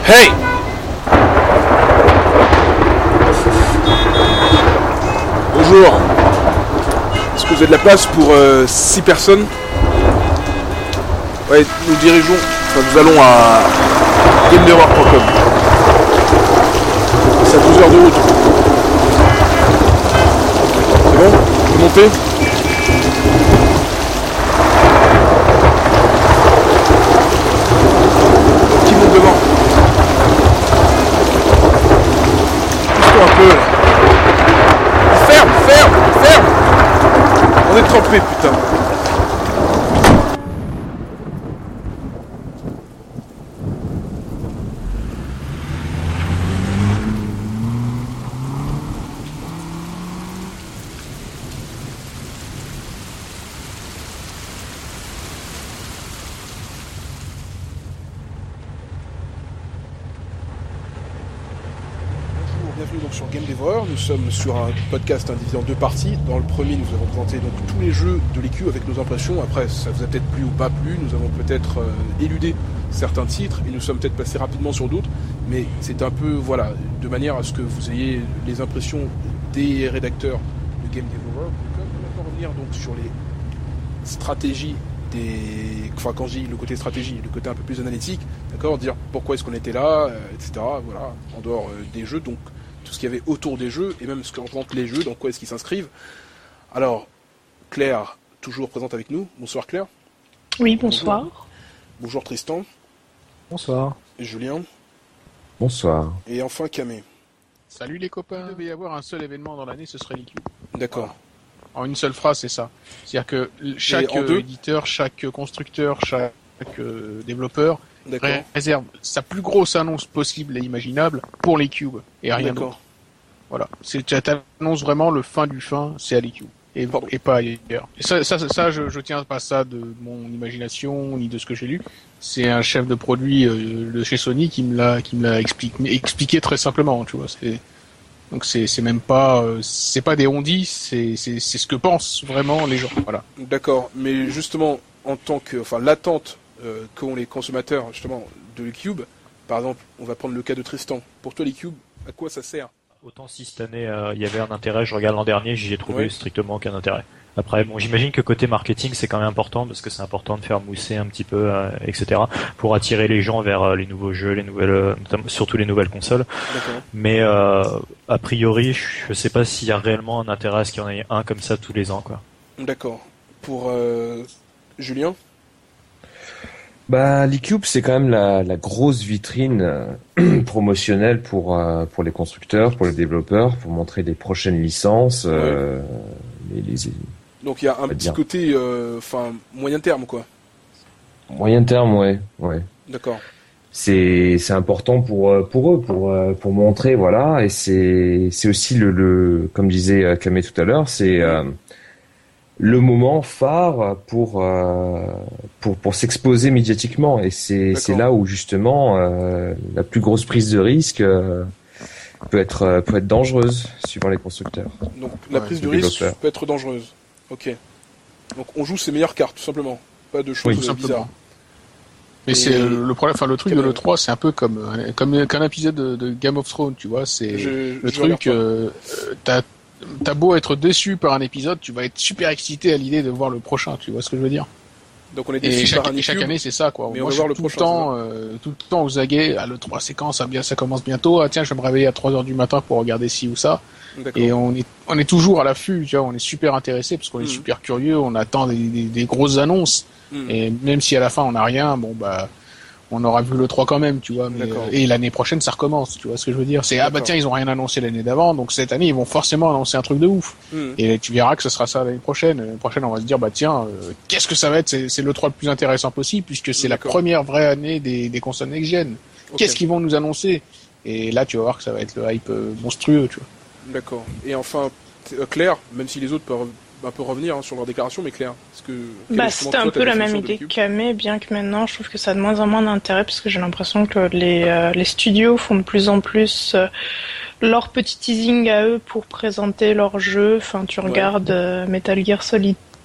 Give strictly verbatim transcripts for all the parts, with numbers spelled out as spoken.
Hey! Bonjour. Est-ce que vous avez de la place pour six euh, personnes? Ouais, nous dirigeons, enfin nous allons à gamedever point com. C'est à douze heures de route. C'est bon? Vous montez? Qui monte devant? Pousse-toi un peu. Ferme, ferme, ferme! On est trempés, putain. Bienvenue donc sur Gamedever. Nous sommes sur un podcast divisé en deux parties. Dans le premier, nous avons présenté donc tous les jeux de l'E Q avec nos impressions. Après, ça vous a peut-être plu ou pas plu. Nous avons peut-être euh, éludé certains titres et nous sommes peut-être passés rapidement sur d'autres. Mais c'est un peu, voilà, de manière à ce que vous ayez les impressions des rédacteurs de Gamedever. On va maintenant revenir donc sur les stratégies des... Enfin, quand je dis le côté stratégie, le côté un peu plus analytique, d'accord, dire pourquoi est-ce qu'on était là, euh, et cetera. Voilà, en dehors euh, des jeux, donc tout ce qu'il y avait autour des jeux, et même ce que représentent les jeux, dans quoi est-ce qu'ils s'inscrivent. Alors, Claire, toujours présente avec nous. Bonsoir Claire. Oui, bonsoir. Bonjour, Bonjour Tristan. Bonsoir. Et Julien. Bonsoir. Et enfin Camé. Salut les copains. Il devait y avoir un seul événement dans l'année, ce serait l'E Q. D'accord. En une seule phrase, c'est ça. C'est-à-dire que chaque euh, éditeur, chaque constructeur, chaque euh, développeur D'accord. réserve sa plus grosse annonce possible et imaginable pour l'E Q et rien D'accord. d'autre. Voilà. C'est, tu annonces vraiment le fin du fin, c'est à l'E Q. Et, et pas ailleurs. Et ça, ça, ça je, je tiens pas ça de mon imagination ni de ce que j'ai lu. C'est un chef de produit euh, de chez Sony qui me l'a, qui me l'a expliqué, expliqué très simplement. Tu vois, c'est donc c'est, c'est même pas, euh, c'est pas des on-dit, c'est, c'est, c'est ce que pensent vraiment les gens. Voilà. D'accord. Mais justement, en tant que, enfin, l'attente euh, qu'ont les consommateurs justement de l'E-Cube, par exemple, on va prendre le cas de Tristan. Pour toi, l'E-Cube, à quoi ça sert? Autant si cette année il euh, y avait un intérêt, je regarde l'an dernier, j'y ai trouvé ouais. strictement aucun intérêt. Après, bon, j'imagine que côté marketing, c'est quand même important parce que c'est important de faire mousser un petit peu, euh, et cetera, pour attirer les gens vers euh, les nouveaux jeux, les nouvelles, euh, notamment, surtout les nouvelles consoles. D'accord. Mais euh, a priori, je sais pas s'il y a réellement un intérêt à ce qu'il y en ait un comme ça tous les ans, quoi. D'accord. Pour euh, Julien. Bah, l'E-Cube, c'est quand même la, la grosse vitrine euh, promotionnelle pour euh, pour les constructeurs, pour les développeurs, pour montrer les prochaines licences. Euh, ouais. les, les... Donc il y a un petit dire. côté, enfin euh, moyen terme, quoi. Moyen terme, ouais, ouais. D'accord. C'est c'est important pour pour eux, pour pour montrer, voilà, et c'est c'est aussi le le comme disait Camé tout à l'heure, c'est euh, le moment phare pour euh, pour pour s'exposer médiatiquement, et c'est D'accord. c'est là où justement euh, la plus grosse prise de risque euh, peut être peut être dangereuse suivant les constructeurs. Donc la Ouais, prise de développeurs. risque peut être dangereuse. Ok. Donc on joue ses meilleures cartes, tout simplement. Pas de choses Oui. Tout euh, simplement. bizarres. Mais Et- c'est euh, le problème, enfin le truc Quel- de l'E trois, c'est un peu comme euh, comme qu'un épisode de, de Game of Thrones, tu vois. C'est Je- le je regarde truc. pas. Euh, euh, t'as t'as beau être déçu par un épisode, tu vas être super excité à l'idée de voir le prochain. Tu vois ce que je veux dire? Donc on est Et déçu chaque, par un et chaque E-Cube. année, c'est ça, quoi. mais Moi, on va je voir suis le tout prochain, le temps, euh, tout le temps aux aguets. À l'E trois, c'est quand ça, bien, ça commence bientôt. Ah tiens, je vais me réveiller à trois heures du matin pour regarder ci ou ça. D'accord. Et on est, on est toujours à l'affût, tu vois. On est super intéressé parce qu'on est Mhm. super curieux. On attend des, des, des grosses annonces. Hmm. Et même si à la fin on n'a rien, bon bah, on aura vu le trois quand même, tu vois. Mais, D'accord. euh, et l'année prochaine, ça recommence, tu vois ce que je veux dire. C'est ah bah D'accord. tiens, ils ont rien annoncé l'année d'avant, donc cette année ils vont forcément annoncer un truc de ouf. Hmm. Et tu verras que ce sera ça l'année prochaine. L'année prochaine, on va se dire, bah tiens, euh, qu'est-ce que ça va être? C'est, c'est le trois le plus intéressant possible, puisque c'est la D'accord. première vraie année des, des consoles next-gen. Ok. Qu'est-ce qu'ils vont nous annoncer? Et là, tu vas voir que ça va être le hype euh, monstrueux, tu vois. D'accord. Et enfin, t- euh, Claire, même si les autres peuvent un peu revenir hein, sur leur déclaration, mais Claire, est-ce que... quelle Bah, est justement, c'était un toi, ta peu la même définition de idée l'E-Cube? que Camé, bien que maintenant je trouve que ça a de moins en moins d'intérêt parce que j'ai l'impression que les, euh, les studios font de plus en plus euh, leur petit teasing à eux pour présenter leurs jeux. Enfin, tu Ouais. regardes euh, Metal Gear Solid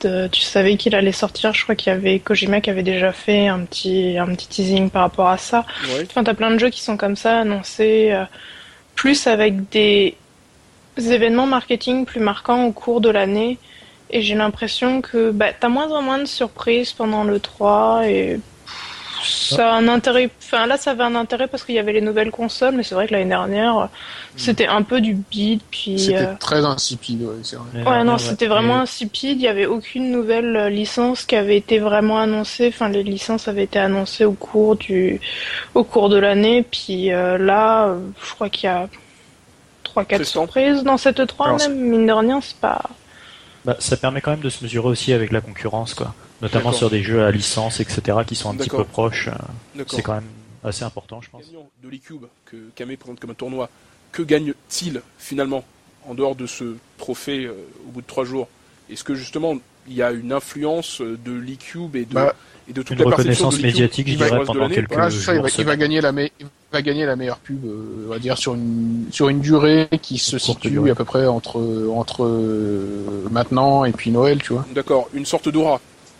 de, tu savais qu'il allait sortir. Je crois qu'il y avait Kojima qui avait déjà fait un petit, un petit teasing par rapport à ça. Ouais. Enfin, t'as plein de jeux qui sont comme ça, annoncés, euh, plus avec des événements marketing plus marquants au cours de l'année. Et j'ai l'impression que bah, t'as moins en moins de surprises pendant le trois et ça a un intérêt. Enfin là, ça avait un intérêt parce qu'il y avait les nouvelles consoles, mais c'est vrai que l'année dernière, c'était un peu du bide. Puis C'était euh... très insipide, ouais, c'est vrai. Ouais, non, c'était vraiment insipide. Il y avait aucune nouvelle licence qui avait été vraiment annoncée. Enfin, les licences avaient été annoncées au cours du, au cours de l'année. Puis euh, là, je crois qu'il y a trois, quatre surprises dans cette E trois. Alors, même mine de rien, c'est pas. Bah, ça permet quand même de se mesurer aussi avec la concurrence, quoi. Notamment D'accord. sur des jeux à licence, et cetera, qui sont un D'accord. petit peu proches. D'accord. C'est quand même assez important, je pense. De l'eCube que Kamé présente comme un tournoi, que gagne-t-il finalement en dehors de ce trophée euh, au bout de trois jours? Est-ce que justement il y a une influence de l'eCube et de bah, et de toute une la reconnaissance médiatique, je dirais, pendant quelques voilà, ça, il, va, il va gagner la me... il va gagner la meilleure pub, euh, on va dire sur une sur une durée qui se situe durée. à peu près entre entre euh, maintenant et puis Noël, tu vois. D'accord, une sorte d'aura.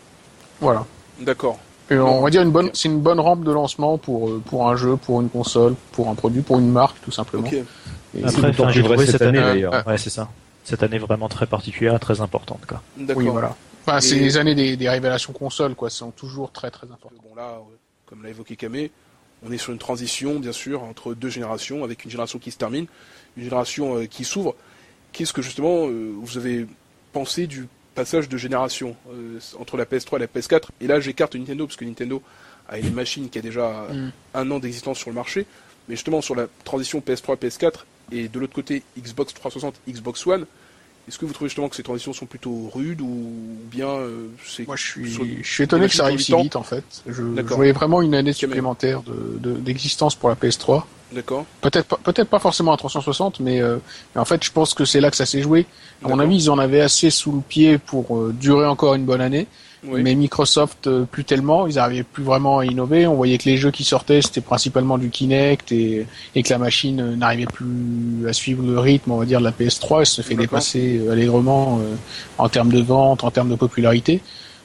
Voilà. D'accord. Et on va dire une bonne, c'est une bonne rampe de lancement pour pour un jeu, pour une console, pour un produit, pour une marque, tout simplement. Okay. Et Après, enfin, j'ai trouvé cette année, année d'ailleurs. Ouais, c'est ça. Cette année vraiment très particulière, très importante, quoi. D'accord. Oui, voilà. Enfin, et... c'est les années des, des révélations consoles, quoi, sont toujours très très importantes. Bon là, comme l'a évoqué Kamé, on est sur une transition, bien sûr, entre deux générations, avec une génération qui se termine, une génération euh, qui s'ouvre. Qu'est-ce que justement euh, vous avez pensé du passage de génération euh, entre la P S trois et la P S quatre? Et là, j'écarte Nintendo, parce que Nintendo a une machine qui a déjà mm. un an d'existence sur le marché, mais justement sur la transition P S trois P S quatre, et de l'autre côté Xbox trois cent soixante, Xbox One, est-ce que vous trouvez justement que ces transitions sont plutôt rudes ou bien euh, c'est... Moi je suis, je suis étonné que ça arrive si vite en fait. Je, je voyais vraiment une année supplémentaire de, de, d'existence pour la P S trois. D'accord. Peut-être pas, peut-être pas forcément à trois cent soixante, mais, euh, mais en fait je pense que c'est là que ça s'est joué. À mon avis ils en avaient assez sous le pied pour euh, durer encore une bonne année. Oui. Mais Microsoft, euh, plus tellement, ils n'arrivaient plus vraiment à innover. On voyait que les jeux qui sortaient, c'était principalement du Kinect et, et que la machine euh, n'arrivait plus à suivre le rythme, on va dire, de la P S trois. Elle se fait D'accord. dépasser euh, allègrement euh, en termes de vente, en termes de popularité.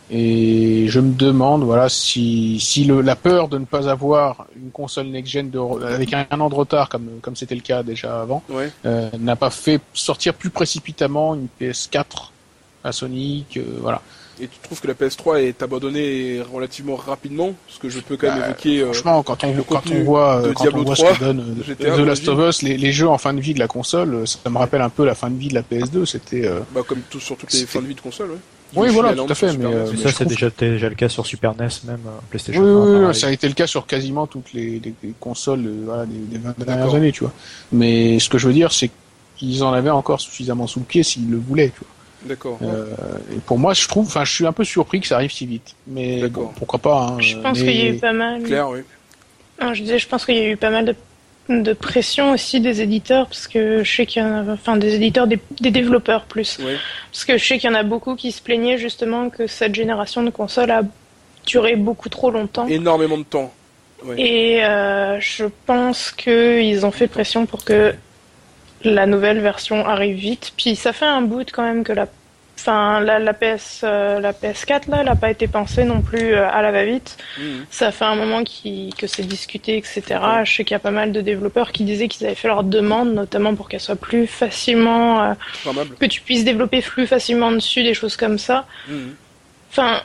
Et je me demande, voilà, si, si le, la peur de ne pas avoir une console next-gen de, avec un, un an de retard, comme, comme c'était le cas déjà avant, ouais. euh, n'a pas fait sortir plus précipitamment une P S quatre à Sony, que, voilà. Et tu trouves que la P S trois est abandonnée relativement rapidement? Parce que je peux quand même bah, évoquer... Euh, franchement, quand on, quand on voit, quand on voit ce que donne G T A, The Last of Us, les, les jeux en fin de vie de la console, ça me rappelle un peu la fin de vie de la P S deux. C'était... Euh, bah, comme tout, sur toutes les fins de vie de console, ouais. Oui, voilà, tout à fait. Mais, euh, mais ça, c'est déjà, que... déjà le cas sur Super N E S, même PlayStation. Oui, oui, oui, ça a été le cas sur quasiment toutes les, les, les consoles euh, voilà, des, des vingt dernières années, tu vois. Mais ce que je veux dire, c'est qu'ils en avaient encore suffisamment sous le pied s'ils le voulaient, tu vois. D'accord. Euh, et pour moi, je trouve, enfin, je suis un peu surpris que ça arrive si vite. Mais bon, pourquoi pas. Hein, je pense mais... qu'il y a eu pas mal. Claire, oui. Non, je disais, je pense qu'il y a eu pas mal de, de pression aussi des éditeurs, parce que je sais qu'il y en a, enfin, des éditeurs, des, des développeurs plus. Oui. Parce que je sais qu'il y en a beaucoup qui se plaignaient justement que cette génération de consoles a duré beaucoup trop longtemps. Énormément de temps. Oui. Et euh, je pense qu'ils ont fait pression pour que la nouvelle version arrive vite, puis ça fait un bout quand même que la, enfin la, la P S, euh, la P S quatre là, elle a pas été pensée non plus euh, à la va-vite. Mmh. Ça fait un moment qui, que c'est discuté, et cetera. Mmh. Je sais qu'il y a pas mal de développeurs qui disaient qu'ils avaient fait leur demande, notamment pour qu'elle soit plus facilement, euh, que tu puisses développer plus facilement dessus, des choses comme ça. Mmh. Enfin.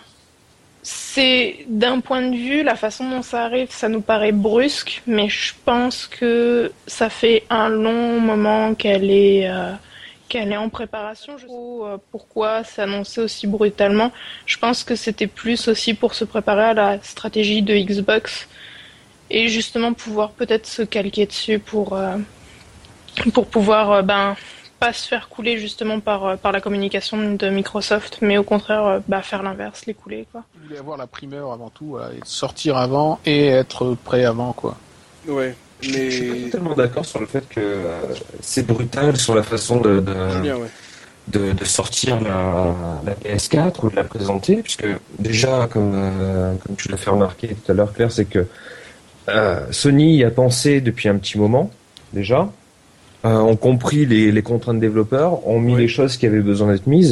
C'est, d'un point de vue, la façon dont ça arrive, ça nous paraît brusque, mais je pense que ça fait un long moment qu'elle est, euh, qu'elle est en préparation. Je sais pas pourquoi c'est annoncé aussi brutalement. Je pense que c'était plus aussi pour se préparer à la stratégie de Xbox et justement pouvoir peut-être se calquer dessus pour, euh, pour pouvoir, euh, ben, pas se faire couler justement par, par la communication de Microsoft, mais au contraire bah, faire l'inverse, les couler, quoi. Vous voulez avoir la primeur avant tout, voilà, et sortir avant et être prêt avant, quoi. Ouais, mais... Je suis pas totalement d'accord sur le fait que euh, c'est brutal sur la façon de, de, Julien, ouais. de, de sortir la, la P S quatre ou de la présenter, puisque déjà, comme, euh, comme tu l'as fait remarquer tout à l'heure, Claire, c'est que euh, Sony y a pensé depuis un petit moment, déjà. Euh, ont compris les, les contraintes développeurs, ont mis oui. les choses qui avaient besoin d'être mises.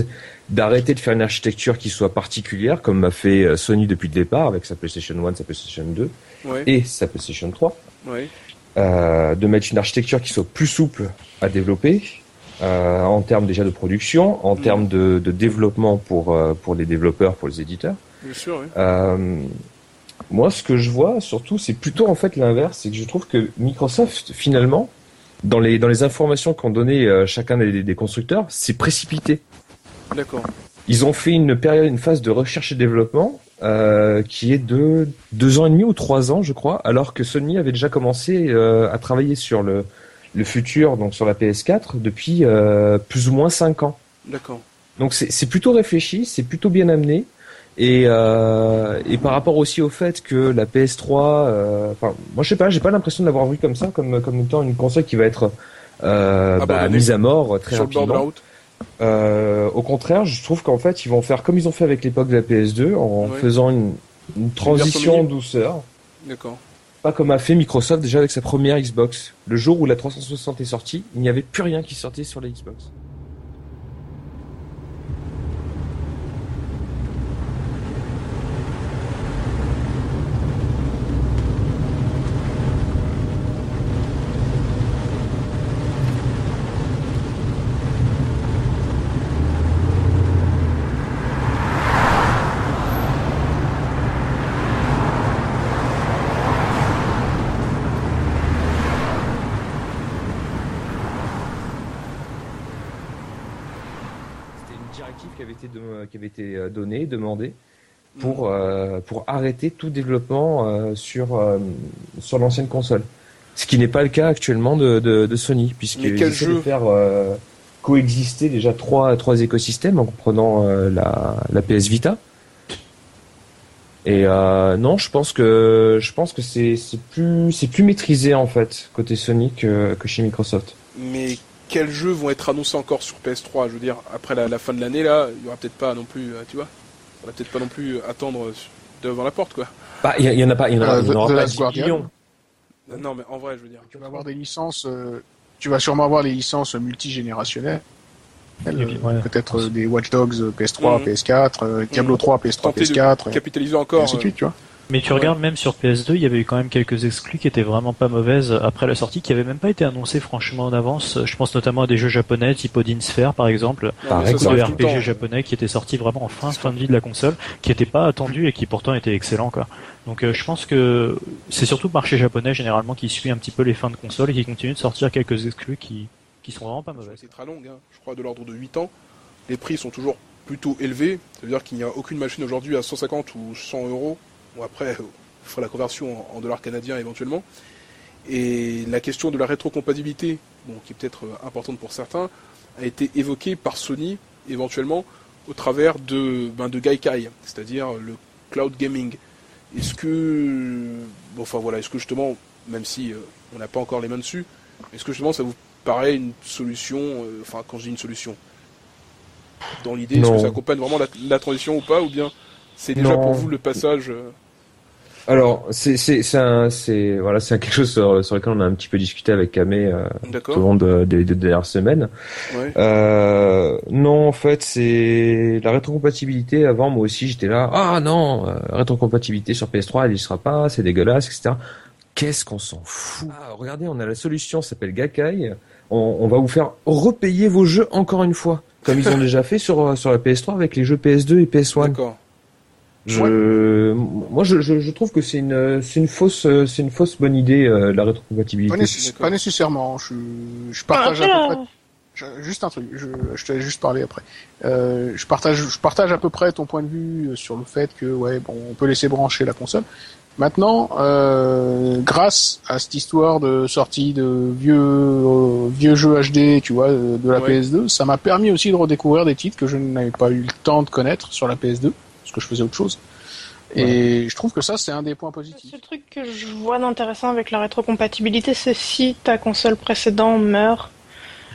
d'arrêter de faire une architecture qui soit particulière, comme a fait Sony depuis le départ avec sa PlayStation un, sa PlayStation deux Ouais. et sa PlayStation trois. Ouais. Euh, de mettre une architecture qui soit plus souple à développer, euh, en termes déjà de production, en Mm. termes de, de développement pour, euh, pour les développeurs, pour les éditeurs. Bien sûr, oui. Euh, moi, ce que je vois surtout, c'est plutôt en fait l'inverse, c'est que je trouve que Microsoft, finalement, dans les, dans les informations qu'ont donné euh, chacun des, des constructeurs, c'est précipité. D'accord. Ils ont fait une période, une phase de recherche et développement euh, qui est de deux ans et demi ou trois ans, je crois, alors que Sony avait déjà commencé euh, à travailler sur le, le futur, donc sur la P S quatre, depuis euh, plus ou moins cinq ans. D'accord. Donc c'est, c'est plutôt réfléchi, c'est plutôt bien amené. Et, euh, et par rapport aussi au fait que la P S trois, euh, enfin, moi je sais pas, j'ai pas l'impression de l'avoir vu comme ça, comme comme étant une console qui va être euh, bah, Abandonnée. mise à mort très Sur le bord de la rapidement. route. Euh, au contraire, je trouve qu'en fait, ils vont faire comme ils ont fait avec l'époque de la P S deux, en Ouais. faisant une, une transition en minime. douceur. D'accord. Pas comme a fait Microsoft déjà avec sa première Xbox. Le jour où la trois cent soixante est sortie, il n'y avait plus rien qui sortait sur la Xbox. C'était une directive qui avait été, de- qui avait été euh, donnée, demandée, pour, euh, pour arrêter tout développement euh, sur, euh, sur l'ancienne console. Ce qui n'est pas le cas actuellement de, de, de Sony, Mais puisqu'ils quel essaient jeu de faire euh, coexister déjà trois, trois écosystèmes en prenant euh, la, la P S Vita. Et euh, non, je pense que je pense que c'est c'est plus c'est plus maîtrisé en fait côté Sony que, que chez Microsoft. Mais quels jeux vont être annoncés encore sur P S trois? Je veux dire, après la, la fin de l'année, là, il y aura peut-être pas non plus, euh, tu vois, on va peut-être pas non plus attendre euh, devant la porte, quoi. Bah, il y, y en a pas, il y en, a- Euh, il y en aura The pas Last dix Guardian. millions. Non, mais en vrai, je veux dire. Tu vas avoir des licences, euh, tu vas sûrement avoir les licences multigénérationnelles. Et puis, Euh, ouais. Peut-être euh, des Watch Dogs euh, P S trois, Mhm. P S quatre, euh, Diablo Mhm. trois, P S trois, Tenter P S de quatre, et capitaliser encore. ainsi de euh, suite, tu vois. Mais tu Ouais. regardes même sur P S deux, il y avait eu quand même quelques exclus qui étaient vraiment pas mauvaises après la sortie, qui avaient même pas été annoncés franchement en avance. Je pense notamment à des jeux japonais type Odin Sphere par exemple, non, Par mais ça, beaucoup ça de arrive tout le R P G temps. japonais qui étaient sortis vraiment en fin fin de vie de la console, qui étaient pas attendus et qui pourtant étaient excellents quoi. Donc euh, je pense que c'est surtout le marché japonais généralement qui suit un petit peu les fins de console et qui continue de sortir quelques exclus qui qui sont vraiment pas mauvais. C'est très long, hein. Je crois de l'ordre de huit ans. Les prix sont toujours plutôt élevés. Ça veut dire qu'il n'y a aucune machine aujourd'hui à cent cinquante ou cent euros. Bon, après, il fera la conversion en, en dollars canadiens éventuellement. Et la question de la rétrocompatibilité, bon, qui est peut-être euh, importante pour certains, a été évoquée par Sony éventuellement au travers de, ben, de Gaikai, c'est-à-dire le cloud gaming. Est-ce que, bon, enfin voilà, est-ce que justement, même si euh, on n'a pas encore les mains dessus, est-ce que justement ça vous paraît une solution, euh, enfin quand je dis une solution, dans l'idée, est-ce Non. que ça accompagne vraiment la, la transition ou pas, ou bien c'est déjà Non. pour vous le passage euh, Alors, c'est c'est c'est un c'est voilà, c'est quelque chose sur, sur lequel on a un petit peu discuté avec Kamé euh, tout au d'accord? long de- des deux dernières semaines. Ouais. Euh, non, en fait, c'est la rétrocompatibilité. Avant, moi aussi, j'étais là. Ah non, euh, rétrocompatibilité sur P S trois, elle y sera pas, c'est dégueulasse, et cetera. Qu'est-ce qu'on s'en fout? Ah, regardez, on a la solution, ça s'appelle Gaikai. On, on va vous faire repayer vos jeux encore une fois, comme ils ont déjà fait sur sur la P S trois avec les jeux P S deux et P S un. D'accord. Je, moi, je, je, je trouve que c'est une, c'est une fausse, euh, c'est une fausse bonne idée, euh, la Pas, rétrocompatibilité. nécess- D'accord. pas nécessairement. Je, je partage Après, à peu euh, près. je- juste un truc. Je, je te laisse juste parler après. Euh, je partage, je partage à peu près ton point de vue sur le fait que ouais, bon, on peut laisser brancher la console. Maintenant, euh, grâce à cette histoire de sortie de vieux, euh, vieux jeux H D, tu vois, de, de la Ouais. P S deux, ça m'a permis aussi de redécouvrir des titres que je n'avais pas eu le temps de connaître sur la P S deux, parce que je faisais autre chose. Et je trouve que ça, c'est un des points Le positifs. seul truc que je vois d'intéressant avec la rétrocompatibilité, c'est si ta console précédente meurt,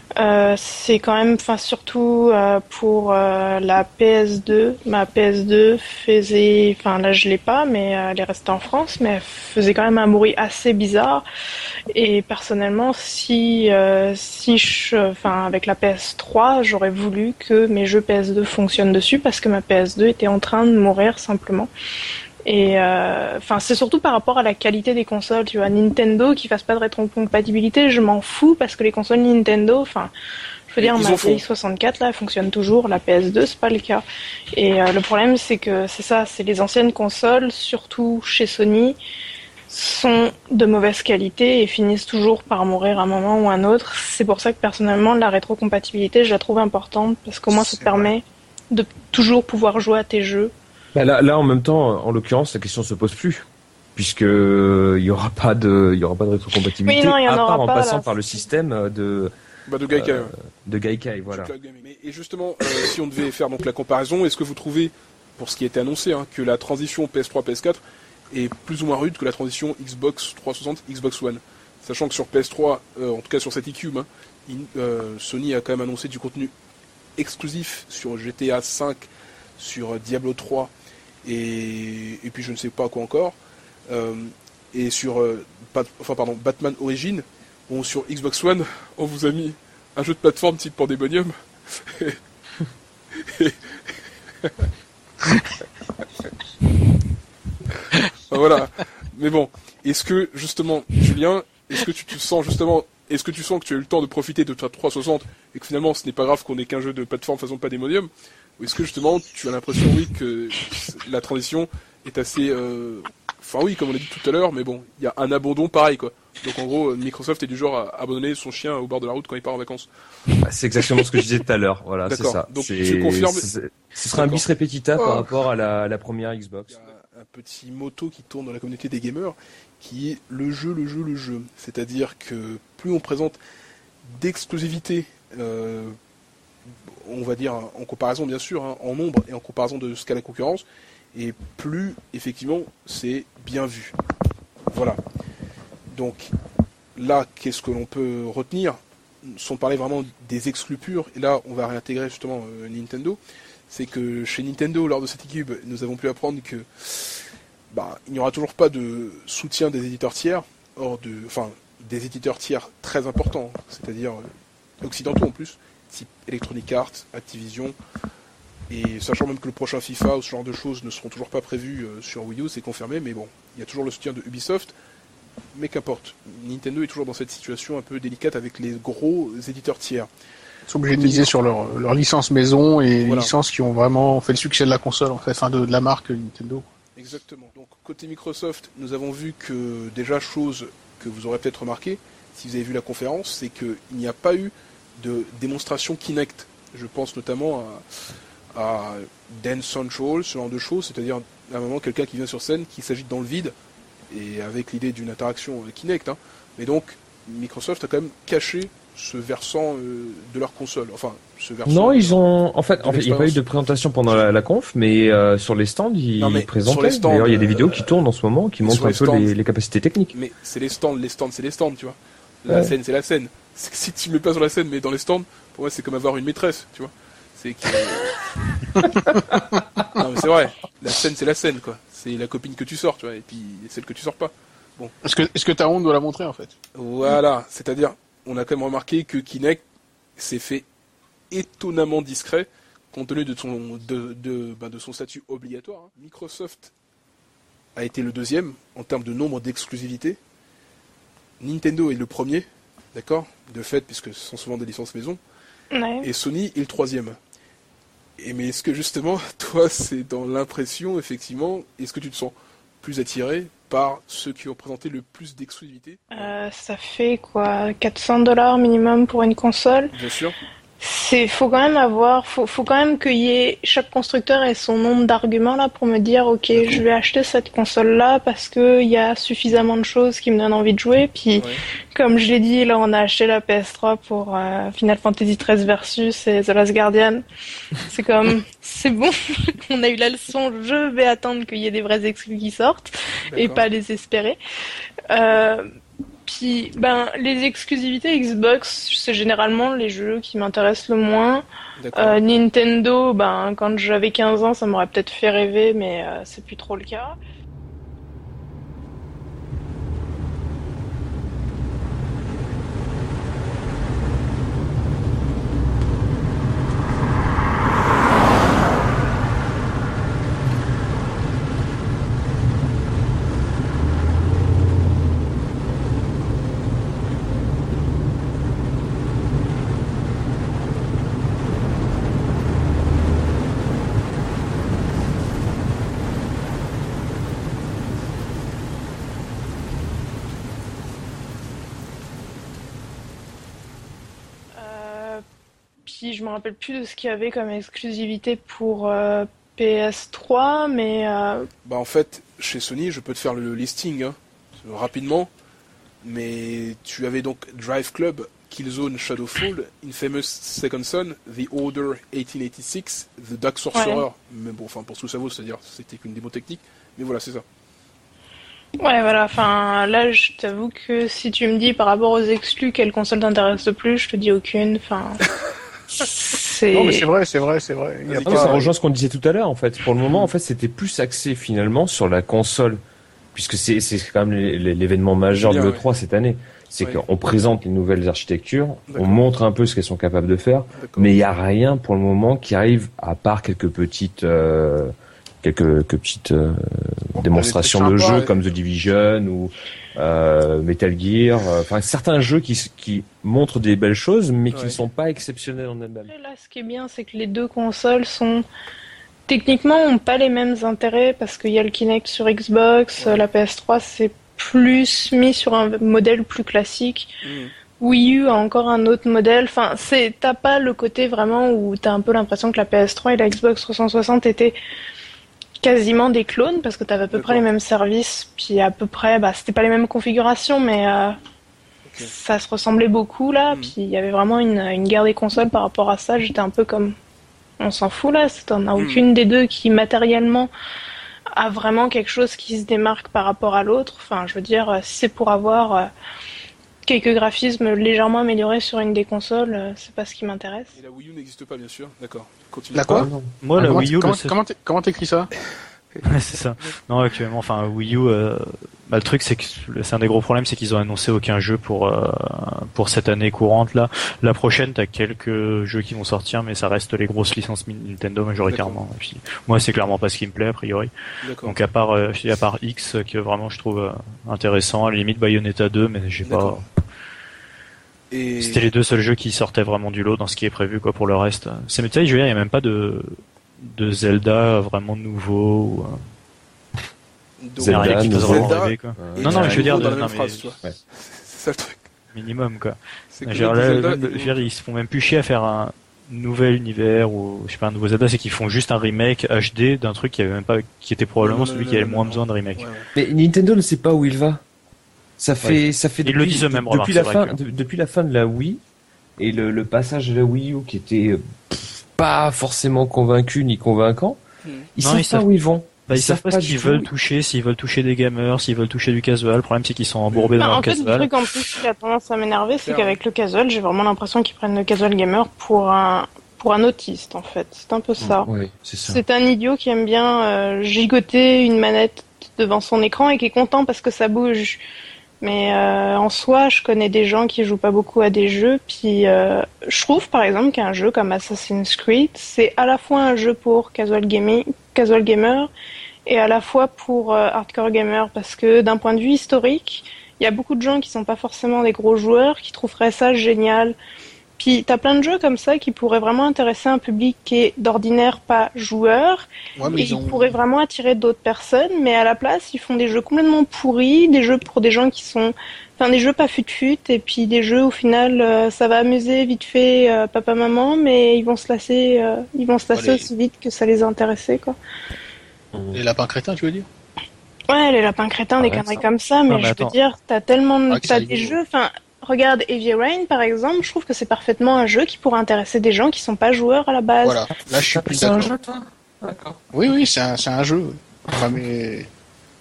Euh, c'est quand même, enfin surtout euh, pour euh, la P S deux. Ma P S deux faisait, enfin là je l'ai pas, mais euh, elle est restée en France, mais elle faisait quand même un bruit assez bizarre. Et personnellement, si euh, si je, enfin avec la P S trois, j'aurais voulu que mes jeux P S deux fonctionnent dessus parce que ma P S deux était en train de mourir simplement. Et enfin, euh, c'est surtout par rapport à la qualité des consoles. Tu vois, Nintendo qui fasse pas de rétrocompatibilité, je m'en fous parce que les consoles Nintendo, enfin, je veux dire, Ils ma vieille soixante-quatre là, elle fonctionne toujours. La P S deux, c'est pas le cas. Et euh, le problème, c'est que c'est ça, c'est les anciennes consoles, surtout chez Sony, sont de mauvaise qualité et finissent toujours par mourir à un moment ou à un autre. C'est pour ça que personnellement, la rétrocompatibilité, je la trouve importante parce qu'au moins, ça te permet de toujours pouvoir jouer à tes jeux. Bah là, là, en même temps, en l'occurrence, la question se pose plus, puisque il y aura pas de, il y aura pas de rétrocompatibilité, oui, non, y en à aura part en pas, passant là, par le système de, bah, de Gaikai, euh, ouais. de Gaikai, voilà. Mais, et justement, euh, si on devait faire donc la comparaison, est-ce que vous trouvez, pour ce qui a été annoncé, hein, que la transition P S trois P S quatre est plus ou moins rude que la transition Xbox trois cent soixante Xbox One, sachant que sur P S trois, euh, en tout cas sur cette eCube, hein, in, euh, Sony a quand même annoncé du contenu exclusif sur G T A cinq, sur Diablo trois. Et, et puis je ne sais pas quoi encore, euh, et sur euh, Bat, enfin, pardon, Batman Origins, bon, sur Xbox One, on vous a mis un jeu de plateforme type Pandemonium. et, et... enfin, voilà. Mais bon, est-ce que justement, Julien, est-ce que tu te sens justement, est-ce que tu sens que tu as eu le temps de profiter de ta trois cent soixante et que finalement ce n'est pas grave qu'on ait qu'un jeu de plateforme façon Pandemonium? Ou est-ce que justement tu as l'impression, oui, que la transition est assez... Euh... Enfin oui, comme on l'a dit tout à l'heure, mais bon, il y a un abandon pareil, quoi. Donc en gros, Microsoft est du genre à abandonner son chien au bord de la route quand il part en vacances. C'est exactement ce que je disais tout à l'heure, voilà, c'est ça. Donc c'est... tu confirmes... C'est... Ce sera un bis repetita oh. par rapport à la, à la première Xbox. Il y a un petit motto qui tourne dans la communauté des gamers, qui est le jeu, le jeu, le jeu. C'est-à-dire que plus on présente d'exclusivité... Euh... on va dire en comparaison bien sûr, hein, en nombre et en comparaison de ce qu'a la concurrence, et plus effectivement c'est bien vu. Voilà. Donc là, qu'est-ce que l'on peut retenir sans parler vraiment des exclus purs, et là on va réintégrer justement euh, Nintendo, c'est que chez Nintendo, lors de cette eCube, nous avons pu apprendre que bah, il n'y aura toujours pas de soutien des éditeurs tiers, hors de, enfin des éditeurs tiers très importants, c'est-à-dire euh, occidentaux en plus, type Electronic Arts, Activision, et sachant même que le prochain FIFA ou ce genre de choses ne seront toujours pas prévus euh, sur Wii U, c'est confirmé, mais bon, il y a toujours le soutien de Ubisoft, mais qu'importe, Nintendo est toujours dans cette situation un peu délicate avec les gros éditeurs tiers. Ils sont obligés de miser sur leur, leur licence maison et voilà. Les licences qui ont vraiment fait le succès de la console, en fait, enfin de, de la marque Nintendo. Exactement. Donc côté Microsoft, nous avons vu que déjà, chose que vous aurez peut-être remarqué, si vous avez vu la conférence, c'est qu'il n'y a pas eu de démonstration Kinect. Je pense notamment à, à Dance Central, ce genre de choses, c'est-à-dire à un moment quelqu'un qui vient sur scène, qui s'agite dans le vide, et avec l'idée d'une interaction Kinect. Hein. Mais donc, Microsoft a quand même caché ce versant euh, de leur console. Enfin, ce versant. Non, ils ont. En fait, en fait il n'y a pas eu de présentation pendant la, la conf, mais euh, sur les stands, ils non, présentaient. Stands, D'ailleurs, il y a des vidéos qui tournent en ce moment qui montrent un peu stands, les, les capacités techniques. Mais c'est les stands, les stands, c'est les stands, tu vois. La ouais. scène, c'est la scène. C'est que si tu ne mets pas sur la scène, mais dans les stands, pour moi, c'est comme avoir une maîtresse, tu vois. C'est que. Non, mais c'est vrai. La scène, c'est la scène, quoi. C'est la copine que tu sors, tu vois, et puis celle que tu sors pas. Bon. Est-ce que, est-ce que ta honte doit la montrer, en fait? Voilà. C'est-à-dire, on a quand même remarqué que Kinect s'est fait étonnamment discret, compte tenu de son, de, de, ben de son statut obligatoire. Hein. Microsoft a été le deuxième, en termes de nombre d'exclusivités. Nintendo est le premier, d'accord, de fait, puisque ce sont souvent des licences maison. Ouais. Et Sony est le troisième. Et mais est-ce que justement, toi, c'est dans l'impression, effectivement, est-ce que tu te sens plus attiré par ceux qui ont présenté le plus d'exclusivité? euh, Ça fait quoi, quatre cents dollars minimum pour une console? Bien sûr. C'est, faut quand même avoir, faut, faut quand même qu'il y ait, chaque constructeur ait son nombre d'arguments là pour me dire, ok, D'accord. je vais acheter cette console là parce que il y a suffisamment de choses qui me donnent envie de jouer. Puis, ouais. comme je l'ai dit, là, on a acheté la P S trois pour euh, Final Fantasy treize Versus et The Last Guardian. C'est comme, c'est bon, on a eu la leçon. Je vais attendre qu'il y ait des vrais exclus qui sortent D'accord. et pas les espérer. Euh, Puis, ben, les exclusivités Xbox, c'est généralement les jeux qui m'intéressent le moins. Euh, Nintendo, ben, quand j'avais quinze ans, ça m'aurait peut-être fait rêver, mais euh, c'est plus trop le cas. Puis je me rappelle plus de ce qu'il y avait comme exclusivité pour euh, P S trois, mais... Euh... Bah en fait, chez Sony, je peux te faire le listing hein, rapidement, mais tu avais donc Drive Club, Killzone Shadowfall, Infamous Second Son, The Order dix-huit quatre-vingt-seize, The Dark Sorcerer, ouais. Mais bon, enfin pour ce que ça vaut, c'est-à-dire c'était qu'une démo technique, mais voilà, c'est ça. Ouais, voilà, enfin là je t'avoue que si tu me dis par rapport aux exclus quelle console t'intéresse le plus, je te dis aucune, enfin... C'est... Non mais c'est vrai, c'est vrai, c'est vrai. Il y a pas... Ça rejoint ce qu'on disait tout à l'heure en fait. Pour le moment, en fait, c'était plus axé finalement sur la console, puisque c'est c'est quand même l'événement majeur de l'E trois ouais. cette année. C'est ouais. qu'on présente les nouvelles architectures, D'accord. on montre un peu ce qu'elles sont capables de faire, D'accord. mais il y a rien pour le moment qui arrive à part quelques petites euh, quelques, quelques petites euh, bon, démonstrations de jeux ouais. comme The Division ou euh, Metal Gear, enfin euh, certains jeux qui qui montrent des belles choses mais qui ouais. ne sont pas exceptionnels en eux-mêmes. Là, ce qui est bien, c'est que les deux consoles sont techniquement ont pas les mêmes intérêts parce qu'il y a le Kinect sur Xbox, ouais. la P S trois c'est plus mis sur un modèle plus classique. Mmh. Wii U a encore un autre modèle. Enfin, c'est t'as pas le côté vraiment où t'as un peu l'impression que la P S trois et la Xbox trois cent soixante étaient quasiment des clones parce que t'avais à peu D'accord. près les mêmes services, puis à peu près, bah c'était pas les mêmes configurations, mais euh, okay. ça se ressemblait beaucoup là. Mmh. Puis il y avait vraiment une, une guerre des consoles par rapport à ça. J'étais un peu comme, on s'en fout là, t'en as mmh. aucune des deux qui matériellement a vraiment quelque chose qui se démarque par rapport à l'autre. Enfin, je veux dire, si c'est pour avoir euh, quelques graphismes légèrement améliorés sur une des consoles, euh, c'est pas ce qui m'intéresse. Et la Wii U n'existe pas, bien sûr. D'accord. Continue. D'accord. Moi, la comment Wii U, comment, le... comment, comment t'écris ça? C'est ça. Non, actuellement, enfin, Wii U, euh, bah, le truc, c'est que c'est un des gros problèmes, c'est qu'ils ont annoncé aucun jeu pour euh, pour cette année courante là. La prochaine, t'as quelques jeux qui vont sortir, mais ça reste les grosses licences Nintendo majoritairement. Et puis, moi, c'est clairement pas ce qui me plaît a priori. D'accord. Donc à part euh, à part X, que vraiment je trouve euh, intéressant, à la limite Bayonetta deux, mais j'ai D'accord. pas. Et... C'était les deux seuls jeux qui sortaient vraiment du lot dans ce qui est prévu quoi pour le reste. C'est mais tu sais, je veux dire, il y a même pas de de Zelda vraiment nouveau ou euh... Zelda, rien qui fasse vraiment Zelda, rêver quoi. Euh, non non mais je veux dire de, non, phrase, mais... ouais. C'est ça le truc. Minimum quoi. C'est genre, là, Zelda, là, ils... Dire, ils se font même plus chier à faire un nouvel univers ou je sais pas un nouveau Zelda, c'est qu'ils font juste un remake H D d'un truc qui avait même pas qui était probablement non, non, celui non, qui avait non, moins non, besoin de remake. Ouais, ouais. Mais Nintendo ne sait pas où il va. Ça fait ouais. ça fait ils depuis, le disent eux-mêmes, depuis la fin que... de, depuis la fin de la Wii et le, le passage de la Wii U qui était pff, pas forcément convaincu ni convaincant. Ils non, savent ils pas savent... où ils vont. Bah, ils, ils savent pas ce qu'ils veulent toucher, s'ils veulent toucher des gamers, s'ils veulent toucher du casual. Le problème, c'est qu'ils sont embourbés bah, dans en le fait, casual. Le truc en plus qui a tendance à m'énerver, c'est qu'avec le casual, j'ai vraiment l'impression qu'ils prennent le casual gamer pour un pour un autiste, en fait. C'est un peu ça. Oui, c'est ça. C'est un idiot qui aime bien euh, gigoter une manette devant son écran et qui est content parce que ça bouge. Mais euh, en soi, je connais des gens qui jouent pas beaucoup à des jeux, puis euh, je trouve par exemple qu'un jeu comme Assassin's Creed, c'est à la fois un jeu pour casual gaming, casual gamer, et à la fois pour euh, hardcore gamer, parce que d'un point de vue historique, il y a beaucoup de gens qui sont pas forcément des gros joueurs, qui trouveraient ça génial. Puis t'as plein de jeux comme ça qui pourraient vraiment intéresser un public qui est d'ordinaire pas joueur, ouais, et ils ont... pourraient vraiment attirer d'autres personnes, mais à la place ils font des jeux complètement pourris, des jeux pour des gens qui sont, enfin des jeux pas fut-fut, et puis des jeux au final euh, ça va amuser vite fait euh, papa maman, mais ils vont se lasser, euh, ils vont se lasser ouais, les... aussi vite que ça les a intéressés quoi. Les lapins crétins, tu veux dire? Ouais, les lapins crétins, ah, des ouais, conneries ça... comme ça, mais, non, mais je attends. veux dire, t'as tellement, de... ah, t'as des jeux, enfin. Regarde Heavy Rain par exemple, je trouve que c'est parfaitement un jeu qui pourrait intéresser des gens qui sont pas joueurs à la base. Voilà, là je suis plus d'accord. C'est un jeu toi? D'accord. Oui oui, c'est un c'est un jeu. Enfin mais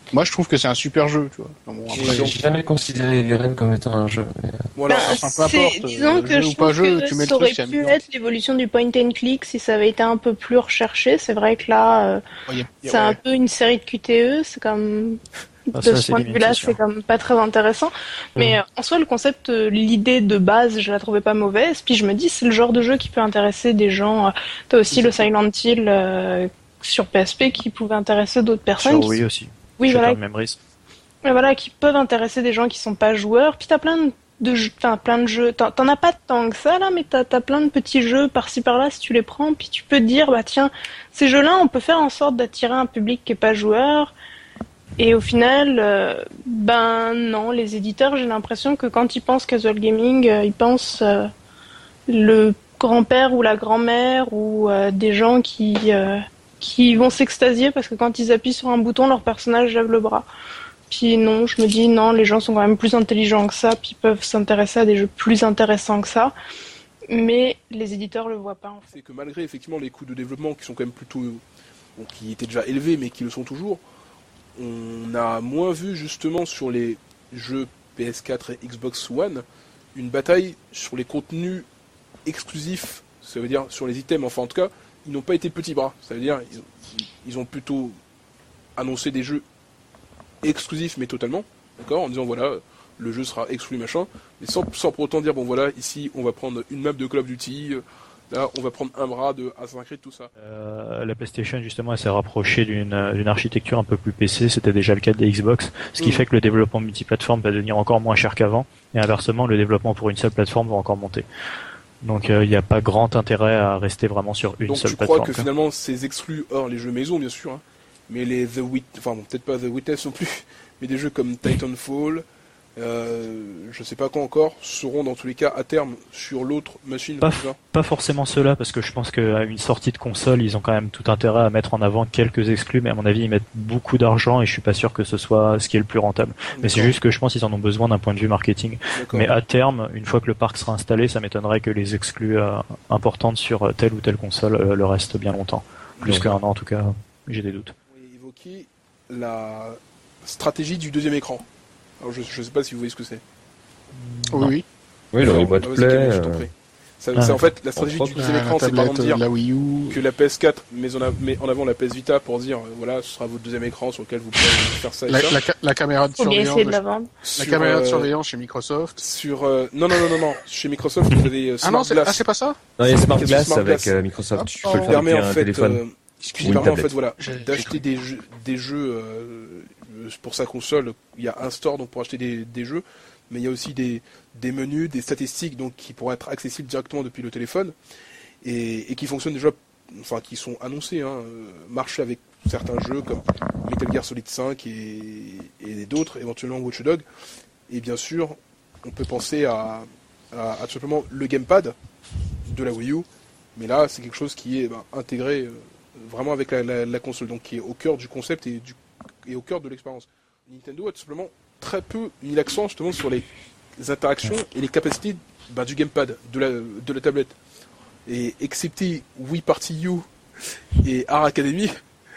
Moi, je trouve que c'est un super jeu, tu vois. Bon, J'ai après, donc, j'ai jamais considéré Viren comme étant un jeu. mais, euh, Voilà. Ben, enfin, peu c'est- importe, disons euh, que jeu je ou pas trouve jeu, que tu mets le ça aurait truc, c'est pu amusant. être l'évolution du point and click si ça avait été un peu plus recherché. C'est vrai que là, euh, ouais, y a- c'est un ouais. peu une série de Q T E, c'est comme Ah, de ça, ce c'est point de limite, vue-là, c'est sûr. c'est comme pas très intéressant. Mais euh, en soi, le concept, euh, l'idée de base, je la trouvais pas mauvaise. Puis je me dis, c'est le genre de jeu qui peut intéresser des gens. euh, T'as aussi le Silent Hill euh, sur P S P qui pouvait intéresser d'autres personnes. Sur qui Wii sont- aussi. Oui, Shattered voilà, Memories. et voilà, qui peuvent intéresser des gens qui sont pas joueurs. Puis t'as plein de, de jeux, enfin, plein de jeux. T'en, t'en as pas tant que ça là, mais t'as, t'as plein de petits jeux par-ci par-là si tu les prends. Puis tu peux te dire, bah tiens, ces jeux-là, on peut faire en sorte d'attirer un public qui est pas joueur. Et au final, euh, ben non, les éditeurs, j'ai l'impression que quand ils pensent casual gaming, euh, ils pensent euh, le grand-père ou la grand-mère ou euh, des gens qui euh, qui vont s'extasier parce que quand ils appuient sur un bouton, leur personnage lève le bras. Puis non, je me dis non, les gens sont quand même plus intelligents que ça, puis peuvent s'intéresser à des jeux plus intéressants que ça. Mais les éditeurs le voient pas en fait. C'est que malgré effectivement les coûts de développement qui sont quand même plutôt, bon, qui étaient déjà élevés mais qui le sont toujours, on a moins vu justement sur les jeux P S quatre et Xbox One une bataille sur les contenus exclusifs, ça veut dire sur les items, enfin en tout cas, ils n'ont pas été petits bras, ça veut dire ils, ils ont plutôt annoncé des jeux exclusifs mais totalement, d'accord, en disant voilà, le jeu sera exclu machin, mais sans, sans pour autant dire bon voilà, ici on va prendre une map de Call of Duty, là on va prendre un bras de Assassin's Creed, tout ça. Euh, la PlayStation justement elle s'est rapprochée d'une d'une architecture un peu plus P C, c'était déjà le cas des Xbox, ce qui Mmh. fait que le développement multiplateforme va devenir encore moins cher qu'avant, et inversement le développement pour une seule plateforme va encore monter. Donc il euh, n'y a pas grand intérêt à rester vraiment sur une Donc seule tu plateforme. crois que quoi. finalement ces exclus, hors les jeux maison bien sûr, hein, mais les The Wit, enfin bon, peut-être pas The Witness non plus, mais des jeux comme Titanfall, euh, je sais pas quoi encore, seront dans tous les cas à terme sur l'autre machine. Pas, c'est ça pas forcément ceux-là, parce que je pense qu'à une sortie de console, ils ont quand même tout intérêt à mettre en avant quelques exclus, mais à mon avis, ils mettent beaucoup d'argent et je suis pas sûr que ce soit ce qui est le plus rentable. Mais c'est D'accord, juste que je pense qu'ils en ont besoin d'un point de vue marketing. d'accord. Mais à terme, une fois que le parc sera installé, ça m'étonnerait que les exclus euh, importantes sur telle ou telle console euh, le restent bien longtemps. Plus qu'un D'accord. an en tout cas, j'ai des doutes. On va évoquer la stratégie du deuxième écran. Alors je, je sais pas si vous voyez ce que c'est. Oui, oui. Oui, le Alors, remote ah, vas-y, play. Camille, je t'en euh, prie. Ça- Ah, c'est en fait la stratégie entre du autres, deuxième écran, c'est par tablette, exemple dire la Wii U. que la P S quatre met en, a- met en avant la P S Vita pour dire euh, voilà, ce sera votre deuxième écran sur lequel vous pourrez faire ça et La, ça. la, ca- la caméra de Faut bien surveillance, essayer de de- la vendre. la Sur, caméra de euh, surveillance chez Microsoft. Sur euh, non non non non non chez Microsoft vous avez euh, Ah Smart non, c'est Glass ah, c'est pas ça. Non, il y a Smart Smart Glass Glass. avec euh, Microsoft. Ah, Tu oh. peux le qui faire permet depuis en un fait téléphone. euh, qui Ou une permet en tablette. fait voilà J'ai- j'ai d'acheter des jeux des jeux euh, pour sa console. Il y a un store donc pour acheter des, des jeux, mais il y a aussi des des menus, des statistiques donc qui pourraient être accessibles directement depuis le téléphone et, et qui fonctionnent déjà, enfin qui sont annoncés, hein, euh, marcher avec certains jeux comme Metal Gear Solid cinq et, et d'autres, éventuellement Watch Dogs. Et bien sûr, on peut penser à, à, à tout simplement le gamepad de la Wii U, mais là c'est quelque chose qui est ben, intégré euh, vraiment avec la, la, la console, donc qui est au cœur du concept et, du, et au cœur de l'expérience. Nintendo a tout simplement très peu mis l'accent justement sur les interactions et les capacités ben, du gamepad, de la, de la tablette. Et excepté Wii Party U et Art Academy,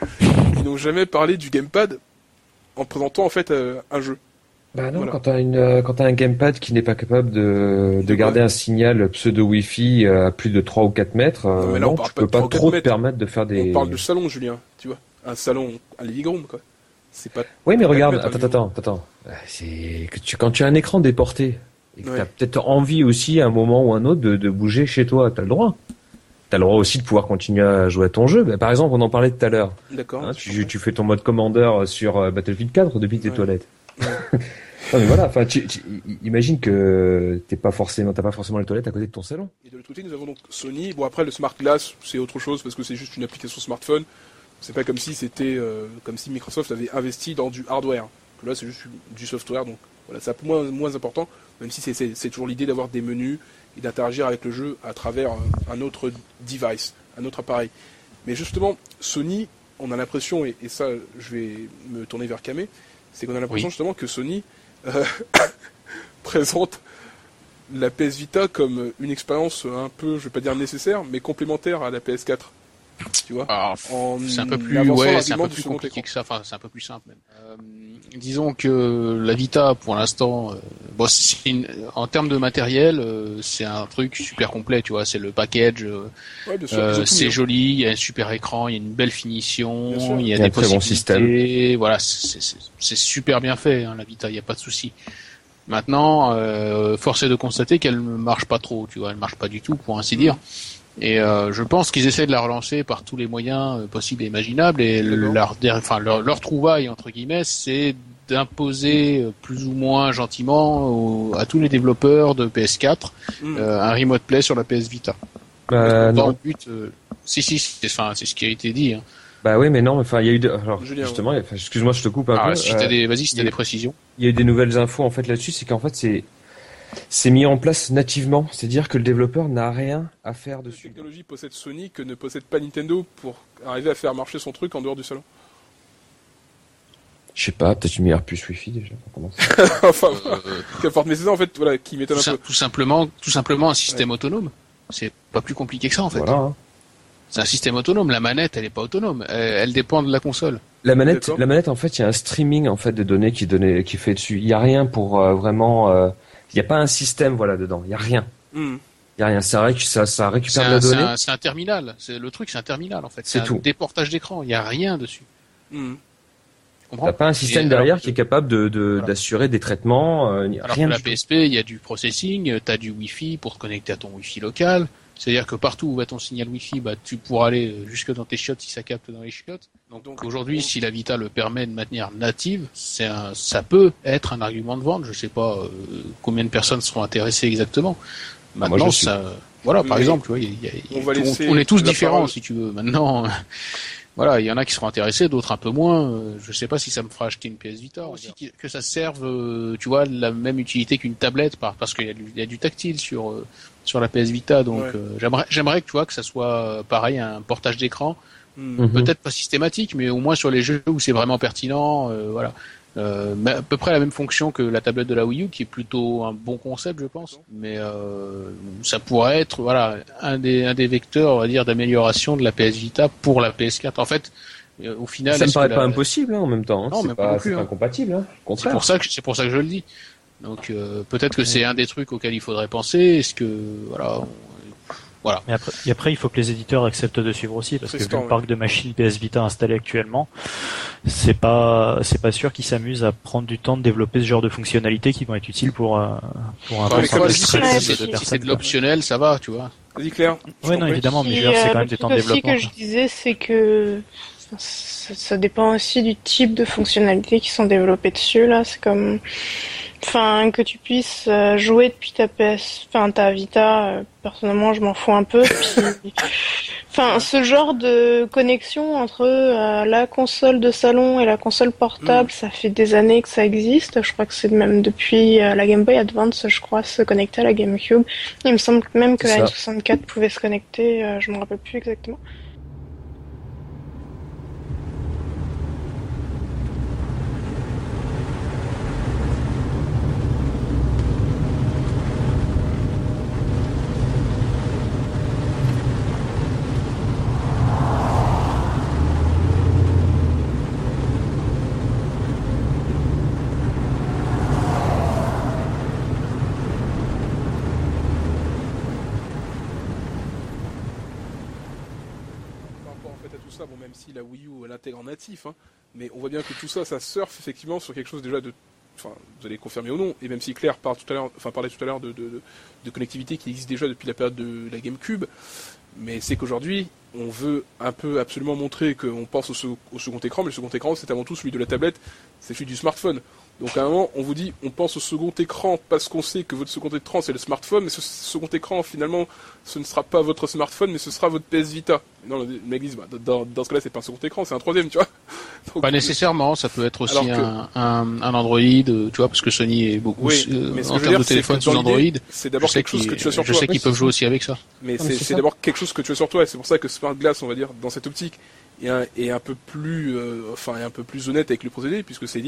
ils n'ont jamais parlé du gamepad en présentant en fait euh, un jeu. Bah non, Voilà. quand t'as une, euh, quand t'as un gamepad qui n'est pas capable de, de De garder quoi un signal pseudo Wi-Fi à plus de trois ou quatre mètres, euh, Non, mais là, non, on parle tu pas peux de pas trois ou quatre trop te mètres. permettre de faire des. On parle de salon, Julien, tu vois. Un salon, un living room, quoi. C'est pas... Oui, mais Pas regarde, de mettre un attends, attends, attends. Euh, C'est que tu, quand tu as un écran déporté et que Ouais. t'as peut-être envie aussi à un moment ou un autre de, de bouger chez toi, t'as le droit. T'as le droit aussi de pouvoir continuer à jouer à ton jeu. Bah, par exemple, on en parlait tout à l'heure. D'accord. Hein, c'est tu, parfait. tu fais ton mode commandeur sur euh, Battlefield quatre depuis tes Ouais. toilettes. Ouais. Non mais voilà, enfin, tu, tu- i- imagine que t'es pas forcément, t'as pas forcément les toilettes à côté de ton salon. Et de l'autre côté, nous avons donc Sony. Bon, après, le Smart Glass, c'est autre chose parce que c'est juste une application smartphone. C'est pas comme si c'était, euh, comme si Microsoft avait investi dans du hardware. Là, c'est juste du software, donc voilà, c'est un peu moins, moins important, même si c'est, c'est, c'est toujours l'idée d'avoir des menus et d'interagir avec le jeu à travers euh, un autre device, un autre appareil. Mais justement, Sony, on a l'impression, et, et ça, je vais me tourner vers Kamé, c'est qu'on a l'impression Oui. justement que Sony euh, présente la P S Vita comme une expérience un peu, je vais pas dire nécessaire, mais complémentaire à la P S quatre. tu vois. Alors, en c'est un peu plus, avançant ouais, c'est un l'argument peu du plus second compliqué écran. que ça. Enfin, c'est un peu plus simple même. Euh, disons que la Vita, pour l'instant, euh, bon, c'est une, en termes de matériel, euh, c'est un truc super complet, tu vois. C'est le package, euh, Ouais, bien sûr, ils ont euh, tout c'est mis, hein. joli, il y a un super écran, il y a une belle finition, Bien sûr. il y a Il y a un des très bon possibilités. Voilà, c'est, c'est, c'est super bien fait, hein, la Vita, il n'y a pas de souci. Maintenant, euh, force est de constater qu'elle ne marche pas trop, tu vois, elle marche pas du tout, pour ainsi dire. Et euh, je pense qu'ils essaient de la relancer par tous les moyens euh, possibles et imaginables. Et D'accord. leur, der- enfin leur, leur trouvaille entre guillemets, c'est d'imposer euh, plus ou moins gentiment au- à tous les développeurs de P S quatre Mm. euh, un remote play sur la P S Vita. Bah, Dans non. le but, euh, si si, c'est, enfin, c'est ce qui a été dit. Hein. Bah oui, mais non, enfin, il y a eu, de... alors, Julien, justement, il y a- enfin, excuse-moi, je te coupe un Ah, peu. si t'as euh, des, vas-y, si il t'as y a- des précisions. Il y a eu des nouvelles infos, en fait, là-dessus, c'est qu'en fait, c'est, c'est mis en place nativement. C'est-à-dire que le développeur n'a rien à faire Quelle dessus. technologie possède Sony que ne possède pas Nintendo pour arriver à faire marcher son truc en dehors du salon? Je sais pas, peut-être une meilleure puce Wi-Fi, déjà, pour commencer. Enfin, Euh, qu'importe, mais c'est ça en fait, voilà, qui m'étonne tout, un sim- peu. tout simplement, tout simplement un système autonome. C'est pas plus compliqué que ça en fait. Voilà, hein. C'est un système autonome. La manette, elle est pas autonome. Elle, elle dépend de la console. La manette, D'accord. la manette, en fait, il y a un streaming, en fait, de données qui donnait, qui fait dessus. Il y a rien pour euh, vraiment, euh, il y a pas un système, voilà, dedans. Il y a rien. Mm. Il y a rien. Ça, réc- ça, ça C'est récupère de un, la c'est donnée. un- c'est un terminal. C'est le truc, c'est un terminal en fait. C'est C'est un tout. déportage d'écran. Il y a rien dessus. Mm. Tu comprends? T'as pas un système Et derrière alors qui est capable de, de- Voilà. d'assurer des traitements, euh, Alors rien que la du P tout. S P, il y a du processing, tu as du Wi-Fi pour te connecter à ton Wi-Fi local. C'est-à-dire que partout où va ton signal Wi-Fi, bah, tu pourras aller jusque dans tes chiottes si ça capte dans les chiottes. Donc, Donc, aujourd'hui, on- si la Vita le permet de manière native, c'est un, ça peut être un argument de vente. Je sais pas euh, combien de personnes seront intéressées exactement. moi, Maintenant, je suis. ça, voilà, par Mais exemple, tu vois, il y a- il y a- on va tout- laisser on est tous la différents, parole. si tu veux. Maintenant, euh, voilà, il y en a qui seront intéressés, d'autres un peu moins. Euh, Je sais pas si ça me fera acheter une P S Vita. Aussi qui- que ça serve, euh, tu vois, la même utilité qu'une tablette, par, parce qu'il y a du, il y a du tactile sur euh, sur la P S Vita. Donc, Ouais. euh, j'aimerais, j'aimerais que tu vois que ça soit euh, pareil, un portage d'écran. Mm. Mhm. Peut-être pas systématique, mais au moins sur les jeux où c'est vraiment pertinent, euh, voilà. Euh, mais à peu près la même fonction que la tablette de la Wii U, qui est plutôt un bon concept, je pense. Mais euh, ça pourrait être, voilà, un des un des vecteurs, on va dire, d'amélioration de la P S Vita pour la P S quatre. En fait, euh, au final, Ça me est-ce paraît que pas la- impossible, hein, en même temps. Hein. Non, C'est mais pas pas, non plus, c'est pas hein. incompatible, hein. Au C'est contraire. pour ça que c'est pour ça que je le dis. Donc euh, peut-être que c'est un des trucs auxquels il faudrait penser. Est-ce que voilà, on- voilà. Mais après, et après, il faut que les éditeurs acceptent de suivre aussi, parce que Tristan, vu le ouais. parc de machines P S Vita installé actuellement, c'est pas, c'est pas sûr qu'ils s'amusent à prendre du temps de développer ce genre de fonctionnalités qui vont être utiles pour, euh, pour un Enfin, mais pourcentage quoi, si c'est- très ouais, faible c'est de si- si personnes. c'est de l'optionnel, ça va, tu vois. Vas-y Claire. je Ouais, t'en non, prie. évidemment, mais je Puis, veux dire, c'est euh, quand même le du temps truc de aussi développement. que je disais, c'est que ça, ça dépend aussi du type de fonctionnalités qui sont développées dessus. Là, c'est comme, enfin, que tu puisses euh, jouer depuis ta P S, enfin ta Vita. euh, personnellement, je m'en fous un peu. Puis, enfin, ce genre de connexion entre euh, la console de salon et la console portable, ça fait des années que ça existe. Je crois que c'est même depuis euh, la Game Boy Advance, je crois, se connecter à la GameCube. Il me semble même que C'est la ça. N soixante-quatre pouvait se connecter. euh, je me rappelle plus exactement. Par rapport en fait à tout ça, bon, même si la Wii U elle intègre en natif, hein, mais on voit bien que tout ça, ça surfe effectivement sur quelque chose déjà de, enfin, vous allez confirmer ou non, et même si Claire parle tout à l'heure, enfin parlait tout à l'heure de, de, de, de connectivité qui existe déjà depuis la période de la GameCube, mais c'est qu'aujourd'hui, on veut un peu absolument montrer qu'on pense au, sec- au second écran, mais le second écran, c'est avant tout celui de la tablette, c'est celui du smartphone. Donc à un moment, on vous dit, on pense au second écran parce qu'on sait que votre second écran c'est le smartphone, mais ce second écran finalement, ce ne sera pas votre smartphone, mais ce sera votre P S Vita. Non, le mec dit, bah, dans, dans ce cas-là, c'est pas un second écran, c'est un troisième, tu vois. Donc, Pas nécessairement, ça peut être aussi Alors que- un, un, un Android, euh, tu vois, parce que Sony est beaucoup Oui, euh, mais ce que en je veux termes dire, de c'est téléphone que sous dans Android. l'idée, c'est d'abord Je sais quelque chose qu'ils- que tu as sur je toi. sais qu'ils peuvent jouer aussi avec ça. Mais mais c'est c'est c'est ça. d'abord quelque chose que tu as sur toi, et c'est pour ça que Smart Glass, on va dire, dans cette optique, est un, est un peu plus, euh, enfin, est un peu plus honnête avec le procédé, puisque c'est dire,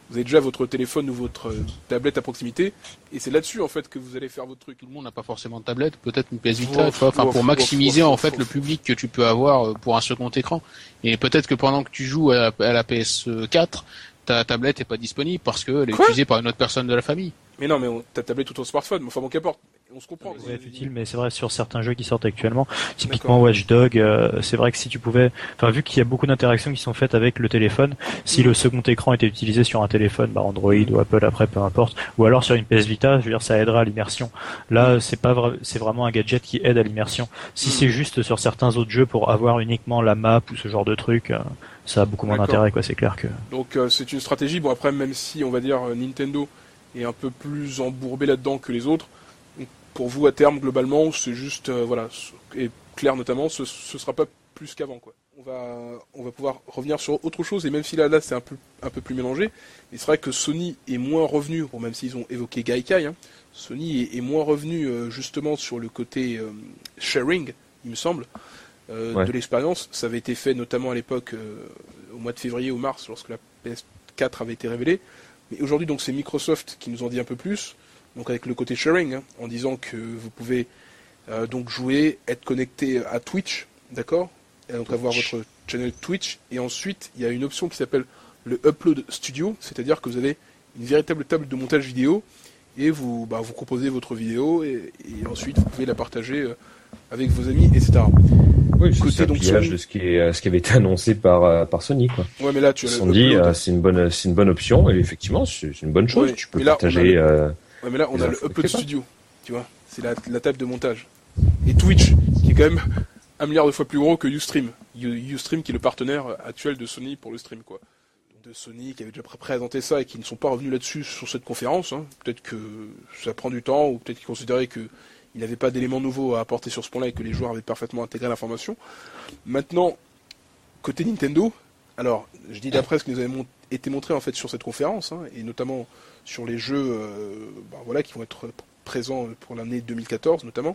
vous avez déjà votre téléphone ou votre euh, tablette à proximité, et c'est là-dessus en fait que vous allez faire votre truc. Tout le monde n'a pas forcément de tablette, peut-être une P S Vita, Ouf, tu vois, enfin ouf, pour ouf, maximiser ouf, en ouf, fait ouf. le public que tu peux avoir pour un second écran. Et peut-être que pendant que tu joues à la, à la P S quatre, ta tablette est pas disponible parce qu'elle est Quoi utilisée par une autre personne de la famille. Mais non, mais on, ta tablette ou ton smartphone, enfin bon qu'importe, on se comprend. Ça peut être utile, mais c'est vrai sur certains jeux qui sortent actuellement, typiquement D'accord. Watch Dogs, euh, c'est vrai que si tu pouvais, enfin vu qu'il y a beaucoup d'interactions qui sont faites avec le téléphone, si le second écran était utilisé sur un téléphone, bah Android ou Apple après peu importe, ou alors sur une P S Vita, je veux dire ça aidera à l'immersion. Là c'est pas vrai, c'est vraiment un gadget qui aide à l'immersion. Si Mm. c'est juste sur certains autres jeux pour avoir uniquement la map ou ce genre de truc, euh, ça a beaucoup moins D'accord. d'intérêt quoi. C'est clair que. Donc euh, c'est une stratégie. Bon après, même si on va dire euh, Nintendo est un peu plus embourbé là-dedans que les autres, pour vous à terme globalement, c'est juste euh, voilà, et Claire notamment, ce, ce sera pas plus qu'avant quoi. On va on va pouvoir revenir sur autre chose, et même si là là c'est un peu un peu plus mélangé, mais c'est vrai que Sony est moins revenu, bon, même s'ils ont évoqué Gaikai, hein, Sony est, est moins revenu euh, justement sur le côté euh, sharing, il me semble. Euh, Ouais. de l'expérience. Ça avait été fait notamment à l'époque euh, au mois de février ou mars lorsque la P S quatre avait été révélée. Mais aujourd'hui donc c'est Microsoft qui nous en dit un peu plus, donc avec le côté sharing, hein, en disant que vous pouvez euh, donc jouer, être connecté à Twitch, d'accord, et donc avoir votre channel Twitch, et ensuite il y a une option qui s'appelle le Upload Studio, c'est-à-dire que vous avez une véritable table de montage vidéo et vous bah, vous composez votre vidéo et, et ensuite vous pouvez la partager euh, avec vos amis, et cetera. Oui, c'est Côté un donc pillage Sony. de ce qui est, ce qui avait été annoncé par, euh, par Sony, quoi. Ouais, mais là tu Ils as se le sont dit, upload. euh, c'est une bonne, c'est une bonne option, et effectivement, c'est c'est une bonne chose. Ouais, tu peux mais là, on a partager, le- euh, Ouais, mais là, on Les a le infos, Upload je sais pas. Studio, tu vois. C'est la, la table de montage. Et Twitch, qui est quand même un milliard de fois plus gros que Ustream. U- Ustream, qui est le partenaire actuel de Sony pour le stream, quoi. De Sony, qui avait déjà pré- présenté ça et qui ne sont pas revenus là-dessus sur cette conférence. Hein. Peut-être que ça prend du temps, ou peut-être qu'ils considéraient qu'il n'avait pas d'éléments nouveaux à apporter sur ce point-là et que les joueurs avaient parfaitement intégré l'information. Maintenant, côté Nintendo, alors, je dis d'après ce qui nous avait mon- été montré en fait sur cette conférence, hein, et notamment sur les jeux euh, bah, voilà, qui vont être présents pour l'année deux mille quatorze notamment,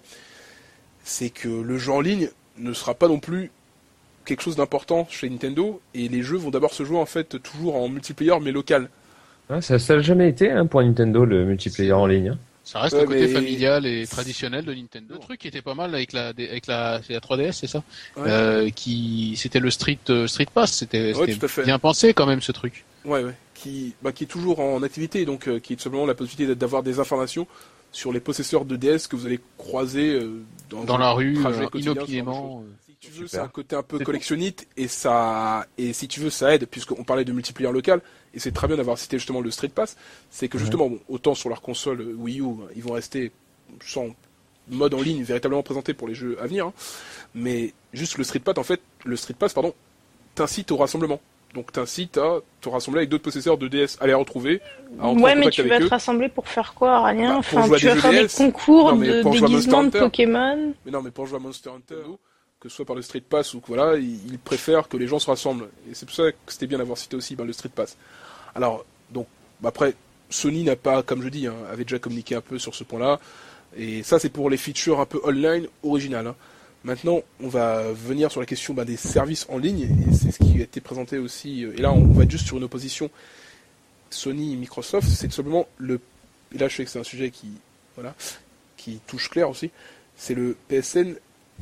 c'est que le jeu en ligne ne sera pas non plus quelque chose d'important chez Nintendo, et les jeux vont d'abord se jouer en fait toujours en multiplayer mais local. ouais, ça, ça n'a jamais été hein, pour Nintendo le multiplayer en ligne. Hein. Ça reste Ouais, le côté mais- familial et traditionnel de Nintendo. Le truc qui était pas mal avec la avec la c'est la trois D S, c'est ça, Ouais. euh, qui c'était le Street euh, Street Pass, c'était Ouais, c'était tout à fait. bien pensé quand même ce truc. Ouais, ouais. Qui, bah, qui est toujours en activité, donc euh, qui est tout simplement la possibilité d'avoir des informations sur les possesseurs de D S que vous allez croiser euh, dans, Dans un la rue, trajet euh, quotidien, ce genre de choses. inopinément. euh. Si tu veux, Super. c'est un côté un peu C'est collectionnite, et ça, et si tu veux, ça aide, puisqu'on parlait de multiplayer local, et c'est très bien d'avoir cité justement le Street Pass, c'est que justement, bon, autant sur leur console euh, Wii U, ils vont rester sans mode en ligne véritablement présenté pour les jeux à venir, hein, mais juste le Street Pass, en fait, le Street Pass, pardon, t'incite au rassemblement. Donc t'incites à te rassembler avec d'autres possesseurs de D S, à les retrouver, à entrer Ouais, en mais contact tu vas avec te eux. rassembler pour faire quoi, rien? Bah, pour Enfin, jouer à tu des vas jeux faire D des S. concours Non, mais de pour jouer à déguisement de Monster Hunter. Pokémon. Mais non, mais pour jouer à Monster Hunter, que ce soit par le Street Pass ou que voilà, ils ils préfèrent que les gens se rassemblent. Et c'est pour ça que c'était bien d'avoir cité aussi ben, le Street Pass. Alors, donc, bah, après, Sony n'a pas, comme je dis, hein, avait déjà communiqué un peu sur ce point-là. Et ça, c'est pour les features un peu online originales. Hein. Maintenant, on va venir sur la question ben, des services en ligne, et c'est ce qui a été présenté aussi. Et là, on va être juste sur une opposition Sony et Microsoft. C'est tout simplement le. Et là, je sais que c'est un sujet qui, voilà, qui touche Claire aussi. C'est le P S N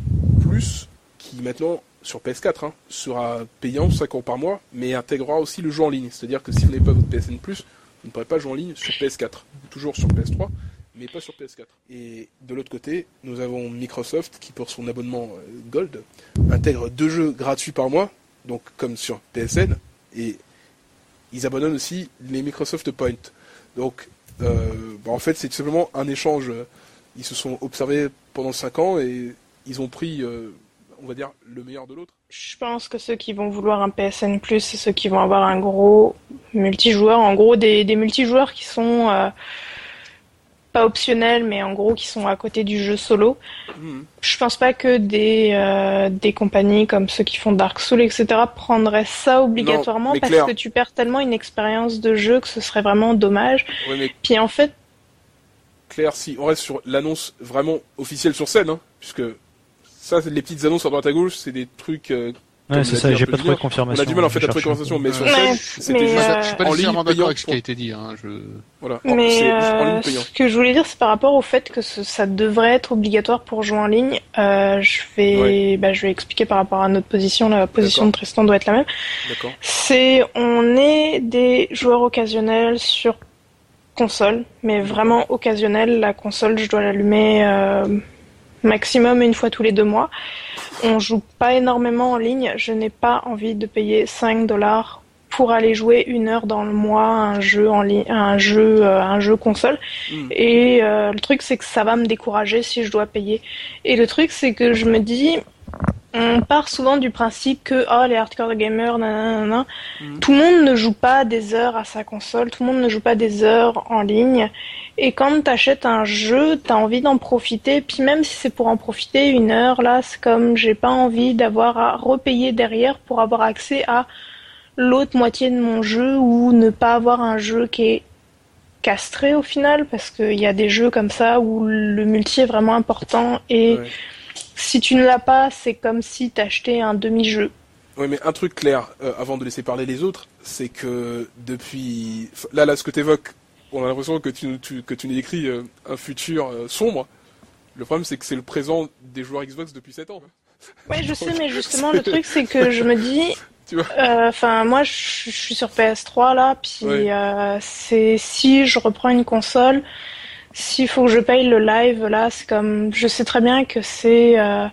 Plus qui maintenant sur P S quatre hein, sera payant cinq euros par mois, mais intégrera aussi le jeu en ligne. C'est-à-dire que si vous n'avez pas votre P S N Plus, vous ne pourrez pas jouer en ligne sur P S quatre, toujours sur P S trois, mais pas sur P S quatre. Et de l'autre côté, nous avons Microsoft qui, pour son abonnement euh, Gold, intègre deux jeux gratuits par mois, donc comme sur P S N, et ils abandonnent aussi les Microsoft Points. Donc, euh, bah, en fait, c'est tout simplement un échange. Ils se sont observés pendant cinq ans et ils ont pris, euh, on va dire, le meilleur de l'autre. Je pense que ceux qui vont vouloir un P S N plus, c'est ceux qui vont avoir un gros multijoueur. En gros, des, des multijoueurs qui sont euh, pas optionnels, mais en gros qui sont à côté du jeu solo. Mmh. Je pense pas que des, euh, des compagnies comme ceux qui font Dark Souls, et cetera prendraient ça obligatoirement Non, mais parce Claire. que tu perds tellement une expérience de jeu que ce serait vraiment dommage. Ouais, mais Puis en fait, Claire, si on reste sur l'annonce vraiment officielle sur scène, hein, puisque ça, c'est les petites annonces à droite à gauche, c'est des trucs euh, Ouais, c'est ça, j'ai pas trouvé de confirmation. On a du mal en fait à trouver confirmation, mais sur Ouais, c'était mais, juste euh, Je suis pas en ligne nécessairement d'accord payant. avec ce qui a été dit. Hein. Je... Voilà, en- Mais c'est juste en euh, ligne payant. ce que je voulais dire, c'est par rapport au fait que ce- ça devrait être obligatoire pour jouer en ligne. Euh, je vais, Ouais. bah, je vais expliquer par rapport à notre position. La position D'accord. de Tristan doit être la même. D'accord. C'est, on est des joueurs occasionnels sur console, mais vraiment occasionnels. La console, je dois l'allumer euh, maximum une fois tous les deux mois. On joue pas énormément en ligne. Je n'ai pas envie de payer cinq dollars pour aller jouer une heure dans le mois à un jeu en ligne, un jeu, euh, un jeu console. Mm. Et euh, le truc, c'est que ça va me décourager si je dois payer. Et le truc, c'est que je me dis, on part souvent du principe que oh, les hardcore gamers, nanana, Mm. tout le monde ne joue pas des heures à sa console, tout le monde ne joue pas des heures en ligne. Et quand t'achètes un jeu, t'as envie d'en profiter. Puis même si c'est pour en profiter une heure, là, c'est comme j'ai pas envie d'avoir à repayer derrière pour avoir accès à l'autre moitié de mon jeu ou ne pas avoir un jeu qui est castré au final, parce qu'il y a des jeux comme ça où le multi est vraiment important et Ouais. si tu ne l'as pas, c'est comme si t'achetais un demi-jeu. Ouais, mais un truc clair, euh, avant de laisser parler les autres, c'est que depuis... Là, là, ce que t'évoques, on a l'impression que tu, tu, que tu nous décris euh, un futur euh, sombre. Le problème, c'est que c'est le présent des joueurs Xbox depuis sept ans. Ouais, je sais, mais justement, le truc, c'est que je me dis... Tu vois. Enfin, moi, je je suis sur P S trois, là, puis Ouais. euh, c'est... Si je reprends une console, s'il faut que je paye le live, là, c'est comme... Je sais très bien que c'est... euh,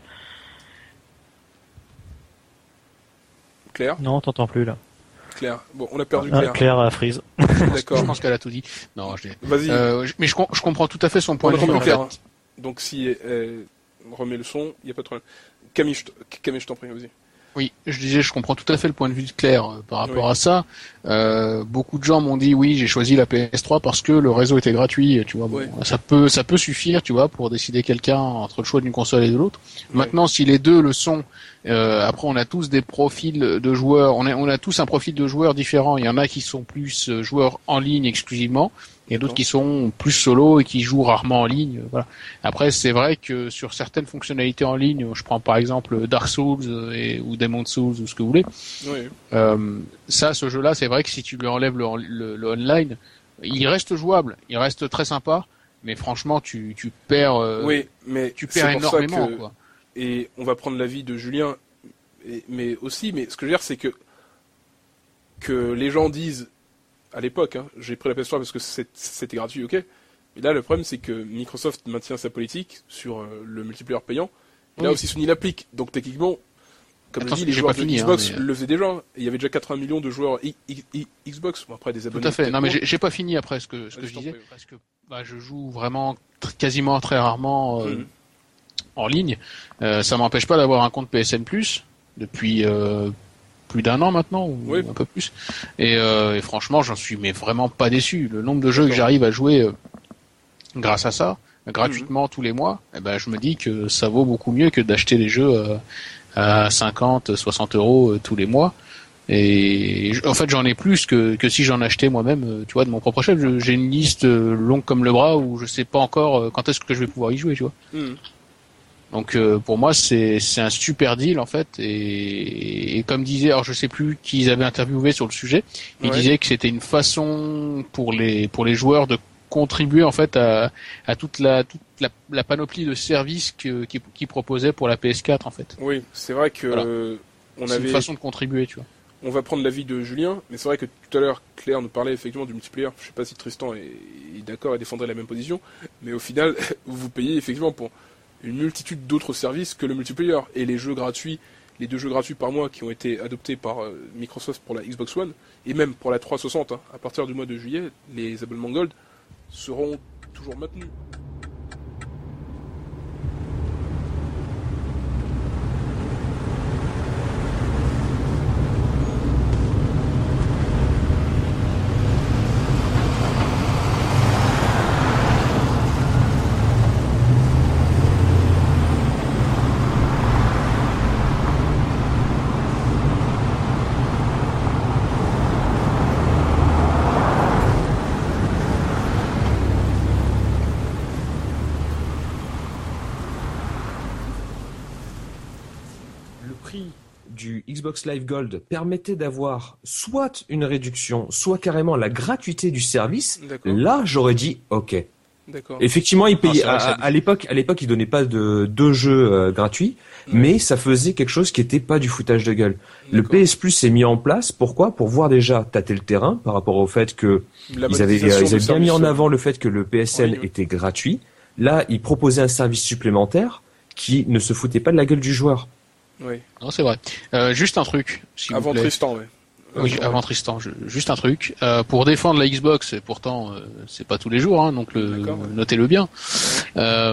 Claire, Non, t'entends plus là. Claire. Bon, on a perdu Ah, Claire. Claire a freeze. D'accord. Je pense qu'elle a tout dit. Non, je l'ai. Vas-y. Euh, je- mais je, com- je comprends tout à fait son point On de entend vue. plus en Claire. fait. hein. Donc si euh, on remet le son, il n'y a pas de problème. Camille, je t- Camille, je t'en prie, vas-y. Oui, je disais, je comprends tout à fait le point de vue de Claire euh, par rapport Oui. à ça. Euh, beaucoup de gens m'ont dit oui, j'ai choisi la P S trois parce que le réseau était gratuit. Tu vois, bon, Ouais. ça peut, ça peut suffire, tu vois, pour décider quelqu'un entre le choix d'une console et de l'autre. Ouais. Maintenant, si les deux le sont, euh, après on a tous des profils de joueurs, on a, on a tous un profil de joueurs différent. Il y en a qui sont plus euh, joueurs en ligne exclusivement. Il y a d'autres D'accord. qui sont plus solo et qui jouent rarement en ligne. Voilà. Après, c'est vrai que sur certaines fonctionnalités en ligne, je prends par exemple Dark Souls euh, et, ou Demon's Souls ou ce que vous voulez. Oui. Euh, ça, ce jeu-là, c'est vrai que si tu lui enlèves le, le, le online, il reste jouable, il reste très sympa, mais franchement, tu, tu perds, euh, Oui, mais tu perds c'est pour ça énormément. que- Quoi. Et on va prendre l'avis de Julien, et- mais aussi, mais ce que je veux dire, c'est que que les gens disent à l'époque, hein, j'ai pris la P S trois parce que c'est- c'était gratuit, ok. Mais là, le problème, c'est que Microsoft maintient sa politique sur euh, le multiplayer payant. Et là Oui. aussi, Sony l'applique. Donc techniquement, comme je Attention, dis, les j'ai joueurs pas de fini, hein, Xbox mais- le faisaient déjà. hein. Et il y avait déjà quatre-vingts millions de joueurs I- I- I- Xbox. Bon, après, des abonnés. Tout à fait. peut-être Non, mais moins. j'ai j'ai pas fini après ce que, ce que Vas-y, je je t'en disais, prie. parce que bah, je joue vraiment tr- quasiment très rarement euh, Mhm. en ligne. Euh, ça m'empêche pas d'avoir un compte P S N Plus depuis euh, plus d'un an maintenant, ou Oui. un peu plus. Et, euh, et franchement, j'en suis mais vraiment pas déçu. Le nombre de jeux que D'accord. j'arrive à jouer euh, grâce à ça, gratuitement tous les mois, eh ben, je me dis que ça vaut beaucoup mieux que d'acheter des jeux euh, à cinquante, soixante euros euh, tous les mois. Et je- en fait, j'en ai plus que, que si j'en achetais moi-même, euh, tu vois, de mon propre chef. Je- J'ai une liste euh, longue comme le bras où je sais pas encore euh, quand est-ce que je vais pouvoir y jouer, tu vois. Mhm. Donc euh, pour moi, c'est c'est un super deal en fait. Et, et comme disait, alors je sais plus qui ils avaient interviewé sur le sujet, ils Ouais. disaient que c'était une façon pour les pour les joueurs de contribuer en fait à, à toute la toute la, la panoplie de services que, qui, qui proposait pour la P S quatre en fait. Oui, c'est vrai que Voilà. euh, on C'est avait. une façon de contribuer, tu vois. On va prendre l'avis de Julien, mais c'est vrai que tout à l'heure, Claire nous parlait effectivement du multiplayer. Je sais pas si Tristan est, est d'accord et défendrait la même position, mais au final, vous payez effectivement pour une multitude d'autres services que le multiplayer. Et les jeux gratuits, les deux jeux gratuits par mois qui ont été adoptés par euh, Microsoft pour la Xbox One, et même pour la trois cent soixante, hein, à partir du mois de juillet, les abonnements Gold seront toujours maintenus. Le prix du Xbox Live Gold permettait d'avoir soit une réduction, soit carrément la gratuité du service, D'accord. là j'aurais dit ok. D'accord. Effectivement, il payait Ah, c'est vrai à, que ça- à l'époque. À l'époque, il donnait pas de deux jeux euh, gratuits, Ouais. mais ça faisait quelque chose qui était pas du foutage de gueule. Le D'accord. P S Plus est mis en place. Pourquoi ? Pour voir déjà tâter le terrain par rapport au fait que La ils avaient, monétisation ils avaient du bien mis en service, avant le fait que le P S N Oui, oui. était gratuit. Là, ils proposaient un service supplémentaire qui ne se foutait pas de la gueule du joueur. Oui. Non, c'est vrai. Euh, juste un truc, s'il vous Avant plaît. Tristan, ouais. Oui, Euh, avant Tristan, je- juste un truc. Euh, pour défendre la Xbox, et pourtant euh, c'est pas tous les jours, hein, donc le, D'accord, ouais. notez-le bien. Euh,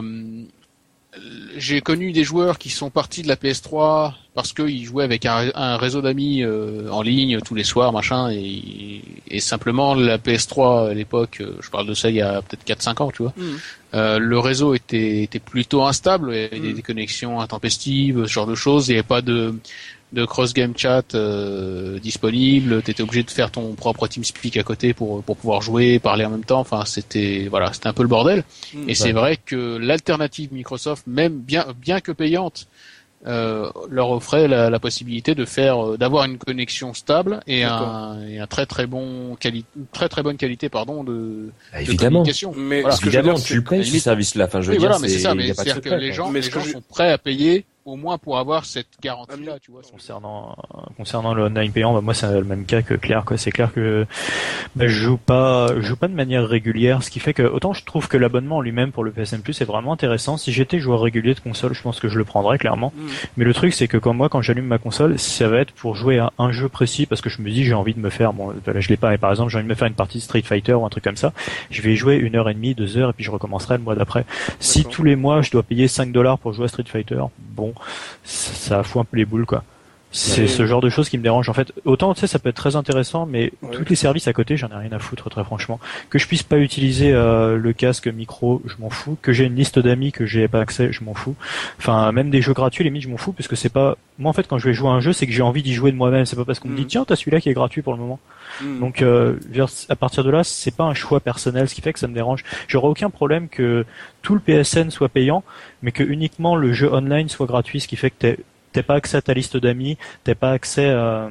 j'ai connu des joueurs qui sont partis de la P S trois parce qu'ils jouaient avec un, un réseau d'amis euh, en ligne tous les soirs, machin, et, et simplement la P S trois à l'époque, euh, je parle de ça il y a peut-être quatre cinq ans, tu vois. Mhm. Euh, le réseau était, était plutôt instable, il y avait des, Mm. des connexions intempestives, ce genre de choses, il n'y avait pas de, de cross-game chat euh, disponible, tu étais obligé de faire ton propre TeamSpeak à côté pour, pour pouvoir jouer, parler en même temps, enfin c'était voilà, c'était un peu le bordel. Mhm. Et c'est vrai que l'alternative Microsoft, même bien, bien que payante, euh, leur offrait la, la possibilité de faire, euh, d'avoir une connexion stable et un, et un très très bon quali- très très bonne qualité pardon de, Bah, de évidemment. communication. Mais Voilà. ce que je veux Évidemment, dire, tu le c'est payes limite- ce service-là. Enfin, je veux Oui, dire, voilà, mais c'est ça, il mais y a pas de c'est-à-dire que secret, les quoi. gens, Mais les ce que gens je- sont prêts à payer au moins pour avoir cette garantie-là, tu vois. Concernant concernant le online payant, bah moi c'est le même cas que Claire, quoi. C'est clair que bah, je joue pas je joue pas de manière régulière, ce qui fait que autant je trouve que l'abonnement en lui-même pour le P S N Plus est vraiment intéressant. Si j'étais joueur régulier de console, je pense que je le prendrais clairement. Mhm. Mais le truc c'est que quand moi quand j'allume ma console, ça va être pour jouer à un jeu précis parce que je me dis j'ai envie de me faire bon là je l'ai pas mais par exemple j'ai envie de me faire une partie de Street Fighter ou un truc comme ça. Je vais y jouer une heure et demie, deux heures et puis je recommencerai le mois d'après. Si D'accord. tous les mois je dois payer cinq dollars pour jouer à Street Fighter, bon ça, ça fout un peu les boules quoi. C'est Ouais. ce genre de choses qui me dérange en fait. Autant tu sais ça peut être très intéressant, mais Ouais. tous les services à côté j'en ai rien à foutre très franchement. Que je puisse pas utiliser euh, le casque micro, je m'en fous. Que j'ai une liste d'amis que j'ai pas accès, je m'en fous. Enfin même des jeux gratuits, limite je m'en fous puisque c'est pas moi en fait quand je vais jouer à un jeu c'est que j'ai envie d'y jouer de moi-même. C'est pas parce qu'on me dit Mhm. tiens t'as celui-là qui est gratuit pour le moment. Mhm. Donc euh, vers- à partir de là c'est pas un choix personnel, ce qui fait que ça me dérange. J'aurais aucun problème que tout le P S N soit payant, mais que uniquement le jeu online soit gratuit, ce qui fait que t'es t'as pas accès à ta liste d'amis, t'as pas accès à,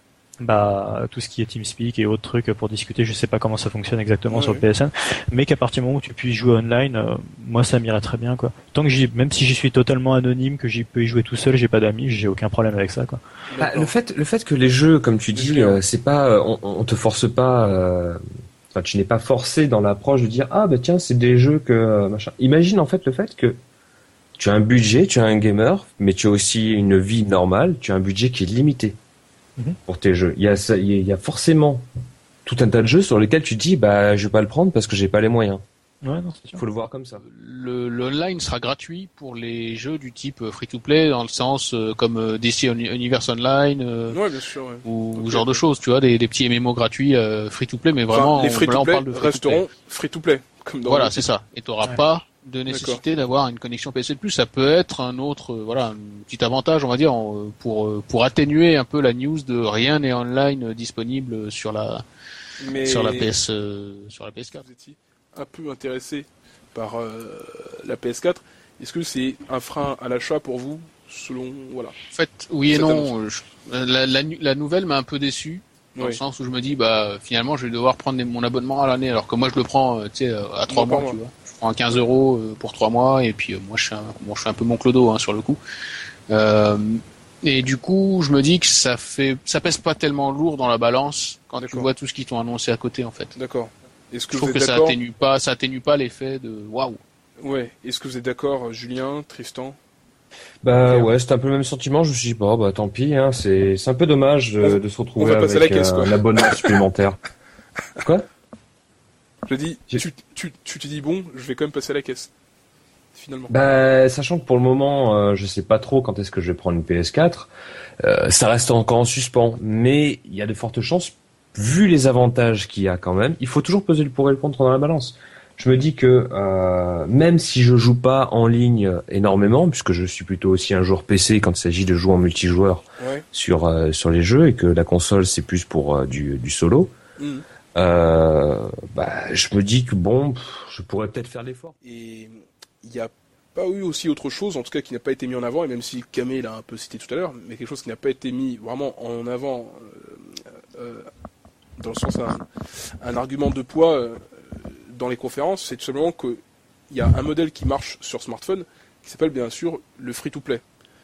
bah, à tout ce qui est TeamSpeak et autres trucs pour discuter. Je sais pas comment ça fonctionne exactement Ouais, sur ouais. le P S N, mais qu'à partir du moment où tu puisses jouer online, euh, moi ça m'irait très bien quoi. Tant que j'y, même si j'y suis totalement anonyme, que j'y peux y jouer tout seul, j'ai pas d'amis, j'ai aucun problème avec ça quoi. Bah, D'accord. le fait, le fait que les jeux, comme tu dis, Julien. euh, c'est pas, euh, on, on te force pas. euh, Enfin, tu n'es pas forcé dans l'approche de dire ah bah tiens c'est des jeux que euh, machin. Imagine en fait le fait que tu as un budget, tu as un gamer, mais tu as aussi une vie normale, tu as un budget qui est limité Mhm. pour tes jeux. Il y a ça, il y a- il y a forcément tout un tas de jeux sur lesquels tu te dis bah je vais pas le prendre parce que j'ai pas les moyens. Ouais, non, c'est sûr. Faut le voir comme ça. Le, l'online sera gratuit pour les jeux du type free-to-play, dans le sens euh, comme euh, D C Uni- Universe Online euh, Ouais, bien sûr. Ouais. ou Ok. ce genre de choses, tu vois, des, des petits M M O gratuits euh, free-to-play, mais vraiment, Enfin, les là, on free-to-play parle de free-to-play. resteront free-to-play. Comme dans Voilà, c'est ça. Et tu n'auras Ouais. pas de nécessité d'avoir une connexion P S N plus. Ça peut être un autre, euh, voilà, un petit avantage, on va dire, en, euh, pour euh, pour atténuer un peu la news de rien n'est online euh, disponible sur la Mais sur la P S euh, sur la P S quatre. vous étiez un peu intéressé par euh, la P S quatre. Est-ce que c'est un frein à l'achat pour vous, selon voilà? En fait, oui et Cette non. euh, je- la, la, nu- la nouvelle m'a un peu déçu. Dans Oui. le sens où je me dis, bah, finalement, je vais devoir prendre des- mon abonnement à l'année, alors que moi, je le prends, euh, tu sais, euh, à trois Mois mois, par tu mois. vois. Je prends à quinze euros euh, pour trois mois, et puis, euh, moi, je suis un, bon, je suis un peu mon clodo, hein, sur le coup. Euh, et du coup, je me dis que ça fait, ça pèse pas tellement lourd dans la balance quand tu D'accord. vois tout ce qu'ils t'ont annoncé à côté, en fait. D'accord. Est-ce que Je vous trouve êtes que ça d'accord? atténue pas, ça atténue pas l'effet de waouh. Ouais. Est-ce que vous êtes d'accord, Julien, Tristan? Bah Ok. ouais, c'était un peu le même sentiment. Je me suis dit bah, bah tant pis, hein, c'est c'est un peu dommage de, de se retrouver on va passer avec à la caisse, euh, quoi. un abonnement supplémentaire. Quoi? Je dis, J'ai- tu, tu, tu te dis bon, je vais quand même passer à la caisse. Finalement. Bah, sachant que pour le moment, euh, je sais pas trop quand est-ce que je vais prendre une P S quatre, euh, ça reste encore en suspens. Mais il y a de fortes chances, vu les avantages qu'il y a quand même, il faut toujours peser le pour et le contre dans la balance. Je me dis que euh, même si je joue pas en ligne énormément, puisque je suis plutôt aussi un joueur P C quand il s'agit de jouer en multijoueur Ouais. sur euh, sur les jeux, et que la console c'est plus pour euh, du, du solo, Mhm. euh, bah, je me dis que bon, pff, je pourrais peut-être faire l'effort. Et il y a pas eu aussi autre chose, en tout cas qui n'a pas été mis en avant, et même si Kamé l'a un peu cité tout à l'heure, mais quelque chose qui n'a pas été mis vraiment en avant, euh, euh, dans le sens un, un argument de poids euh, dans les conférences, c'est tout simplement qu'il y a un modèle qui marche sur smartphone, qui s'appelle bien sûr le free-to-play.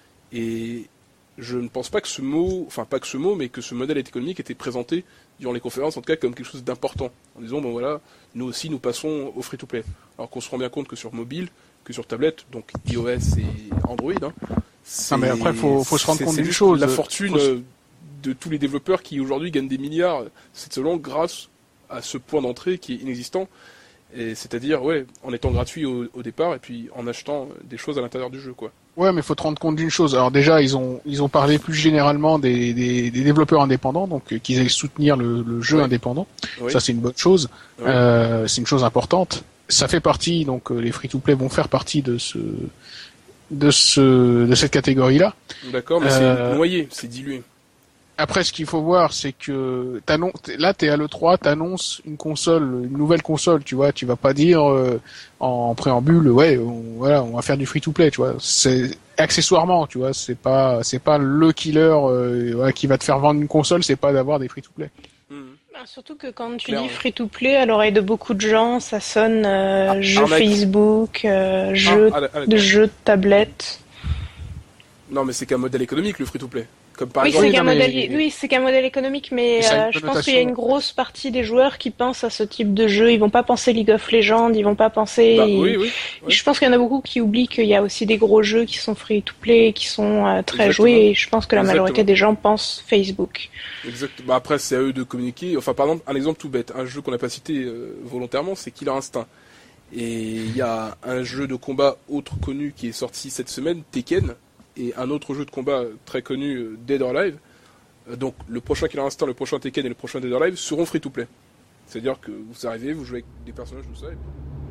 Et je ne pense pas que ce mot, enfin pas que ce mot, mais que ce modèle économique était présenté durant les conférences, en tout cas comme quelque chose d'important, en disant bon voilà, nous aussi nous passons au free-to-play. Alors qu'on se rend bien compte que sur mobile, que sur tablette, donc iOS et Android, hein, ah mais après faut, faut se rendre compte d'une chose, la fortune faut... de tous les développeurs qui aujourd'hui gagnent des milliards, c'est seulement grâce à ce point d'entrée qui est inexistant, et c'est-à-dire ouais, en étant gratuit au, au départ et puis en achetant des choses à l'intérieur du jeu, quoi. Ouais, mais faut te rendre compte d'une chose. Alors déjà, ils ont ils ont parlé plus généralement des des, des développeurs indépendants, donc euh, qu'ils aillent soutenir le, le jeu oui. indépendant. Oui. Ça c'est une bonne chose. Oui. Euh, c'est une chose importante. Ça fait partie, donc euh, les free-to-play vont faire partie de ce de ce de cette catégorie-là. D'accord, mais euh, c'est noyé, c'est dilué. Après, ce qu'il faut voir, c'est que t'annonces, là, t'es à l'E trois, t'annonces une console, une nouvelle console, tu vois. Tu vas pas dire euh, en préambule, ouais, on, voilà, on va faire du free-to-play, tu vois. C'est accessoirement, tu vois. C'est pas, c'est pas le killer euh, ouais, qui va te faire vendre une console, c'est pas d'avoir des free-to-play. Mmh. Ben, surtout que quand tu Clairement. dis free-to-play, à l'oreille de beaucoup de gens, ça sonne euh, ah, jeu arnaque. Facebook, euh, jeu, ah, de jeu de tablette. Non, mais c'est qu'un modèle économique, le free-to-play. Comme par oui, exemple, c'est qu'un mais... modèle, oui, c'est qu'un modèle économique, mais euh, je pense qu'il y a une grosse partie des joueurs qui pensent à ce type de jeu. Ils vont pas penser League of Legends, ils vont pas penser. Bah, oui, oui, oui. Je pense qu'il y en a beaucoup qui oublient qu'il y a aussi des gros jeux qui sont free-to-play, qui sont euh, très Exactement. joués. Et je pense que la Exactement. majorité des gens pensent Facebook. Exactement. Bah, après, c'est à eux de communiquer. Enfin, par exemple, un exemple tout bête, un jeu qu'on n'a pas cité euh, volontairement, c'est Killer Instinct. Et il y a un jeu de combat autre connu qui est sorti cette semaine, Tekken, et un autre jeu de combat très connu, Dead or Alive. Donc le prochain Killer Instinct, le prochain Tekken et le prochain Dead or Alive seront free-to-play. C'est-à-dire que vous arrivez, vous jouez avec des personnages, tout ça, et puis...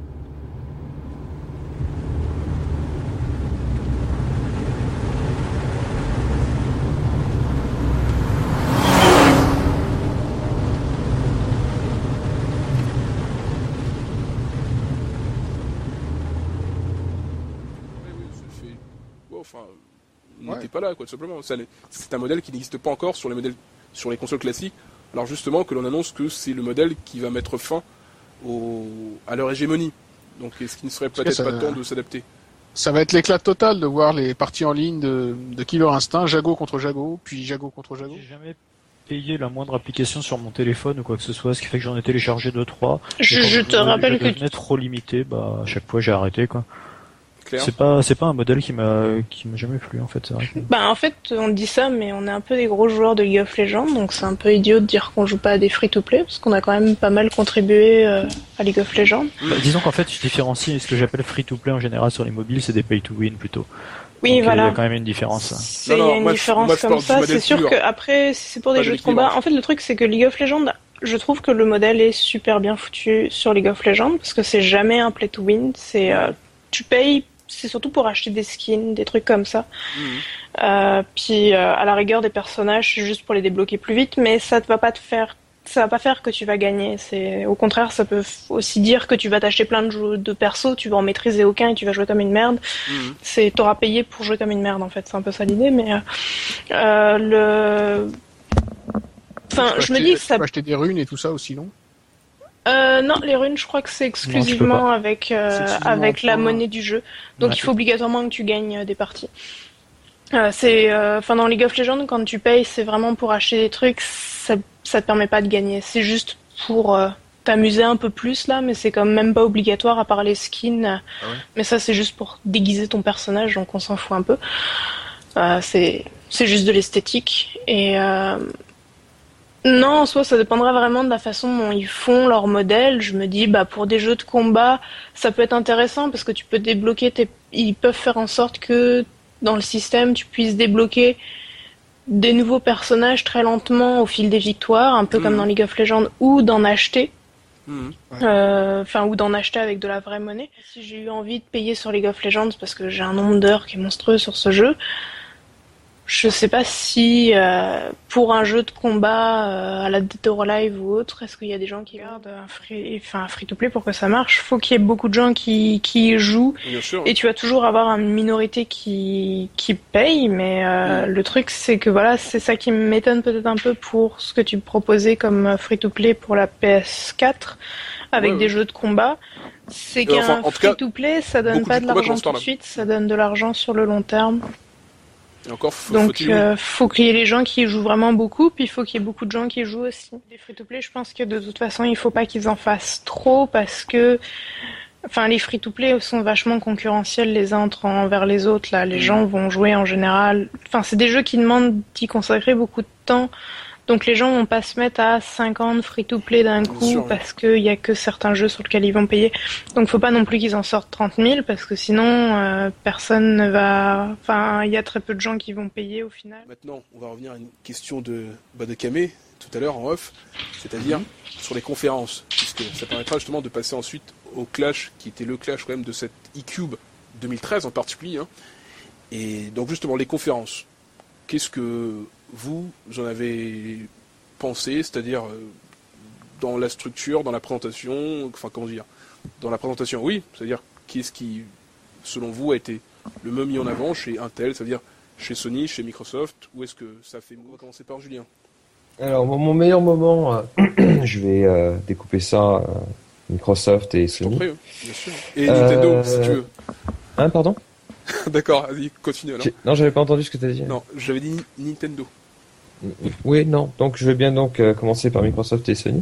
Enfin, il n'était ouais. pas là, quoi, tout simplement. Ça, c'est un modèle qui n'existe pas encore sur les modèles, sur les consoles classiques. Alors justement, que l'on annonce que c'est le modèle qui va mettre fin au, à leur hégémonie. Donc, est-ce qu'il ne serait peut-être ça, pas temps de s'adapter? Ça va être l'éclat total de voir les parties en ligne de, de Killer Instinct, Jago contre Jago, puis Jago contre Jago. J'ai jamais payé la moindre application sur mon téléphone ou quoi que ce soit, ce qui fait que j'en ai téléchargé deux trois. Je, je te rappelle que tu trop limité, bah à chaque fois j'ai arrêté, quoi. C'est pas, c'est pas un modèle qui m'a, qui m'a jamais plu, en fait, c'est vrai. Bah, en fait, on dit ça, mais on est un peu des gros joueurs de League of Legends, donc c'est un peu idiot de dire qu'on joue pas à des free-to-play, parce qu'on a quand même pas mal contribué euh, à League of Legends. Bah, disons qu'en fait, je différencie ce que j'appelle free-to-play en général sur les mobiles, c'est des pay-to-win plutôt. Oui, donc, Il voilà. y a quand même une différence. C'est, il y a une différence je, comme ça, c'est sûr que après, si c'est pour des jeux de combat, en fait, le truc, c'est que League of Legends, je trouve que le modèle est super bien foutu sur League of Legends, parce que c'est jamais un play-to-win, c'est, euh, tu payes, c'est surtout pour acheter des skins, des trucs comme ça. Mmh. Euh, puis euh, à la rigueur des personnages, c'est juste pour les débloquer plus vite, mais ça ne va pas te faire, ça va pas faire que tu vas gagner. C'est au contraire, ça peut aussi dire que tu vas t'acheter plein de jeux de persos, tu vas en maîtriser aucun et tu vas jouer comme une merde. Mmh. C'est t'auras payé pour jouer comme une merde en fait, c'est un peu ça l'idée. Mais euh, euh, le, enfin, je acheter, me dis que ça. Tu peux acheter des runes et tout ça aussi, non? Euh, non, les runes, je crois que c'est exclusivement non, avec euh, exclusivement avec la monnaie du jeu. Donc ouais. Il faut obligatoirement que tu gagnes des parties. Euh, c'est, enfin euh, dans League of Legends, quand tu payes, c'est vraiment pour acheter des trucs. Ça, ça te permet pas de gagner. C'est juste pour euh, t'amuser un peu plus là, mais c'est quand même pas obligatoire à part les skins. Ah ouais. Mais ça, c'est juste pour déguiser ton personnage, donc on s'en fout un peu. Euh, c'est c'est juste de l'esthétique et euh, non, en soi, ça dépendra vraiment de la façon dont ils font leur modèle. Je me dis, bah, pour des jeux de combat, ça peut être intéressant parce que tu peux débloquer tes... Ils peuvent faire en sorte que, dans le système, tu puisses débloquer des nouveaux personnages très lentement au fil des victoires, un peu mmh. comme dans League of Legends, ou d'en acheter. Mmh. Ouais. Euh, enfin, ou d'en acheter avec de la vraie monnaie. Si j'ai eu envie de payer sur League of Legends parce que j'ai un nombre d'heures qui est monstrueux sur ce jeu, Je sais pas si euh, pour un jeu de combat euh, à la Dead or Alive ou autre, est-ce qu'il y a des gens qui regardent un free, enfin un free-to-play pour que ça marche? Faut qu'il y ait beaucoup de gens qui qui y jouent. Bien sûr. Et tu vas toujours avoir une minorité qui qui paye, mais euh, mmh. le truc c'est que voilà, c'est ça qui m'étonne peut-être un peu pour ce que tu proposais comme free-to-play pour la P S quatre avec ouais, des ouais. jeux de combat. C'est qu'un enfin, free-to-play, ça donne pas de, de l'argent tout de suite, ça donne de l'argent sur le long terme. Et encore, faut, Donc, il euh, faut qu'il y ait les gens qui jouent vraiment beaucoup, puis il faut qu'il y ait beaucoup de gens qui jouent aussi. Les free-to-play, je pense que de toute façon, il faut pas qu'ils en fassent trop, parce que, enfin, les free-to-play sont vachement concurrentiels les uns entre envers les autres. Là, les mmh. gens vont jouer en général. Enfin, c'est des jeux qui demandent d'y consacrer beaucoup de temps. Donc les gens vont pas se mettre à cinquante free-to-play d'un coup sûr, parce qu'il y a que certains jeux sur lesquels ils vont payer. Donc faut pas non plus qu'ils en sortent trente mille parce que sinon euh, personne ne va... Enfin, il y a très peu de gens qui vont payer au final. Maintenant, on va revenir à une question de, bah, de Kamé tout à l'heure en off, c'est-à-dire mm-hmm. sur les conférences, puisque ça permettra justement de passer ensuite au Clash, qui était le Clash quand même de cette eCube deux mille treize en particulier. Hein. Et donc justement, les conférences, qu'est-ce que... vous en avez pensé, c'est-à-dire euh, dans la structure, dans la présentation, enfin comment dire, dans la présentation, oui, c'est-à-dire qu'est-ce qui, selon vous, a été le mieux mis en avant chez Intel, c'est-à-dire chez Sony, chez Microsoft, ou est-ce que ça fait... On va commencer par Julien. Alors, mon meilleur moment, euh, je vais euh, découper ça, euh, Microsoft et Sony. Je t'en prie, bien sûr. Et Nintendo, euh... si tu veux. Hein, pardon? D'accord, vas-y, continue alors. Non, j'avais pas entendu ce que tu as dit. Non, j'avais dit Nintendo. Oui, non. Donc, je vais bien donc euh, commencer par Microsoft et Sony.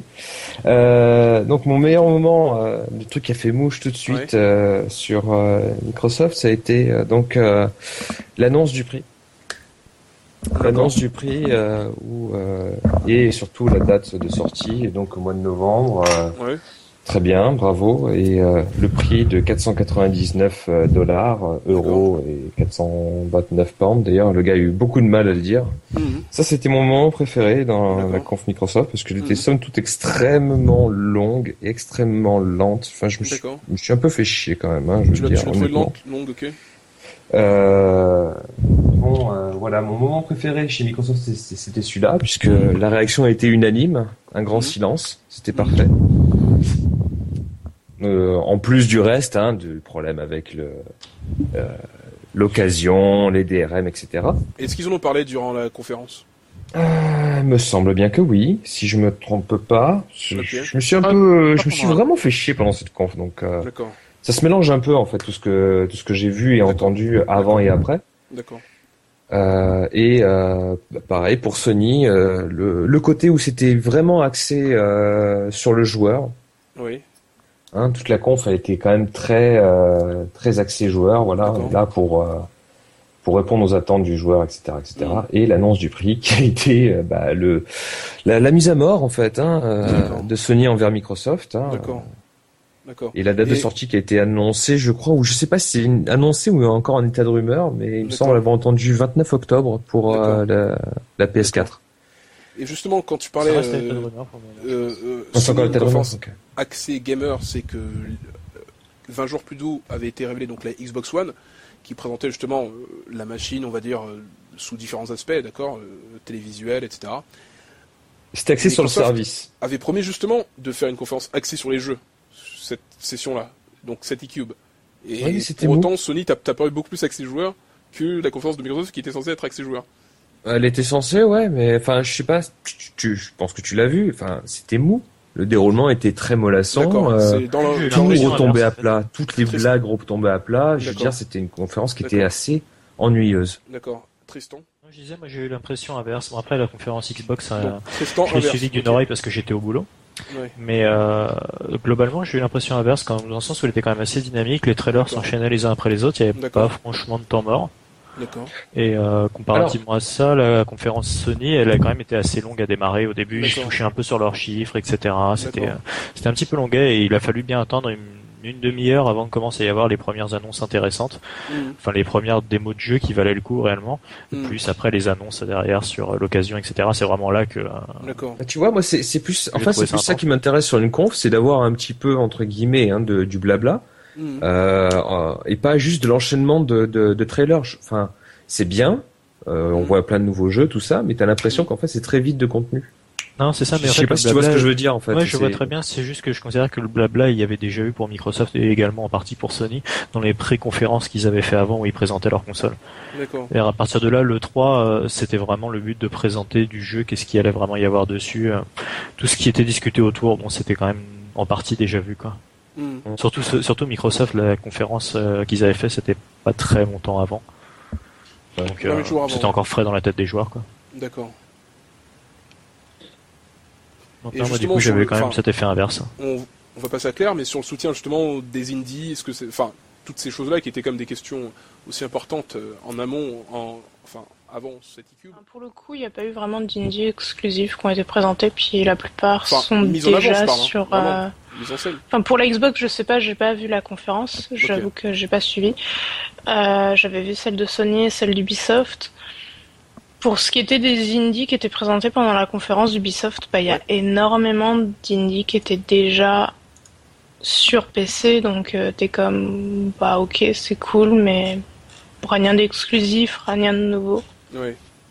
Euh, donc, mon meilleur moment, euh, le truc qui a fait mouche tout de suite ouais. euh, sur euh, Microsoft, ça a été euh, donc euh, l'annonce du prix. L'annonce du prix euh, où, euh, et surtout la date de sortie, et donc au mois de novembre. Euh, ouais. Très bien, bravo. Et euh, le prix de quatre cent quatre-vingt-dix-neuf dollars, euros et quatre cent vingt-neuf pounds. D'ailleurs, le gars a eu beaucoup de mal à le dire. Mm-hmm. Ça, c'était mon moment préféré dans D'accord. la conf Microsoft parce que j'étais mm-hmm. somme toute extrêmement longue, extrêmement lente. Enfin, je me suis, je me suis un peu fait chier quand même. Hein, je tu veux l'as dire, trouvé longue, longue, ok. Euh, bon, euh, voilà, mon moment préféré chez Microsoft, c'était celui-là, puisque mm-hmm. la réaction a été unanime, un grand mm-hmm. silence, c'était parfait. Euh, en plus du reste, hein, du problème avec le euh, l'occasion, les D R M, et cetera. Est-ce qu'ils en ont parlé durant la conférence? Euh, me semble bien que oui, si je me trompe pas. Je, okay. je me suis un ah, peu, je me suis vraiment fait chier pendant cette conf, donc euh, D'accord. ça se mélange un peu en fait tout ce que tout ce que j'ai vu et D'accord. entendu avant D'accord. et après. D'accord. Euh, et euh, pareil pour Sony, euh, le, le côté où c'était vraiment axé euh, sur le joueur. Oui. Hein, toute la conf a été quand même très euh, très axée joueur, voilà, D'accord. là pour euh, pour répondre aux attentes du joueur, et cetera, et cetera. Mmh. Et l'annonce du prix qui a été euh, bah, le la, la mise à mort en fait hein, euh, de Sony envers Microsoft. Hein, D'accord. D'accord. Et la date et... de sortie qui a été annoncée, je crois, ou je sais pas si c'est une... annoncée ou encore en état de rumeur, mais il D'accord. me semble avoir entendu vingt-neuf octobre pour euh, la, la P S quatre. Et justement, quand tu parlais ça euh, euh, euh, sur une conférence okay. axée gamer, c'est que vingt jours plus tôt avait été révélée donc la Xbox One, qui présentait justement euh, la machine, on va dire, euh, sous différents aspects, d'accord, euh, télévisuel, et cetera. C'était axé sur le service. Avait promis justement de faire une conférence axée sur les jeux, cette session-là, donc cette eCube. Et oui, pour autant, mou. Sony t'a paru beaucoup plus axé joueur que la conférence de Microsoft qui était censée être axée joueur. Elle était censée, ouais, mais enfin, je sais pas, tu, tu, je pense que tu l'as vu, enfin, c'était mou. Le déroulement était très mollasson. D'accord, euh, c'est dans le, tout retombait à plat, toutes les Tristan. blagues retombaient à plat. Je veux dire, c'était une conférence qui était assez ennuyeuse. D'accord. Tristan? Je disais, moi j'ai eu l'impression inverse. Bon, après, la conférence Xbox, ça, Donc, Tristan, je l'ai suivi d'une okay. oreille parce que j'étais au boulot. Ouais. Mais euh, globalement, j'ai eu l'impression inverse, quand, dans le sens où elle était quand même assez dynamique. Les trailers s'enchaînaient les uns après les autres. Il n'y avait D'accord. pas franchement de temps mort. D'accord. Et euh, comparativement Alors, à ça, la conférence Sony, elle a quand même été assez longue à démarrer au début. D'accord. Je touchais un peu sur leurs chiffres, et cetera. C'était, euh, c'était un petit peu longuet et il a fallu bien attendre une, une demi-heure avant de commencer à y avoir les premières annonces intéressantes. Mmh. Enfin, les premières démos de jeu qui valaient le coup réellement. Mmh. Plus après les annonces derrière sur l'occasion, et cetera. C'est vraiment là que. Euh, D'accord. Tu vois, moi, c'est, c'est plus, en fait, c'est plus ça qui m'intéresse sur une conf, c'est d'avoir un petit peu entre guillemets hein, de, du blabla. Mmh. Euh, et pas juste de l'enchaînement de, de, de trailers. Enfin, c'est bien, Euh, on voit plein de nouveaux jeux, tout ça, mais t'as l'impression qu'en fait c'est très vide de contenu. Non, c'est ça, mais je en sais fait, pas si tu blabla... vois ce que je veux dire en fait. Ouais, je c'est... vois très bien, c'est juste que je considère que le blabla, il y avait déjà eu pour Microsoft et également en partie pour Sony dans les pré-conférences qu'ils avaient fait avant où ils présentaient leur console. D'accord. Et à partir de là, le trois, euh, c'était vraiment le but de présenter du jeu, qu'est-ce qu'il allait vraiment y avoir dessus, euh, tout ce qui était discuté autour, bon, c'était quand même en partie déjà vu, quoi. Mm. Surtout, surtout Microsoft, la conférence euh, qu'ils avaient fait, c'était pas très longtemps avant. Donc, Ouais, euh, avant. c'était encore frais dans la tête des joueurs, quoi. D'accord. Donc, Et non, moi, du justement, coup, j'avais sur le- quand même enfin, cet effet inverse. On, on va passer à Claire, mais sur le soutien justement des indies, est-ce que c'est, enfin, toutes ces choses-là qui étaient comme des questions aussi importantes euh, en amont, en, enfin, avant cette e-cube. Pour le coup, il n'y a pas eu vraiment d'indies exclusifs qui ont été présentés, puis la plupart Enfin, sont mise en avant, je déjà parle, hein, sur. vraiment. euh, Mise en scène. Enfin, pour la Xbox, je sais pas, j'ai pas vu la conférence. J'avoue que j'ai pas suivi. Euh, j'avais vu celle de Sony et celle d'Ubisoft. Pour ce qui était des indies qui étaient présentés pendant la conférence d'Ubisoft, bah, il y a Ouais. énormément d'indies qui étaient déjà sur P C, donc euh, t'es comme, bah ok, c'est cool, mais rien d'exclusif, rien de nouveau. Oui.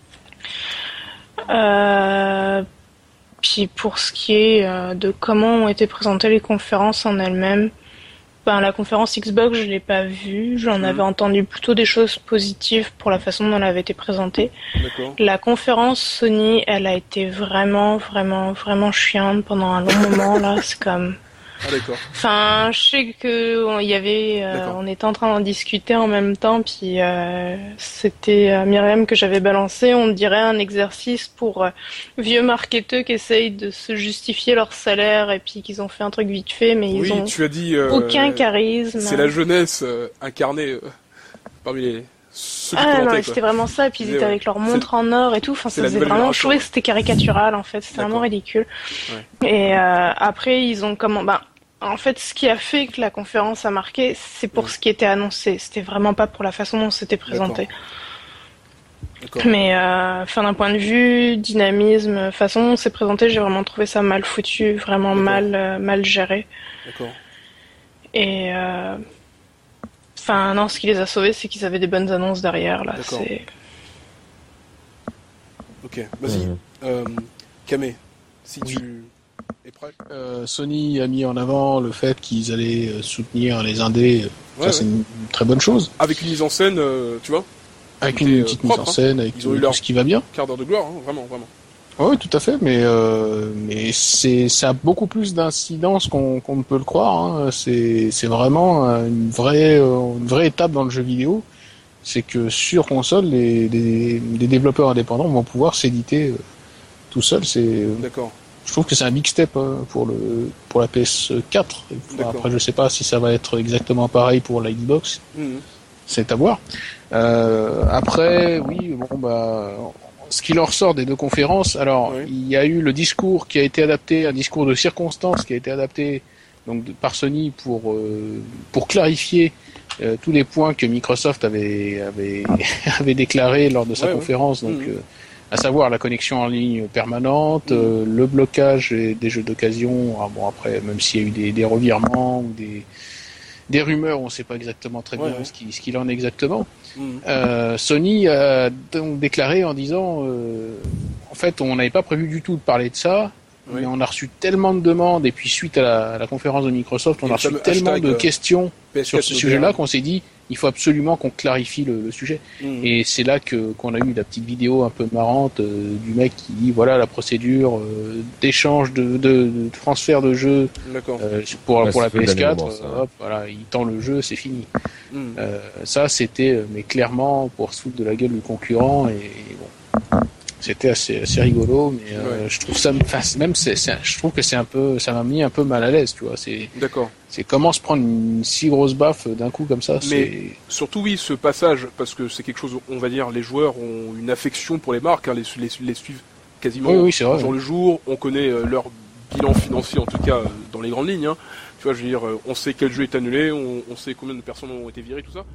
Euh, puis pour ce qui est euh, de comment ont été présentées les conférences en elles-mêmes, ben, la conférence Xbox, je l'ai pas vue. J'en Mhm. avais entendu plutôt des choses positives pour la façon dont elle avait été présentée. D'accord. La conférence Sony, elle a été vraiment, vraiment, vraiment chiante pendant un long moment, là. C'est comme... Ah d'accord. Enfin, je sais que on- il y avait, euh, D'accord. on était en train d'en discuter en même temps, puis euh, c'était euh, Myriam que j'avais balancé. On dirait un exercice pour euh, vieux marketeurs qui essayent de se justifier leur salaire et puis qu'ils ont fait un truc vite fait, mais Oui, ils ont tu as dit. euh, aucun charisme. C'est la jeunesse euh, incarnée euh, parmi les ceux qui Ah non, commentaient, mais quoi. c'était vraiment ça. Puis ils Mais étaient ouais. avec leur montre en or et tout. Enfin, c'est ça la faisait nouvelle vraiment. Je génération, trouvais ouais. que c'était caricatural en fait. C'était D'accord. vraiment ridicule. Et euh, après, ils ont comment ben, en fait, ce qui a fait que la conférence a marqué, c'est pour Ouais. ce qui était annoncé. C'était vraiment pas pour la façon dont c'était présenté. D'accord. Mais euh, enfin, d'un point de vue dynamisme, façon dont c'est présenté, j'ai vraiment trouvé ça mal foutu, vraiment D'accord. mal, euh, mal géré. D'accord. Et euh, enfin, non, ce qui les a sauvés, c'est qu'ils avaient des bonnes annonces derrière. Là, D'accord. c'est. Ok. Vas-y. Mhm. Euh, Kamé, si Oui. tu es prêt. Euh, Sony a mis en avant le fait qu'ils allaient euh, soutenir les indés. Ouais, Ça, c'est une très bonne chose. Avec une mise en scène, euh, tu vois, Avec C'était, une euh, petite propre, mise en scène, avec Ils ont eu tout leur- ce qui va bien. quart d'heure de gloire, hein, vraiment, vraiment. Oui, tout à fait, mais euh, mais c'est ça a beaucoup plus d'incidence qu'on qu'on ne peut le croire. Hein. C'est c'est vraiment euh, une vraie euh, une vraie étape dans le jeu vidéo. C'est que sur console, les, les, les développeurs indépendants vont pouvoir s'éditer euh, tout seuls. C'est D'accord. je trouve que c'est un big step euh, pour le pour la P S quatre. Enfin, D'accord. après, je sais pas si ça va être exactement pareil pour la Xbox. Mhm. C'est à voir. Euh, après, oui, bon bah, ce qui leur sort des deux conférences, alors Oui. il y a eu le discours qui a été adapté, un discours de circonstance qui a été adapté donc de- par Sony pour euh, pour clarifier euh, tous les points que Microsoft avait avait avait déclaré lors de sa Ouais, ouais. conférence, donc Mhm. euh, à savoir la connexion en ligne permanente, euh, le blocage et- des jeux d'occasion. Ah, bon après, même s'il y a eu des, des revirements ou des des rumeurs, on ne sait pas exactement très bien Ouais, ouais. ce qui- ce qu'il en est exactement. Mhm. Euh, Sony a donc déclaré en disant euh, en fait on n'avait pas prévu du tout de parler de ça, Oui. mais on a reçu tellement de demandes et puis suite à la, à la conférence de Microsoft on Et a le reçu fameux tellement hashtag, de euh, questions P S sur quatre ce moderne. sujet-là qu'on s'est dit il faut absolument qu'on clarifie le, le sujet. Mhm. Et c'est là que qu'on a eu la petite vidéo un peu marrante euh, du mec qui dit voilà la procédure euh, d'échange de, de, de transfert de jeux D'accord. euh, pour Ouais, pour ça la fait P S de quatre. l'animement, ça. euh, hop, voilà, il tend le jeu, c'est fini. Mhm. Euh, ça, c'était, euh, mais clairement, pour se foutre de la gueule du concurrent, et, et bon, c'était assez, assez rigolo, mais euh, Ouais. je trouve ça, enfin, c'est- même, c'est, c'est- je trouve que c'est un peu, ça m'a mis un peu mal à l'aise, tu vois. C'est, D'accord. c'est comment se prendre une si grosse baffe d'un coup comme ça. Mais- C'est, Surtout oui, ce passage, parce que c'est quelque chose, on va dire, les joueurs ont une affection pour les marques, hein, les, les, les suivent quasiment oui, oui, c'est vrai. jour le jour, on connaît euh, leur bilan financier, en tout cas euh, dans les grandes lignes. Hein. Tu vois, je veux dire, euh, on sait quel jeu est annulé, on, on sait combien de personnes ont été virées, tout ça.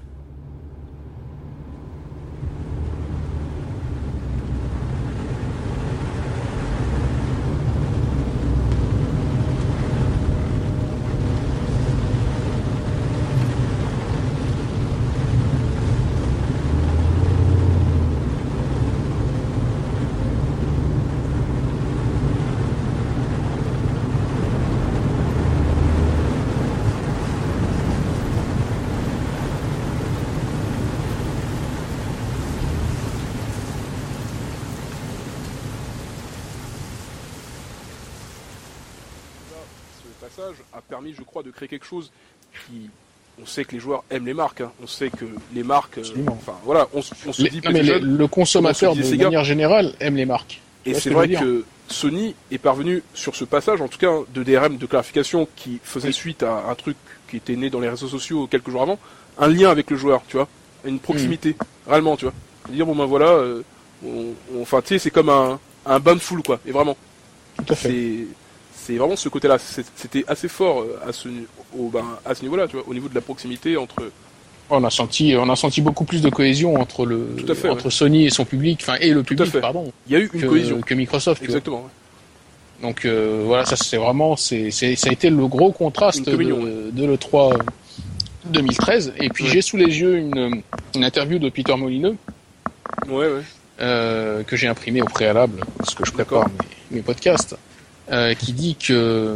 passage a permis, je crois, de créer quelque chose qui... On sait que les joueurs aiment les marques, hein. On sait que les marques... Euh, enfin, voilà, on, on se les, dit... Non, mais les, le consommateur, de Sega, manière générale, aime les marques. Et c'est vrai que Sony est parvenu sur ce passage, en tout cas, de D R M, de clarification, qui faisait oui. suite à un truc qui était né dans les réseaux sociaux quelques jours avant, un lien avec le joueur, tu vois, une proximité, mmh. réellement, tu vois. Dire, bon ben voilà, euh, on, on, enfin, tu sais, c'est comme un, un bain de foule, quoi, et vraiment. Tout à fait. C'est... C'est vraiment ce côté-là. C'était assez fort à ce, au, ben, à ce niveau-là, tu vois, au niveau de la proximité entre. On a senti, on a senti beaucoup plus de cohésion entre le, fait, entre ouais. Sony et son public, enfin et le public, pardon. Il y a eu une que, cohésion que Microsoft. Exactement. Ouais. Donc euh, voilà, ça c'est vraiment, c'est, c'est, ça a été le gros contraste de, ouais. de l'E trois deux mille treize. Et puis ouais. j'ai sous les yeux une, une interview de Peter Molineux. Ouais, ouais. Euh, que j'ai imprimé au préalable, parce que je prépare mes, mes podcasts. Euh, qui dit que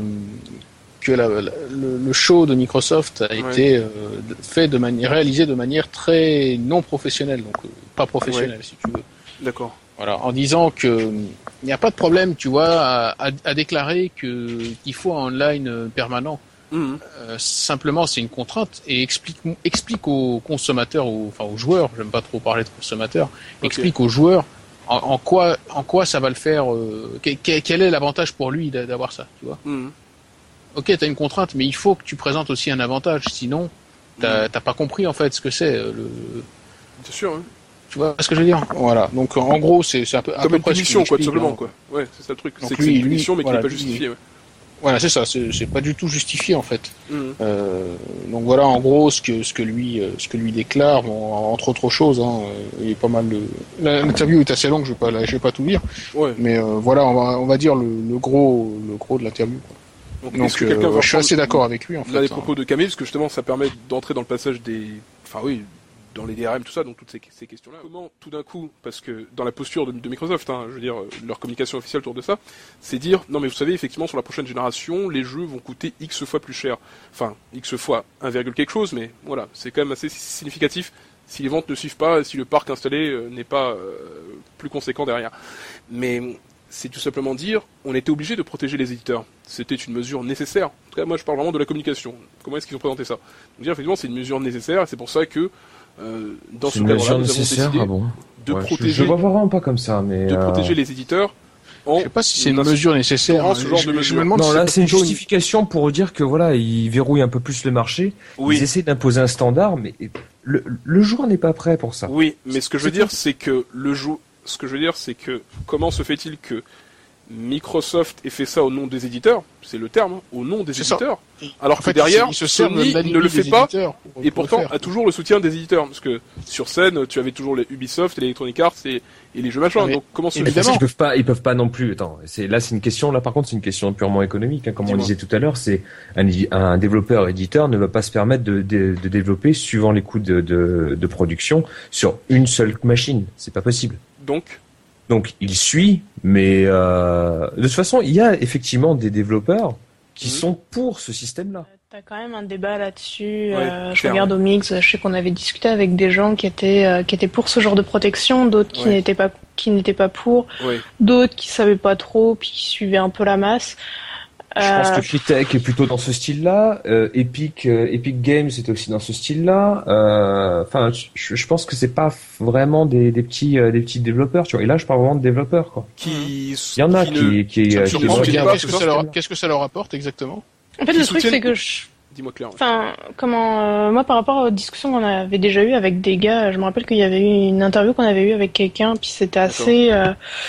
que la, la, le, le show de Microsoft a ouais. été euh, fait de manière réalisé de manière très non professionnelle, donc euh, pas professionnelle ouais. si tu veux. D'accord. Voilà, en disant que il n'y a pas de problème, tu vois, à, à, à déclarer que qu'il faut un online permanent. Mmh. Euh, simplement, c'est une contrainte et explique explique aux consommateurs, ou enfin aux joueurs. J'aime pas trop parler de consommateurs. Okay. Explique aux joueurs. En, en quoi, en quoi ça va le faire euh, quel, quel est l'avantage pour lui d'avoir ça, tu vois mmh. Ok, t'as une contrainte, mais il faut que tu présentes aussi un avantage, sinon t'as, mmh. t'as pas compris en fait ce que c'est. Le... C'est sûr. Hein. Tu vois ce que je veux dire? Voilà. Donc en gros, c'est, c'est un peu comme à peu une punition, quoi, tout simplement, quoi. Ouais, c'est ça le truc. Donc c'est lui, que c'est une punition, mais voilà, qui n'est pas justifiée. Ouais. Voilà, c'est ça. C'est, c'est pas du tout justifié en fait. Mmh. Euh, donc voilà, en gros, ce que ce que lui ce que lui déclare, bon, entre autres choses, hein, il est pas mal de. L'interview est assez longue, je vais pas je vais pas tout lire. Ouais. Mais euh, voilà, on va on va dire le, le gros le gros de l'interview. Donc, donc que euh, je suis assez d'accord avec lui en fait. Là, les propos hein. de Camille, parce que justement, ça permet d'entrer dans le passage des. Enfin oui. Dans les D R M, tout ça, donc toutes ces, ces questions-là. Comment, tout d'un coup, parce que dans la posture de, de Microsoft, hein, je veux dire, leur communication officielle autour de ça, c'est dire, non mais vous savez, effectivement, sur la prochaine génération, les jeux vont coûter X fois plus cher. Enfin, X fois un, quelque chose, mais voilà, c'est quand même assez significatif si les ventes ne suivent pas, si le parc installé euh, n'est pas euh, plus conséquent derrière. Mais c'est tout simplement dire, on était obligé de protéger les éditeurs. C'était une mesure nécessaire. En tout cas, moi, je parle vraiment de la communication. Comment est-ce qu'ils ont présenté ça? Donc, dire, effectivement, c'est une mesure nécessaire, et c'est pour ça que Euh, dans c'est ce cadre-là, nous avons nécessaire, décidé ah bon. de ouais, protéger. Je, je vois vraiment pas comme ça, mais de euh... protéger les éditeurs. En je sais pas si c'est une mesure nécessaire. Hein, ce genre je, de mesure. Je me demande non, si là, c'est une justification une... pour dire que voilà, ils verrouillent un peu plus le marché. Oui. Ils essaient d'imposer un standard, mais le, le joueur n'est pas prêt pour ça. Oui, mais ce que je veux dire, c'est que le jou... ce que je veux dire, c'est que comment se fait-il que Microsoft ait fait ça au nom des éditeurs, c'est le terme, au nom des c'est éditeurs, ça. Alors en que fait, derrière, il se Sony de ne le fait pas, et pourtant a toujours le soutien des éditeurs, parce que sur scène, tu avais toujours les Ubisoft, les Electronic Arts et, et les jeux machin, donc comment se fait ils peuvent pas, ils peuvent pas non plus, attends, c'est, là c'est une question, là par contre c'est une question purement économique, hein, comme Dis-moi. on disait tout à l'heure, c'est un, un développeur éditeur ne va pas se permettre de, de, de développer suivant les coûts de, de, de production sur une seule machine, c'est pas possible. Donc Donc il suit, mais euh, de toute façon, il y a effectivement des développeurs qui mmh. sont pour ce système-là. T'as quand même un débat là-dessus. Ouais, euh, je regarde au Mix, je sais qu'on avait discuté avec des gens qui étaient euh, qui étaient pour ce genre de protection, d'autres qui ouais. n'étaient pas qui n'étaient pas pour, ouais. d'autres qui savaient pas trop, puis qui suivaient un peu la masse. Je euh... pense que Crytek est plutôt dans ce style-là. Euh, Epic, euh, Epic Games est aussi dans ce style-là. Enfin, euh, je, je pense que c'est pas vraiment des, des petits, euh, des petits développeurs, tu vois. Et là, je parle vraiment de développeurs, quoi. Qui, il y en a qui, qui, qui, qui, qui, qui qu'est-ce que ça leur, qu'est-ce que ça leur apporte exactement? En fait, le truc, c'est que je... Dis-moi clair. Enfin, comment, euh, moi, par rapport aux discussions qu'on avait déjà eues avec des gars, je me rappelle qu'il y avait eu une interview qu'on avait eue avec quelqu'un, puis c'était assez, euh,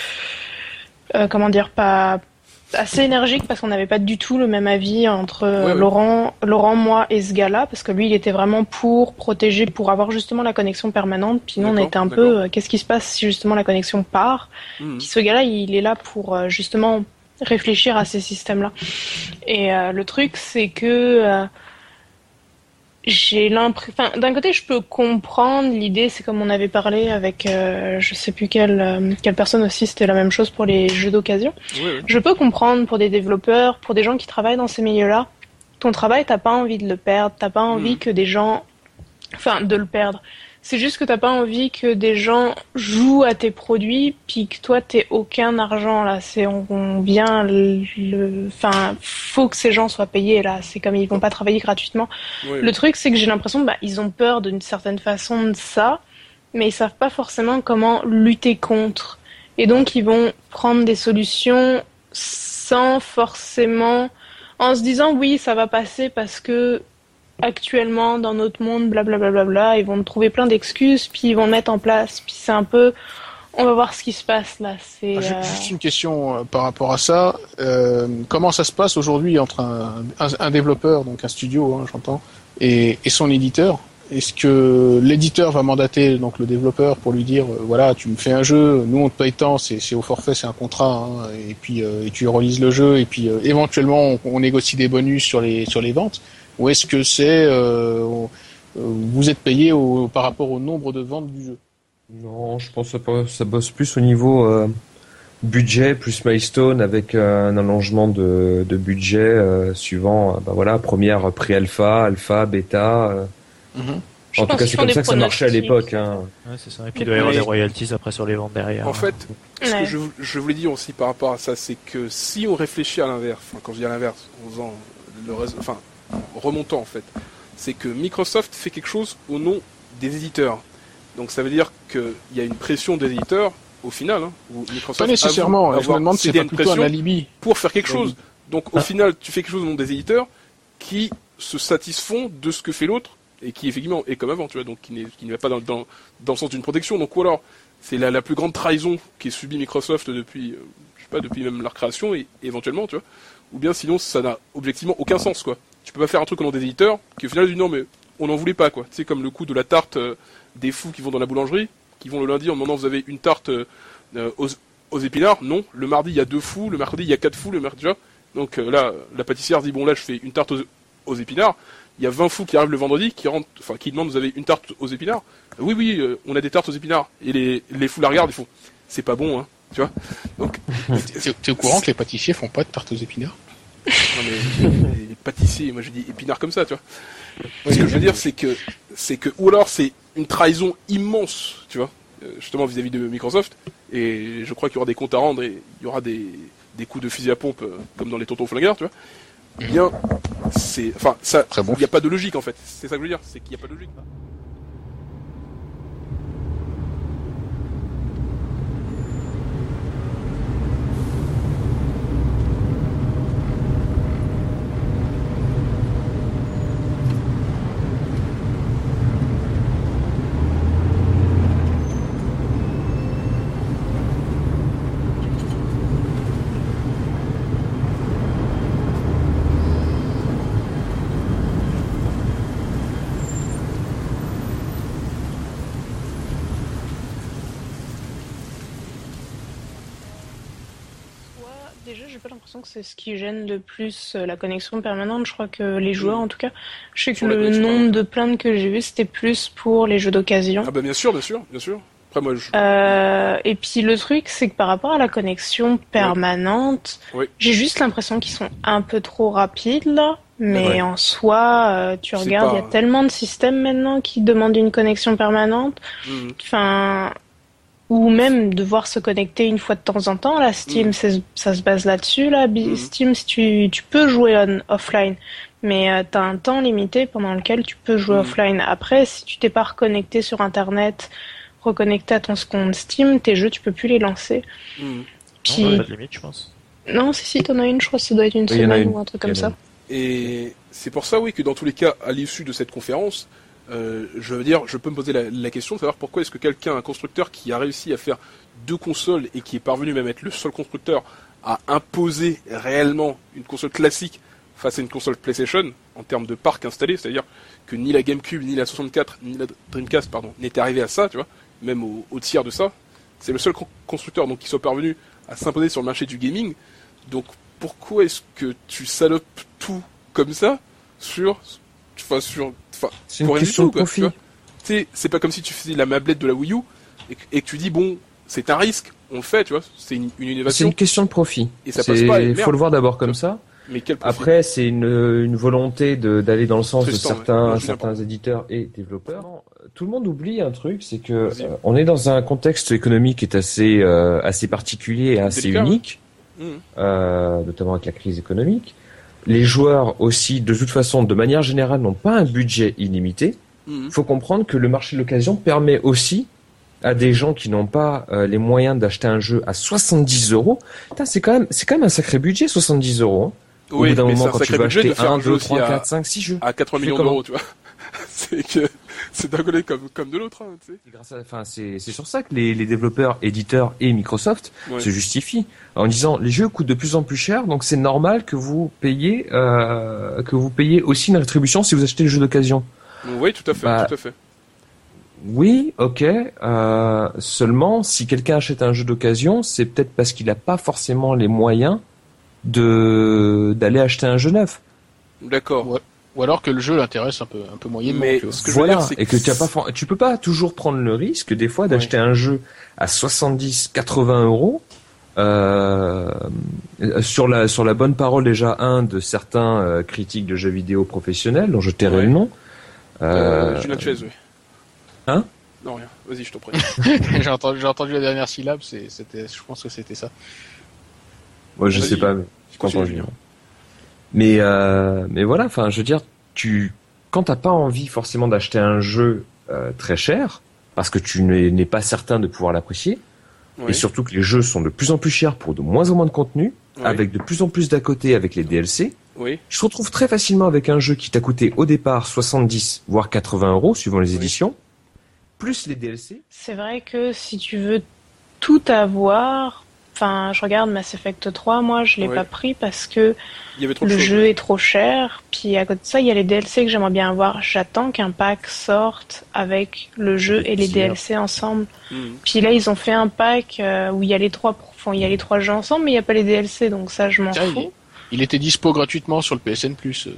euh, comment dire, pas, assez énergique parce qu'on n'avait pas du tout le même avis entre ouais, Laurent, ouais. Laurent, moi et ce gars-là, parce que lui, il était vraiment pour protéger, pour avoir justement la connexion permanente. Puis nous, d'accord, on était un d'accord. peu, euh, qu'est-ce qui se passe si justement la connexion part? Mmh. Puis ce gars-là, il est là pour euh, justement réfléchir à ces systèmes-là. Et euh, le truc, c'est que euh, j'ai l'impression... Enfin, d'un côté, je peux comprendre l'idée, c'est comme on avait parlé avec, euh, je sais plus quelle, euh, quelle personne aussi, c'était la même chose pour les jeux d'occasion. Oui, oui. Je peux comprendre pour des développeurs, pour des gens qui travaillent dans ces milieux-là, ton travail, t'as pas envie de le perdre, t'as pas envie mmh. que des gens... Enfin, de le perdre. C'est juste que t'as pas envie que des gens jouent à tes produits, puis que toi t'aies aucun argent là. C'est on, on vient le, le, enfin, faut que ces gens soient payés là. C'est comme ils vont pas travailler gratuitement. Oui, Le truc, c'est que j'ai l'impression, bah, ils ont peur d'une certaine façon de ça, mais ils savent pas forcément comment lutter contre. Et donc ils vont prendre des solutions sans forcément, en se disant oui, ça va passer parce que actuellement dans notre monde, blablabla, bla, bla, bla, ils vont trouver plein d'excuses, puis ils vont le mettre en place, puis c'est un peu, on va voir ce qui se passe là. C'est, J'ai euh... juste une question euh, par rapport à ça. Euh, comment ça se passe aujourd'hui entre un, un, un développeur, donc un studio, hein, j'entends, et, et son éditeur? Est-ce que l'éditeur va mandater donc le développeur pour lui dire euh, voilà, tu me fais un jeu, nous on te paye tant, c'est, c'est au forfait, c'est un contrat, hein, et puis euh, et tu relises le jeu, et puis euh, éventuellement on, on négocie des bonus sur les sur les ventes? Ou est-ce que c'est euh, vous êtes payé au, par rapport au nombre de ventes du jeu? Non, je pense que ça, ça bosse plus au niveau euh, budget plus milestone avec euh, un allongement de, de budget euh, suivant, euh, bah voilà, première pré-alpha, alpha, bêta. Euh. Mm-hmm. Je En tout pense cas, qu'ils c'est font comme des ça que ça marchait à pronostics. l'époque. Hein. Ouais, c'est ça. Et puis il doit y avoir Mais- des royalties après sur les ventes derrière. En fait, ce Ouais. que je, je voulais dire aussi par rapport à ça, c'est que si on réfléchit à l'inverse, enfin, quand je dis à l'inverse, en faisant le réseau, enfin, en remontant en fait, c'est que Microsoft fait quelque chose au nom des éditeurs. Donc ça veut dire qu'il y a une pression des éditeurs, au final, hein, où Microsoft Pas nécessairement. avoue Je me demande si c'est cédé à pas une plutôt un pression alibi. pour faire quelque Oui. chose. Donc au Ah. final, tu fais quelque chose au nom des éditeurs qui se satisfont de ce que fait l'autre et qui effectivement est comme avant, tu vois, donc qui, n'est, qui ne va pas dans, dans, dans le sens d'une protection. Donc ou alors, c'est la, la plus grande trahison qui est subie Microsoft depuis, euh, je sais pas, depuis même leur création et éventuellement, tu vois. Ou bien sinon, ça n'a objectivement aucun sens, quoi. Tu peux pas faire un truc au nom des éditeurs qui au final dit non mais on n'en voulait pas, quoi. Tu sais, comme le coup de la tarte euh, des fous qui vont dans la boulangerie, qui vont le lundi en demandant vous avez une tarte euh, aux, aux épinards. Non, le mardi il y a deux fous, le mercredi il y a quatre fous, le mercredi, tu vois. Donc euh, là, la pâtissière dit bon là je fais une tarte aux, aux épinards. Il y a vingt fous qui arrivent le vendredi, qui rentrent, enfin qui demandent vous avez une tarte aux épinards. Euh, oui oui, euh, on a des tartes aux épinards. Et les les fous la regardent, ils font c'est pas bon, hein, tu vois. Donc T'es, t'es au courant que les pâtissiers font pas de tarte aux épinards? non mais les pâtissiers, moi je dis épinards comme ça, tu vois. Ce que je veux dire, c'est que, c'est que, ou alors c'est une trahison immense, tu vois, euh, justement vis-à-vis de Microsoft. Et je crois qu'il y aura des comptes à rendre et il y aura des, des coups de fusil à pompe euh, comme dans les tontons flingueurs, tu vois. Eh bien, c'est, enfin, ça, Très bon. il n'y a pas de logique en fait. C'est ça que je veux dire, c'est qu'il n'y a pas de logique. Déjà, j'ai pas l'impression que c'est ce qui gêne le plus euh, la connexion permanente. Je crois que les joueurs, en tout cas, je sais que Sur la le connexion nombre permanente. de plaintes que j'ai vues, c'était plus pour les jeux d'occasion. Ah bah bien sûr, bien sûr, bien sûr. Après moi, je... Euh, et puis le truc, c'est que par rapport à la connexion permanente, Oui. j'ai juste l'impression qu'ils sont un peu trop rapides là. Mais Ouais. en soi, euh, tu C'est regardes, il pas- y a tellement de systèmes maintenant qui demandent une connexion permanente. Mhm. Enfin, ou même devoir se connecter une fois de temps en temps. Là, Steam, Mhm. c'est- ça se base là-dessus. Là, Bi- Mhm. Steam, si tu, tu peux jouer on, offline, mais euh, t'as un temps limité pendant lequel tu peux jouer Mhm. offline. Après, si tu t'es pas reconnecté sur Internet, reconnecté à ton compte Steam, tes jeux, tu peux plus les lancer. Mhm. Non, Puis, pas de limite, je pense. non, si, si, t'en as une, je crois que ça doit être une Oui, il y en a semaine une. ou un truc Il y comme en a ça. Et c'est pour ça, oui, que dans tous les cas, à l'issue de cette conférence, euh, je veux dire, je peux me poser la, la question de savoir pourquoi est-ce que quelqu'un, un constructeur qui a réussi à faire deux consoles et qui est parvenu même à être le seul constructeur à imposer réellement une console classique face à une console PlayStation en termes de parc installé, c'est-à-dire que ni la GameCube, ni la soixante-quatre, ni la Dreamcast, pardon, n'étaient arrivés à ça, tu vois, même au, au tiers de ça. C'est le seul con- constructeur donc qui soit parvenu à s'imposer sur le marché du gaming. Donc pourquoi est-ce que tu salopes tout comme ça sur, enfin sur, enfin C'est une pour rien du question tout, de quoi, profit. tu vois. Tu sais, c'est pas comme si tu faisais la mablette de la Wii U et que, et que tu dis bon, c'est un risque, on le fait, tu vois, c'est une, une C'est innovation. une question de profit. Et ça C'est- passe pas, et Il merde. faut le voir d'abord comme ça. Mais quel profit? Après, c'est une, une volonté de, d'aller dans le sens Tristan, de certains, ouais. certains éditeurs et développeurs. Tout le monde oublie un truc, c'est que euh, on est dans un contexte économique qui est assez, euh, assez particulier et assez Délicat, unique, Mmh. euh, notamment avec la crise économique. Les joueurs aussi, de toute façon, de manière générale, n'ont pas un budget illimité. Il Mmh. faut comprendre que le marché de l'occasion permet aussi à des gens qui n'ont pas euh, les moyens d'acheter un jeu à soixante-dix euros. Putain, c'est quand même, c'est quand même un sacré budget, soixante-dix euros. Hein. Au Oui, bout d'un mais moment, c'est un quand tu sacré veux budget de acheter faire un, un jeu deux, aussi trois, à- quatre, cinq, six jeux. À quatre-vingts Tu fais millions comment d'euros, tu vois. C'est que c'est d'un côté comme, comme de l'autre, hein, tu sais. C'est grâce à- Enfin, c'est, c'est sur ça que les, les développeurs, éditeurs et Microsoft Ouais. se justifient en disant les jeux coûtent de plus en plus cher, donc c'est normal que vous payiez, euh, que vous payiez aussi une rétribution si vous achetez les jeux d'occasion. Donc, oui, tout à fait, Bah, tout à fait. Oui, ok. Euh, seulement, si quelqu'un achète un jeu d'occasion, c'est peut-être parce qu'il n'a pas forcément les moyens de d'aller acheter un jeu neuf. D'accord. Ouais. Ou alors que le jeu l'intéresse un peu, un peu moyennement. Mais tu vois. ce que je veux Voilà, dire, c'est et que tu as pas, for- tu peux pas toujours prendre le risque des fois d'acheter un jeu à soixante-dix, quatre-vingts euros. Euh, sur la sur la bonne parole déjà un de certains euh, critiques de jeux vidéo professionnels dont je tairai Ouais. le nom. Euh, Euh, Julien Chaise, oui. Hein? Non, rien. Vas-y, je t'en prie. j'ai entendu, j'ai entendu la dernière syllabe, c'est, c'était, je pense que c'était ça. Moi, je Vas-y. sais pas, mais je Continue, comprends Julien. Julien. Mais euh, mais voilà, enfin, je veux dire, tu quand t'as pas envie forcément d'acheter un jeu euh, très cher parce que tu n'es, n'es pas certain de pouvoir l'apprécier, Oui. et surtout que les jeux sont de plus en plus chers pour de moins en moins de contenu, Oui. avec de plus en plus d'à côté avec les D L C. Oui. Je te retrouve très facilement avec un jeu qui t'a coûté au départ soixante-dix voire quatre-vingts euros suivant les Oui. éditions, plus les D L C. C'est vrai que si tu veux tout avoir, enfin, je regarde Mass Effect trois, moi je l'ai Ouais. pas pris parce que Il y avait trop de le choses. jeu est trop cher. Puis à côté de ça, il y a les D L C que j'aimerais bien avoir. J'attends qu'un pack sorte avec le jeu et les D L C ensemble. Mhm. Puis là, ils ont fait un pack euh, où il y a les trois, enfin, il y a les trois jeux ensemble, mais il n'y a pas les D L C, donc ça, je m'en Tiens, il, fous. il était dispo gratuitement sur le P S N plus.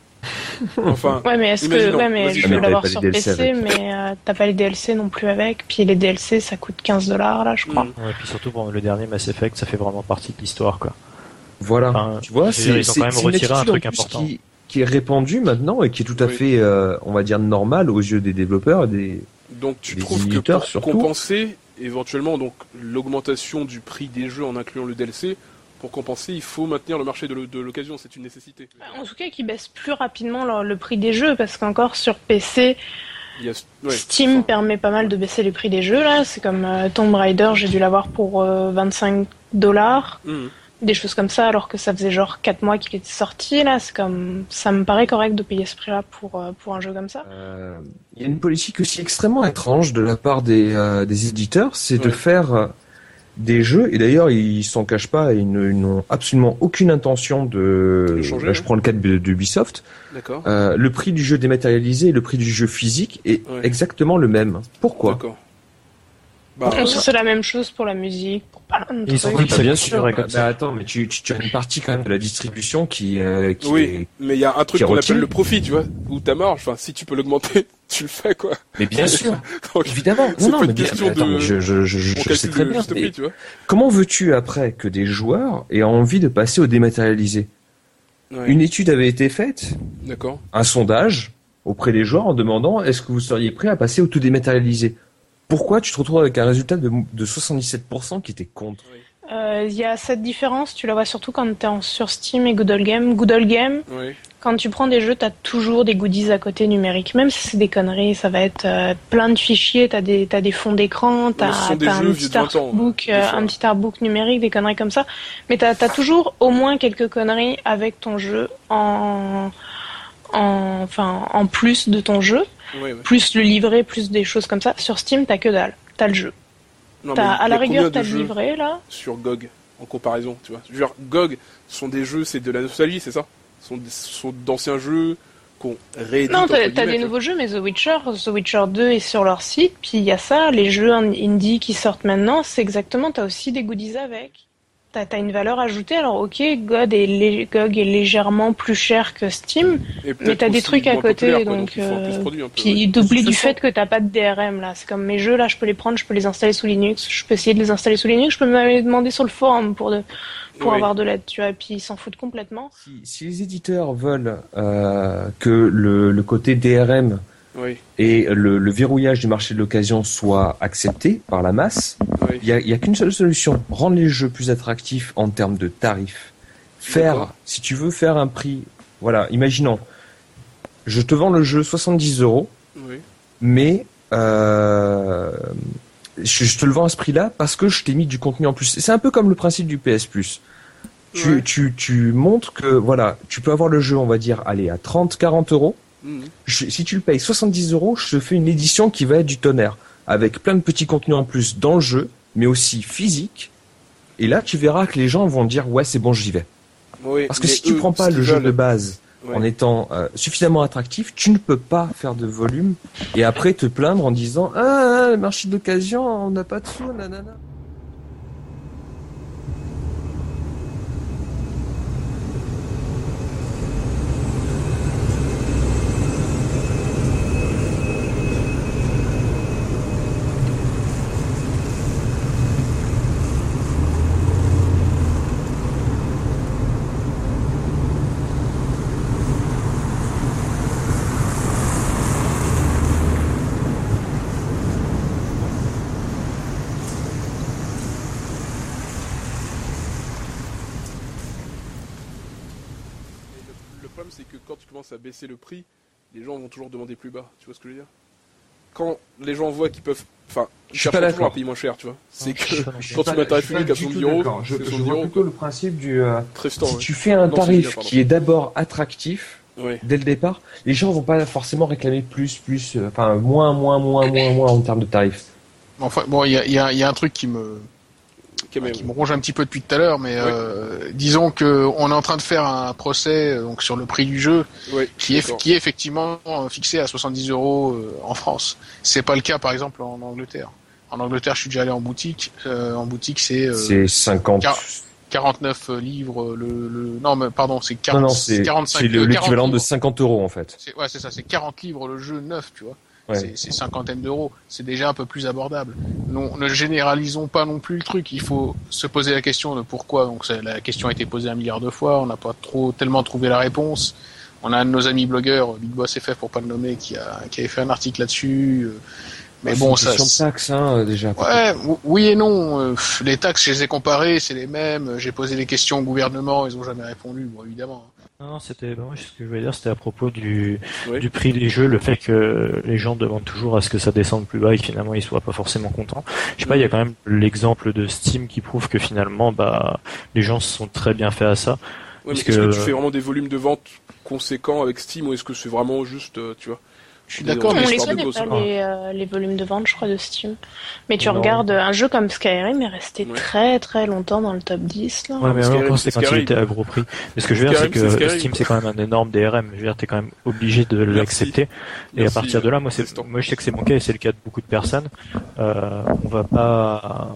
Enfin, Ouais, mais est-ce que, Imaginons. ouais, mais Vas-y, je Julien. veux l'avoir T'avais sur pas les P D L C C, avec. mais euh, t'as pas les D L C non plus avec. Puis les D L C, ça coûte quinze dollars là, je crois. Mhm. Ouais, puis surtout pour le dernier Mass Effect, ça fait vraiment partie de l'histoire, quoi. Voilà, Enfin, tu vois, je veux dire, c'est ils ont c'est- quand même c'est une retiré un attitude en truc plus important. qui, qui est répandue maintenant et qui est tout à Oui. fait, euh, on va dire, normale aux yeux des développeurs et des. donc tu Les trouves que éditeurs, pour surtout. compenser éventuellement donc l'augmentation du prix des jeux en incluant le D L C, pour compenser, il faut maintenir le marché de l'o- de l'occasion, c'est une nécessité. En tout cas, qu'ils baissent plus rapidement le, le prix des jeux, parce qu'encore sur P C, Il y a, ouais, Steam enfin, permet pas mal de baisser les prix des jeux là. C'est comme euh, Tomb Raider, j'ai dû l'avoir pour euh, vingt-cinq dollars. mhm. Des choses comme ça, alors que ça faisait genre quatre mois qu'il était sorti là. C'est comme, ça me paraît correct de payer ce prix-là pour euh, pour un jeu comme ça. Euh, Il y a une politique aussi extrêmement étrange de la part des, euh, des éditeurs, c'est de Ouais. faire euh, des jeux, et d'ailleurs ils s'en cachent pas, et ils ne- ils n'ont absolument aucune intention de... De le changer, Là, je ouais. prends le cas de- d'Ubisoft, D'accord. euh, le prix du jeu dématérialisé et le prix du jeu physique est Ouais. exactement le même. Pourquoi? D'accord. Bah, Donc, c'est la même chose pour la musique, pour plein de Ils ont trucs. dit que Bah, ça bien continuerait sûr, comme bah, ça. attends, mais tu, tu, tu as une partie quand même de la distribution qui, euh, qui oui, est... mais il y a un truc qui qu'on retire. appelle le profit, tu vois, ou ta marge. Enfin, si tu peux l'augmenter, tu le fais, quoi. Mais bien sûr, Donc, évidemment. C'est Non, non, pas mais une bien- question attends, de- mais je, je, je, je, on je sais calcule très le bien. juste mais prix, tu vois. comment veux-tu après que des joueurs aient envie de passer au dématérialisé? Ouais. Une étude avait été faite, D'accord. un sondage auprès des joueurs en demandant est-ce que vous seriez prêt à passer au tout dématérialisé? Pourquoi tu te retrouves avec un résultat de, de soixante-dix-sept pour cent qui était contre? Euh, Il y a cette différence, tu la vois surtout quand t'es en, sur Steam et Good Old Game. Good Old Game, Oui. quand tu prends des jeux, t'as toujours des goodies à côté numériques. Même si c'est des conneries, ça va être euh, plein de fichiers, t'as des, t'as des fonds d'écran, t'as, ce sont des t'as un jeux vieux petit de vingt ans, artbook, des euh, fois. un petit artbook numérique, des conneries comme ça. Mais t'as, t'as toujours au moins quelques conneries avec ton jeu en, en, enfin, en plus de ton jeu. Ouais, ouais. Plus le livret, plus des choses comme ça. Sur Steam, t'as que dalle. T'as le jeu. Non, T'as, mais à il y la a combien rigueur, de t'as le jeux livret, là. sur G O G en comparaison, tu vois. Je veux dire, G O G sont des jeux, c'est de la nostalgie, c'est ça? Ce sont, ce sont d'anciens jeux qu'on réédite. Non, entre t'as, t'as guillemets, des tu vois. nouveaux jeux, mais The Witcher, The Witcher deux est sur leur site, puis il y a ça, les jeux indie qui sortent maintenant, c'est exactement, t'as aussi des goodies avec. T'as, t'as une valeur ajoutée, alors ok, God est, lé- G O G est légèrement plus cher que Steam, mais t'as des trucs à côté, quoi, donc, donc euh, produit, peu, puis ouais. d'oublie du fait que t'as pas de D R M là, c'est comme mes jeux là, je peux les prendre, je peux les installer sous Linux, je peux essayer de les installer sous Linux, je peux même aller demander sur le forum pour de, pour oui. avoir de l'aide, tu vois, et puis ils s'en foutent complètement. Si, si les éditeurs veulent euh, que le, le côté D R M oui. et le, le verrouillage du marché de l'occasion soit accepté par la masse, il oui. n'y a, y a qu'une seule solution, rendre les jeux plus attractifs en termes de tarifs. Faire, D'accord. si tu veux faire un prix, voilà, imaginons, je te vends le jeu soixante-dix euros, oui. mais euh, je, je te le vends à ce prix-là parce que je t'ai mis du contenu en plus. C'est un peu comme le principe du P S Plus. Tu, ouais. tu, tu montres que, voilà, tu peux avoir le jeu, on va dire, allez, à trente, quarante euros. Mmh. Je, si tu le payes soixante-dix euros, je te fais une édition qui va être du tonnerre, avec plein de petits contenus en plus dans le jeu, mais aussi physique. Et là, tu verras que les gens vont dire, ouais, c'est bon, j'y vais. Oui, parce que si tu prends pas le jeu veulent... de base ouais. en étant euh, suffisamment attractif, tu ne peux pas faire de volume et après te plaindre en disant, ah, le marché d'occasion, on n'a pas de sous, nanana. C'est que quand tu commences à baisser le prix, les gens vont toujours demander plus bas. Tu vois ce que je veux dire? Quand les gens voient qu'ils peuvent, enfin, ils cherchent toujours à payer moins cher, tu vois. C'est que quand tu mets un tarif unique à soixante-dix euros, je, c'est je vois plutôt le principe du. Euh, Tristan, si ouais. tu fais un non, tarif bien, qui est d'abord attractif ouais. dès le départ, les gens vont pas forcément réclamer plus, plus, euh, enfin moins, moins, moins, moins, moins en termes de tarifs. Enfin, bon, il y a, y a, y a un truc qui me Enfin, qui me ronge un petit peu depuis tout à l'heure, mais ouais. euh, disons que on est en train de faire un procès donc sur le prix du jeu, ouais, qui est qui est effectivement fixé à soixante-dix euros euh, en France. C'est pas le cas par exemple en Angleterre. En Angleterre, je suis déjà allé en boutique. Euh, en boutique, c'est euh, c'est cinquante quarante-neuf livres. Le, le non, mais pardon, c'est quarante. Non, non, c'est quarante-cinq. C'est le, l'équivalent de cinquante euros en fait. C'est, ouais, c'est ça. C'est quarante livres le jeu neuf, tu vois. Ouais. C'est, c'est cinquantaine d'euros. C'est déjà un peu plus abordable. Non, ne généralisons pas non plus le truc. Il faut se poser la question de pourquoi. Donc, ça, la question a été posée un milliard de fois. On n'a pas trop tellement trouvé la réponse. On a un de nos amis blogueurs, Big Boss F F pour pas le nommer, qui a qui avait fait un article là-dessus. Mais bah, bon, c'est une ça. question de taxes, hein, déjà. Ouais, oui et non. Les taxes, je les ai comparées, c'est les mêmes. J'ai posé des questions au gouvernement, ils ont jamais répondu, bon, évidemment. Non, c'était, bah, moi, ce que je voulais dire, c'était à propos du, oui. du prix des jeux, le fait que les gens demandent toujours à ce que ça descende plus bas et que finalement ils soient pas forcément contents. Je sais pas, il y a quand même l'exemple de Steam qui prouve que finalement, bah, les gens se sont très bien fait à ça. Ouais, mais est-ce que tu fais vraiment des volumes de vente conséquents avec Steam ou est-ce que c'est vraiment juste, euh, tu vois? Je suis d'accord, mais mais on les connaît pas les, euh, les volumes de vente, je crois, de Steam. Mais tu non. regardes un jeu comme Skyrim est resté ouais. très très longtemps dans le top dix là. Ouais, mais Skyrim, alors, c'est quand il était à gros prix. Mais ce que je veux dire, Skyrim, c'est que c'est Steam c'est quand même un énorme D R M. Je veux dire, t'es quand même obligé de Merci. l'accepter. Et Merci. à partir de là, moi, c'est, moi, je sais que c'est mon cas et c'est le cas de beaucoup de personnes. Euh, on va pas.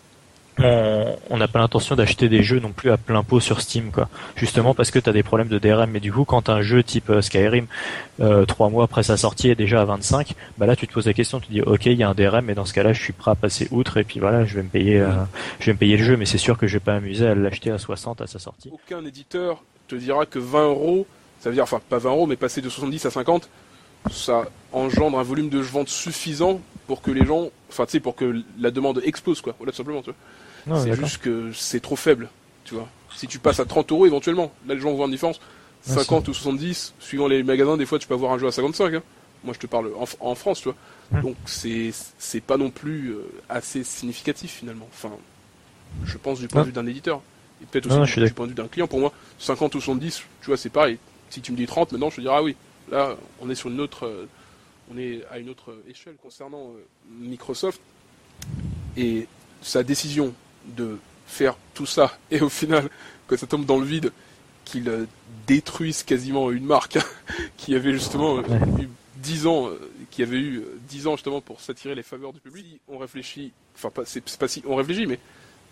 On n'a pas l'intention d'acheter des jeux non plus à plein pot sur Steam, quoi. Justement parce que t'as des problèmes de D R M. Mais du coup, quand un jeu type Skyrim, euh, trois mois après sa sortie est déjà à vingt-cinq, bah là, tu te poses la question, tu te dis, ok, il y a un D R M, mais dans ce cas-là, je suis prêt à passer outre et puis voilà, je vais me payer, euh, je vais me payer le jeu. Mais c'est sûr que je vais pas m'amuser à l'acheter à soixante à sa sortie. Aucun éditeur te dira que vingt euros, ça veut dire, enfin, pas vingt euros, mais passer de soixante-dix à cinquante, ça engendre un volume de vente suffisant pour que les gens, enfin, tu sais, pour que la demande explose, quoi. Voilà, tout simplement, tu vois. Non, c'est d'accord. juste que c'est trop faible, tu vois. Si tu passes à trente euros éventuellement, là les gens vont voir une différence. cinquante ah, ou soixante-dix, suivant les magasins, des fois tu peux avoir un jeu à cinquante-cinq. Hein. Moi je te parle en, en France, tu vois. Hum. Donc c'est c'est pas non plus euh, assez significatif finalement. Enfin, je pense du point de vue d'un éditeur. Et peut-être aussi non, du, du point de vue d'un client. Pour moi, cinquante ou soixante-dix, tu vois, c'est pareil. Si tu me dis trente, maintenant je te dirais ah oui. Là, on est sur une autre, euh, on est à une autre échelle concernant euh, Microsoft et sa décision de faire tout ça et au final que ça tombe dans le vide, qu'ils euh, détruisent quasiment une marque qui avait justement euh, ouais. eu dix ans, euh, qui avait eu dix ans justement pour s'attirer les faveurs du public. On réfléchit, enfin pas, c'est, c'est pas si on réfléchit, mais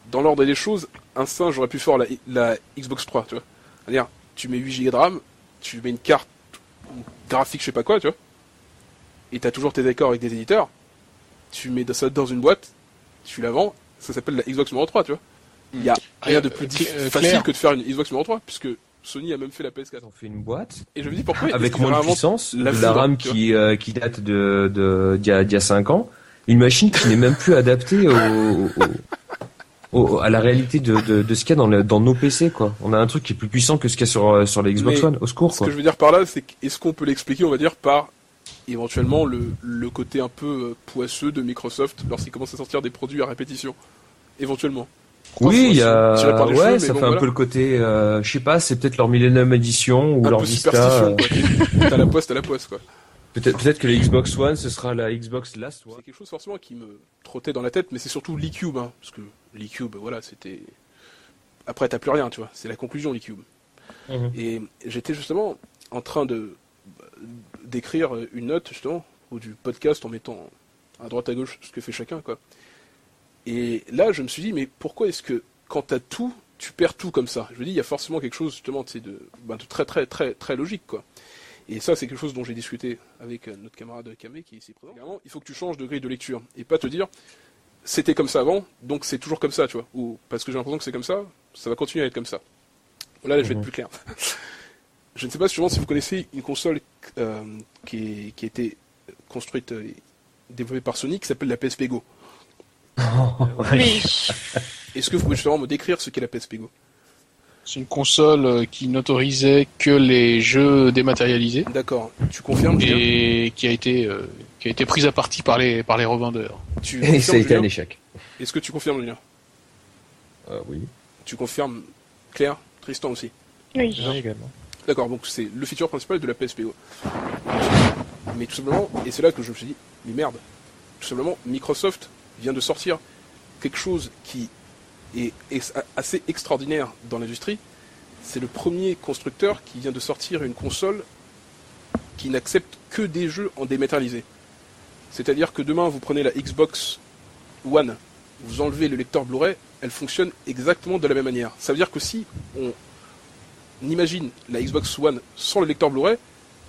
dans l'ordre des choses, un singe aurait pu faire la, la Xbox trois, tu vois. C'est-à-dire, tu mets huit gigas de RAM, tu mets une carte graphique, je sais pas quoi, tu vois, et t'as toujours tes accords avec des éditeurs, tu mets ça dans une boîte, tu la vends, ça s'appelle la Xbox numéro trois, tu vois. Il y a rien de plus euh, facile clair. que de faire une Xbox numéro trois, puisque Sony a même fait la P S quatre. On fait une boîte. Et je me dis pourquoi avec moins de puissance, la, de la RAM qui, euh, qui date de, de, d'il y a, d'il y a cinq ans, une machine qui n'est même plus adaptée au, au, au, à la réalité de, de, de ce qu'il y a dans, le, dans nos P C, quoi. On a un truc qui est plus puissant que ce qu'il y a sur, sur la Xbox Mais One. Au secours, ce quoi. Ce que je veux dire par là, c'est est-ce qu'on peut l'expliquer, on va dire, par éventuellement le, le côté un peu poisseux de Microsoft lorsqu'ils commencent à sortir des produits à répétition. Éventuellement. Oui, il y a, ouais, jeux, ça bon, fait un voilà. peu le côté, euh, je sais pas, c'est peut-être leur Millennium Edition ou un leur peu Vista. Superstition, quoi. T'as la poste, t'as la poste, quoi. Peut-être, peut-être que la Xbox One, ce sera la Xbox Last One. C'est quelque chose forcément qui me trottait dans la tête, mais c'est surtout l'eCube, hein, parce que l'eCube, voilà, c'était. Après, t'as plus rien, tu vois. C'est la conclusion, l'eCube. Mm-hmm. Et j'étais justement en train de d'écrire une note justement ou du podcast en mettant à droite à gauche ce que fait chacun, quoi. Et là, je me suis dit, mais pourquoi est-ce que quand t'as tout, tu perds tout comme ça? Je me dis, il y a forcément quelque chose justement, tu sais, de, ben, de très très très très logique, quoi. Et ça, c'est quelque chose dont j'ai discuté avec notre camarade Kamé qui est ici présent. Également, il faut que tu changes de grille de lecture et pas te dire, c'était comme ça avant, donc c'est toujours comme ça, tu vois. Ou parce que j'ai l'impression que c'est comme ça, ça va continuer à être comme ça. Là, là je vais être plus clair. Je ne sais pas sûrement si vous connaissez une console euh, qui, est, qui a été construite et développée par Sony qui s'appelle la P S P Go. Oui. Est-ce que vous pouvez justement me décrire ce qu'est la P S P Go? C'est une console qui n'autorisait que les jeux dématérialisés. D'accord. Tu confirmes? Et qui a été euh, qui a été prise à partie par les par les revendeurs. Tu et ça a été un échec. Est-ce que tu confirmes, Julien? euh, Oui. Tu confirmes, Claire, Tristan aussi? Oui. Oui, également. D'accord. Donc c'est le feature principal de la P S P Go. Mais tout simplement, et c'est là que je me suis dit, mais merde. Tout simplement, Microsoft vient de sortir quelque chose qui est assez extraordinaire dans l'industrie. C'est le premier constructeur qui vient de sortir une console qui n'accepte que des jeux en dématérialisé. C'est-à-dire que demain, vous prenez la Xbox One, vous enlevez le lecteur Blu-ray, elle fonctionne exactement de la même manière. Ça veut dire que si on imagine la Xbox One sans le lecteur Blu-ray,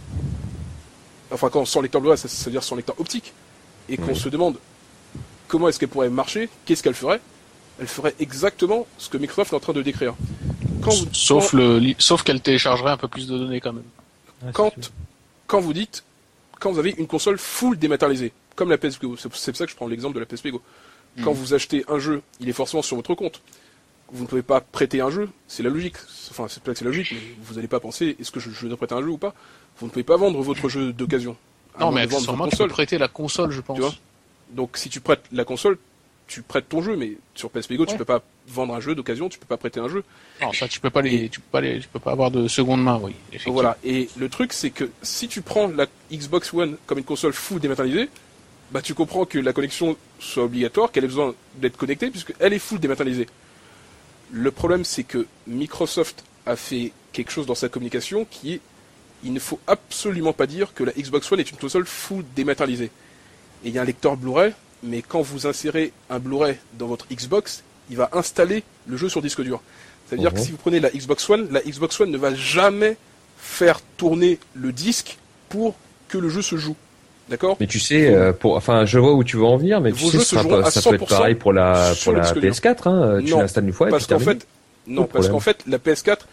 enfin quand sans lecteur Blu-ray, ça, ça veut dire sans lecteur optique, et qu'on oui. se demande comment est-ce qu'elle pourrait marcher, qu'est-ce qu'elle ferait, elle ferait exactement ce que Microsoft est en train de décrire. Quand vous, sauf, quand, le, sauf qu'elle téléchargerait un peu plus de données quand même. Ouais, quand, quand vous dites, quand vous avez une console full dématérialisée, comme la P S P Go, c'est pour ça que je prends l'exemple de la P S P Go. Mmh. Quand vous achetez un jeu, il est forcément sur votre compte. Vous ne pouvez pas prêter un jeu, c'est la logique. Enfin, c'est peut-être la logique, mais vous n'allez pas penser, est-ce que je, je dois prêter un jeu ou pas? Vous ne pouvez pas vendre votre jeu d'occasion. Non, mais accessoirement, tu peux prêter la console, je pense. Tu vois? Donc si tu prêtes la console, tu prêtes ton jeu, mais sur P S P Go, ouais. tu peux pas vendre un jeu d'occasion, tu peux pas prêter un jeu. Non, ça tu peux pas les, tu peux pas les, tu peux pas avoir de seconde main, oui. Voilà. Et le truc, c'est que si tu prends la Xbox One comme une console full dématérialisée, bah tu comprends que la connexion soit obligatoire, qu'elle ait besoin d'être connectée, puisqu'elle est full dématérialisée. Le problème, c'est que Microsoft a fait quelque chose dans sa communication qui est, il ne faut absolument pas dire que la Xbox One est une console full dématérialisée. Et il y a un lecteur Blu-ray, mais quand vous insérez un Blu-ray dans votre Xbox, il va installer le jeu sur disque dur. C'est-à-dire mmh. que si vous prenez la Xbox One, la Xbox One ne va jamais faire tourner le disque pour que le jeu se joue. D'accord? Mais tu sais, euh, pour, enfin, je vois où tu veux en venir, mais Vos tu sais, ça, pas, ça peut être pareil pour la, pour la P S quatre, hein. Tu l'installes une fois et puis parce qu'en fait, non, parce problème. qu'en fait, la P S quatre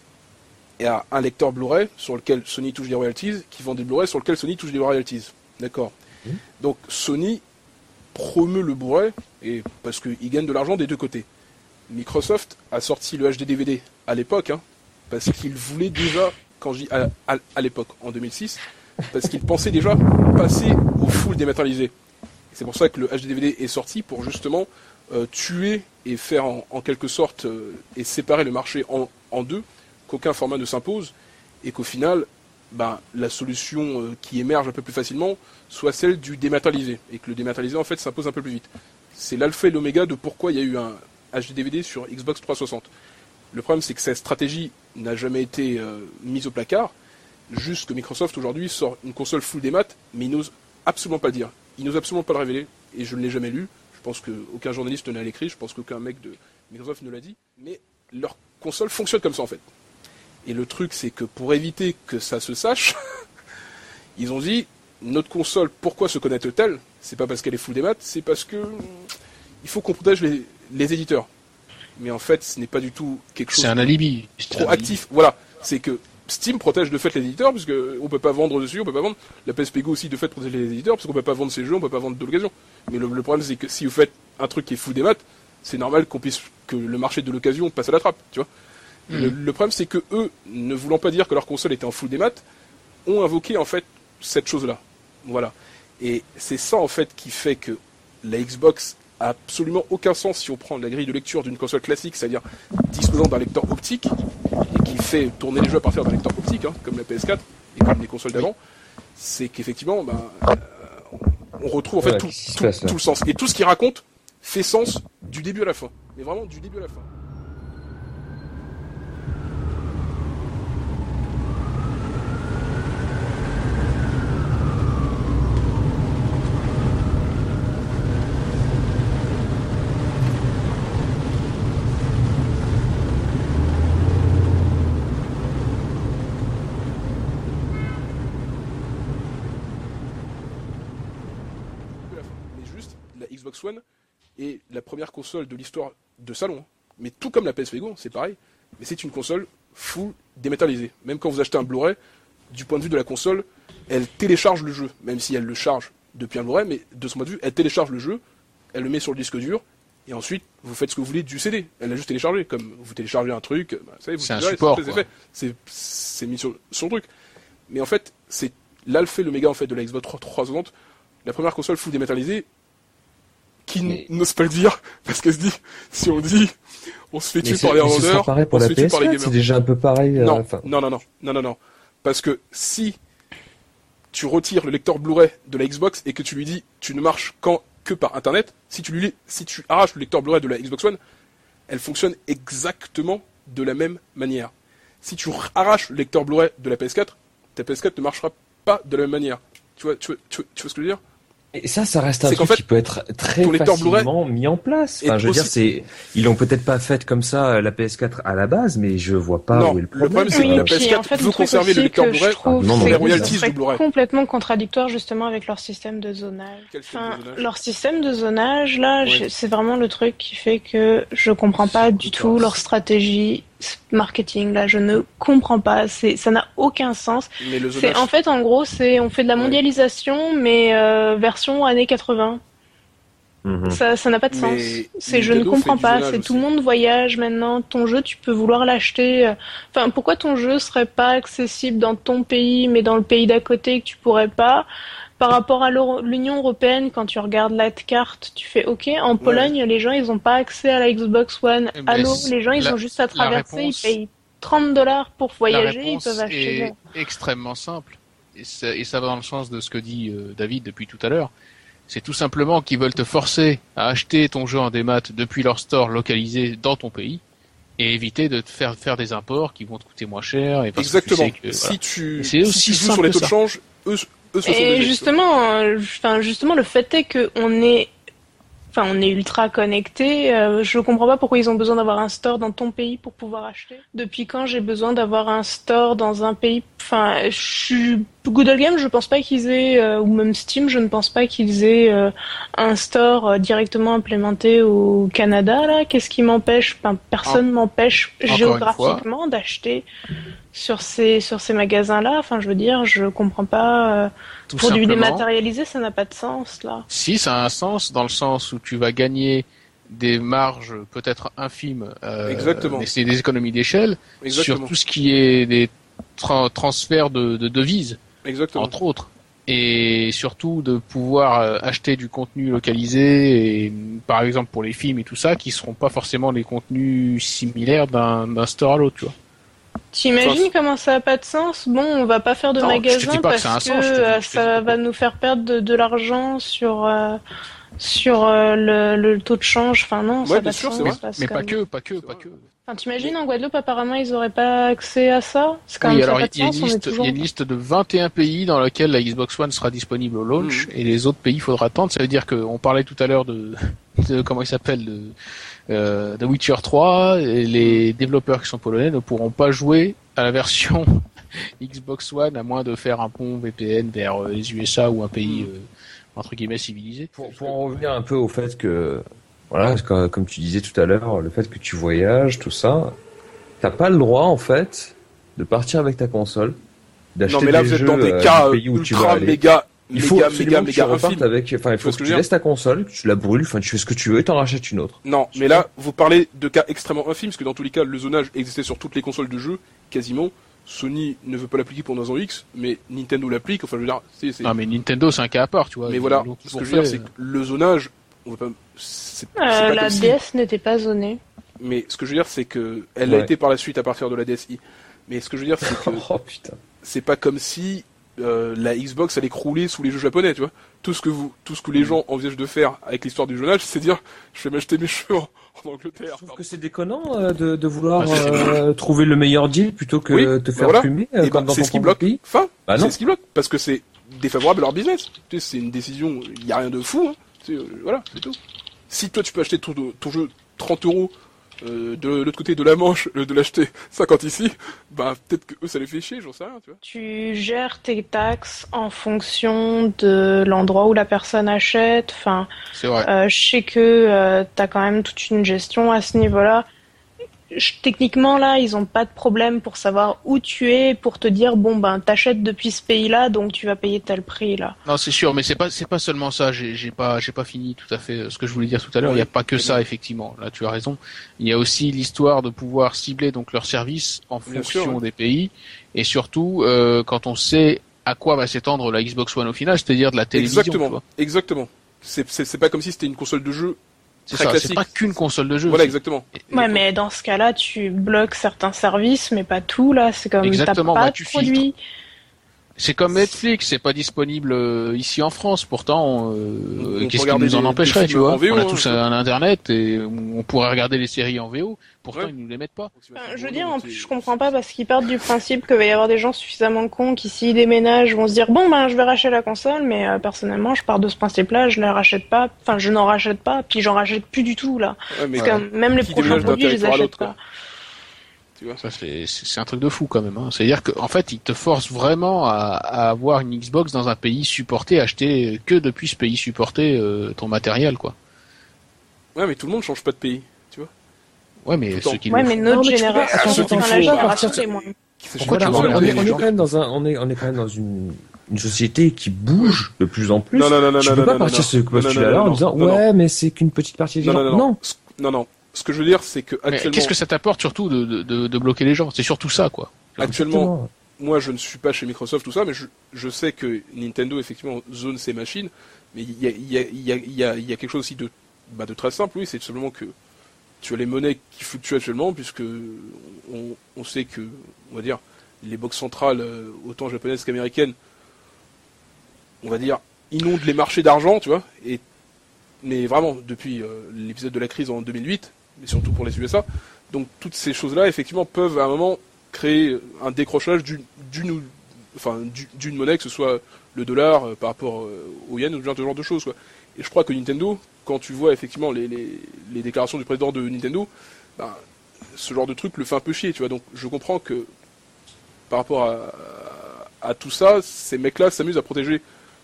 a un lecteur Blu-ray sur lequel Sony touche des royalties, qui vend des Blu-ray sur lequel Sony touche des royalties. D'accord? Mmh. Donc Sony promeut le Blu-ray et parce qu'il gagne de l'argent des deux côtés. Microsoft a sorti le H D D V D à l'époque, hein, parce qu'il voulait déjà, quand je dis à, à, à l'époque, en deux mille six, parce qu'il pensait déjà passer au full dématérialisé. C'est pour ça que le H D D V D est sorti pour justement euh, tuer et faire en, en quelque sorte euh, et séparer le marché en, en deux, qu'aucun format ne s'impose et qu'au final, ben, la solution euh, qui émerge un peu plus facilement soit celle du dématérialisé, et que le dématérialisé en fait s'impose un peu plus vite. C'est l'alpha et l'oméga de pourquoi il y a eu un H D D V D sur Xbox trois cent soixante. Le problème, c'est que cette stratégie n'a jamais été euh, mise au placard, juste que Microsoft aujourd'hui sort une console full démat, mais il n'ose absolument pas le dire. Il n'ose absolument pas le révéler, et je ne l'ai jamais lu. Je pense qu'aucun journaliste ne l'a écrit, je pense qu'aucun mec de Microsoft nous l'a dit, mais leur console fonctionne comme ça en fait. Et le truc, c'est que pour éviter que ça se sache, ils ont dit, notre console, pourquoi se connecte-t-elle ? C'est pas parce qu'elle est full des maths, c'est parce que il faut qu'on protège les, les éditeurs. Mais en fait, ce n'est pas du tout quelque chose. C'est un alibi. Trop actif. Voilà, c'est que Steam protège de fait les éditeurs, puisque on peut pas vendre dessus, on peut pas vendre. La P S P Go aussi de fait protège les éditeurs, parce qu'on peut pas vendre ces jeux, on peut pas vendre de l'occasion. Mais le, le problème, c'est que si vous faites un truc qui est full des maths, c'est normal qu'on puisse que le marché de l'occasion passe à la trappe, tu vois. Mmh. Le, le problème, c'est que eux, ne voulant pas dire que leur console était en full des maths, ont invoqué en fait cette chose-là. Voilà. Et c'est ça en fait qui fait que la Xbox a absolument aucun sens si on prend la grille de lecture d'une console classique, c'est-à-dire disposant d'un lecteur optique et qui fait tourner les jeux à partir d'un lecteur optique, hein, comme la P S quatre et comme les consoles d'avant. C'est qu'effectivement, ben, euh, on retrouve en fait ouais, tout, tout, passe, tout le sens. Et tout ce qu'il raconte fait sens du début à la fin. Mais vraiment du début à la fin. Xbox One est la première console de l'histoire de salon. Mais tout comme la P S P Go, c'est pareil. Mais c'est une console full démétallisée. Même quand vous achetez un Blu-ray, du point de vue de la console, elle télécharge le jeu. Même si elle le charge depuis un Blu-ray, mais de son point de vue, elle télécharge le jeu, elle le met sur le disque dur, et ensuite, vous faites ce que vous voulez du C D. Elle l'a juste téléchargé. Comme vous téléchargez un truc, bah, ça y est, vous c'est un support, c'est, fait. C'est, c'est mis sur, sur le truc. Mais en fait, c'est l'alpha et l'oméga en fait, de la Xbox trois cent soixante. La première console full démétallisée, qui mais... n'ose pas le dire, parce qu'elle se dit, si on dit, on se fait tuer par les revendeurs, on se fait tuer par les gamers. C'est déjà un peu pareil. Non, euh, non, non, non, non, non, non. Parce que si tu retires le lecteur Blu-ray de la Xbox et que tu lui dis, tu ne marches quand, que par Internet, si tu lui, si tu arraches le lecteur Blu-ray de la Xbox One, elle fonctionne exactement de la même manière. Si tu arraches le lecteur Blu-ray de la P S quatre, ta P S quatre ne marchera pas de la même manière. Tu vois, tu vois, tu vois, tu vois ce que je veux dire ? Et ça, ça reste un c'est truc fait, qui peut être très facilement mis en place. Enfin, je veux dire, c'est, ils l'ont peut-être pas fait comme ça la P S quatre à la base, mais je vois pas non, où est le problème. Le problème, c'est que la P S quatre en fait, veut conserver le lecteur Blu-ray, non, les royalties du Blu-ray. Complètement contradictoire justement avec leur système de zonage. Enfin, de zonage leur système de zonage, là, oui. c'est vraiment le truc qui fait que je comprends pas du tout leur stratégie marketing. Là, je ne comprends pas. C'est, ça n'a aucun sens. Mais le zonage... C'est en fait, en gros, c'est on fait de la mondialisation, ouais. mais euh, version années quatre-vingts. Mmh. Ça, ça n'a pas de sens. Mais c'est, je ne comprends pas. C'est aussi. Tout le monde voyage maintenant. Ton jeu, tu peux vouloir l'acheter. Enfin, pourquoi ton jeu serait pas accessible dans ton pays, mais dans le pays d'à côté que tu pourrais pas? Par rapport à l'Union européenne, quand tu regardes la carte, tu fais OK. En Pologne, ouais. les gens, ils ont pas accès à la Xbox One. Eh ben, Allô, les gens, ils la, ont juste à traverser. Réponse, ils payent trente dollars pour voyager. Ils peuvent acheter. La réponse est extrêmement simple. Et ça, et ça va dans le sens de ce que dit euh, David depuis tout à l'heure. C'est tout simplement qu'ils veulent te forcer à acheter ton jeu en démat depuis leur store localisé dans ton pays et éviter de te faire faire des imports qui vont te coûter moins cher. Et parce Exactement. Que tu sais que, si voilà. tu, c'est si aussi tu joues sur les taux de change, eux, eux se et justement, euh, enfin justement, le fait est que on est, enfin on est ultra connecté. Euh, je comprends pas pourquoi ils ont besoin d'avoir un store dans ton pays pour pouvoir acheter. Depuis quand j'ai besoin d'avoir un store dans un pays? Enfin, je suis Good Game, je pense pas qu'ils aient, euh, ou même Steam, je ne pense pas qu'ils aient euh, un store euh, directement implémenté au Canada. Là, qu'est-ce qui m'empêche? Enfin, personne en... m'empêche Encore géographiquement d'acheter sur ces sur ces magasins-là. Enfin, je veux dire, je comprends pas. Euh, Tout pour simplement. du dématérialisé, ça n'a pas de sens là. Si, ça a un sens dans le sens où tu vas gagner des marges peut-être infimes. Euh, Exactement. Mais c'est des économies d'échelle. Exactement. Sur tout ce qui est des tra- transferts de, de devises. Exactement. Entre autres. Et surtout de pouvoir acheter du contenu localisé, et, par exemple pour les films et tout ça, qui seront pas forcément les contenus similaires d'un, d'un store à l'autre, tu vois. T'imagines comment ça a pas de sens? Bon, on va pas faire de non, magasin parce que, que, sens, euh, dis, ça va nous faire perdre de, de l'argent sur euh, sur euh, le, le taux de change. Enfin non, ouais, ça bien va sûr, de c'est sens. vrai. Mais comme... pas que, pas que, pas que. Enfin, t'imagines, en Guadeloupe, apparemment, ils auraient pas accès à ça? C'est quand Oui, même alors ça il y, a une toujours... liste, il y a une liste de vingt et un pays dans lesquels la Xbox One sera disponible au launch, mmh. et les autres pays, il faudra attendre. Ça veut dire qu'on parlait tout à l'heure de, de comment il s'appelle, de, euh, de Witcher trois, et les développeurs qui sont polonais ne pourront pas jouer à la version Xbox One à moins de faire un pont V P N vers les U S A ou un pays, mmh. euh, entre guillemets, civilisé. Pour, pour en revenir un peu au fait que, voilà, comme tu disais tout à l'heure, le fait que tu voyages, tout ça, t'as pas le droit, en fait, de partir avec ta console, d'acheter non, mais là, des vous êtes jeux dans des euh, cas du pays où tu vas ultra aller. méga, il faut méga, absolument méga, que tu méga repartes infime. avec, enfin, il faut que tu laisses ta console, que tu la brûles, enfin, tu fais ce que tu veux et t'en rachètes une autre. Non, mais là, vous parlez de cas extrêmement infimes, parce que dans tous les cas, le zonage existait sur toutes les consoles de jeu, quasiment. Sony ne veut pas l'appliquer pour Nintendo X, mais Nintendo l'applique, enfin, je veux dire, c'est, c'est... Non, mais Nintendo, c'est un cas à part, tu vois. Mais voilà, ce que je veux dire, c'est que le zonage, on veut pas, c'est, euh, c'est pas la comme D S si... n'était pas zonée. Mais ce que je veux dire, c'est que, elle ouais. a été par la suite à partir de la D S i. Mais ce que je veux dire, c'est que, oh, putain. c'est pas comme si, euh, la Xbox allait crouler sous les jeux japonais, tu vois. Tout ce que vous, tout ce que les gens envisagent de faire avec l'histoire du zonage, c'est dire, je vais m'acheter mes cheveux en, en Angleterre. Je trouve que c'est déconnant euh, de, de vouloir euh, trouver le meilleur deal plutôt que oui, te faire voilà. plumer euh, comme ben, dans c'est ton ce qui bloque. pays. Enfin, bah c'est ce qui bloque parce que c'est défavorable à leur business. Tu sais, c'est une décision, il y a rien de fou. Hein. Tu sais, euh, voilà, c'est tout. Si toi tu peux acheter ton, ton jeu trente euros euh, de l'autre côté de la Manche, euh, de l'acheter cinquante ici, bah peut-être que eux ça les fait chier, j'en sais rien, tu vois. Tu gères tes taxes en fonction de l'endroit où la personne achète. Enfin, c'est vrai. Euh, je sais que euh, t'as quand même toute une gestion à ce niveau-là. Je, techniquement, là, ils ont pas de problème pour savoir où tu es, pour te dire bon ben t'achètes depuis ce pays-là, donc tu vas payer tel prix là. Non, c'est sûr, mais c'est pas c'est pas seulement ça. J'ai, j'ai pas j'ai pas fini tout à fait ce que je voulais dire tout à l'heure. Oui, il y a pas que ça, effectivement. Là, tu as raison. Il y a aussi l'histoire de pouvoir cibler donc leurs services en Bien fonction sûr, ouais. des pays, et surtout euh, quand on sait à quoi va s'étendre la Xbox One au final, c'est-à-dire de la télévision. Exactement. Tu vois. Exactement. C'est, c'est c'est pas comme si c'était une console de jeu. C'est très ça. classique. C'est pas qu'une console de jeu. Voilà, c'est... exactement. Ouais, mais dans ce cas-là, tu bloques certains services, mais pas tout là. C'est comme exactement, t'as pas bah, de tu produits. filtres. C'est comme Netflix, c'est pas disponible euh, ici en France. Pourtant, euh, on qu'est-ce qui nous des, en empêcherait, tu vois? V O, On a hein, tous un, un internet et on pourrait regarder les séries en V O. Pourtant, ouais. Ils nous les mettent pas. Enfin, je veux dire, en plus, je comprends pas parce qu'ils partent du principe qu'il va y avoir des gens suffisamment cons qui, s'ils déménagent, vont se dire bon ben je vais racheter la console, mais euh, personnellement, je pars de ce principe-là, je la rachète pas. Enfin, je n'en rachète pas, puis j'en rachète plus du tout là. Ouais, mais parce ouais. que même les Qui prochains produits, je les achète pas. Quoi. Tu vois, ça c'est, c'est un truc de fou quand même. Hein. C'est-à-dire qu'en fait, ils te forcent vraiment à, à avoir une Xbox dans un pays supporté, acheter que depuis ce pays supporté euh, ton matériel, quoi. Ouais, mais tout le monde change pas de pays, tu vois. Ouais, mais ceux qui ouais, le mais font. notre non, mais génération, ceux qui enfin, font, la à génération, partir c'est moins. Pourquoi tu on, vas on, regarder est, les on est gens quand même dans un, on est, on est quand même dans une, une société qui bouge de plus en plus. Non, non, non, non, tu non, peux non, pas non, partir non, ce non, postulat-là non, non, en disant non, ouais, non. mais c'est qu'une petite partie des Non, gens. non, non, non. non, non. Ce que je veux dire, c'est que Mais actuellement, qu'est-ce que ça t'apporte surtout de, de, de, de bloquer les gens? C'est surtout ça, quoi. actuellement, Exactement. moi, je ne suis pas chez Microsoft, tout ça, mais je, je sais que Nintendo, effectivement, zone ses machines, mais il y a, il y a, il y a, il y a, il y a quelque chose aussi de, bah, de très simple, oui, c'est tout simplement que tu as les monnaies qui fluctuent actuellement, puisque on, on sait que, on va dire, les box centrales, autant japonaises qu'américaines, on va dire, inondent les marchés d'argent, tu vois, et, mais vraiment, depuis euh, l'épisode de la crise en deux mille huit, mais surtout pour les U S A, donc toutes ces choses-là, effectivement, peuvent à un moment créer un décrochage d'une, d'une, enfin, d'une monnaie, que ce soit le dollar euh, par rapport euh, au yen ou ce genre de choses, quoi. Et je crois que Nintendo, quand tu vois effectivement les, les, les déclarations du président de Nintendo, ben, ce genre de truc le fait un peu chier, tu vois. Donc je comprends que par rapport à, à tout ça, ces mecs-là s'amusent à protéger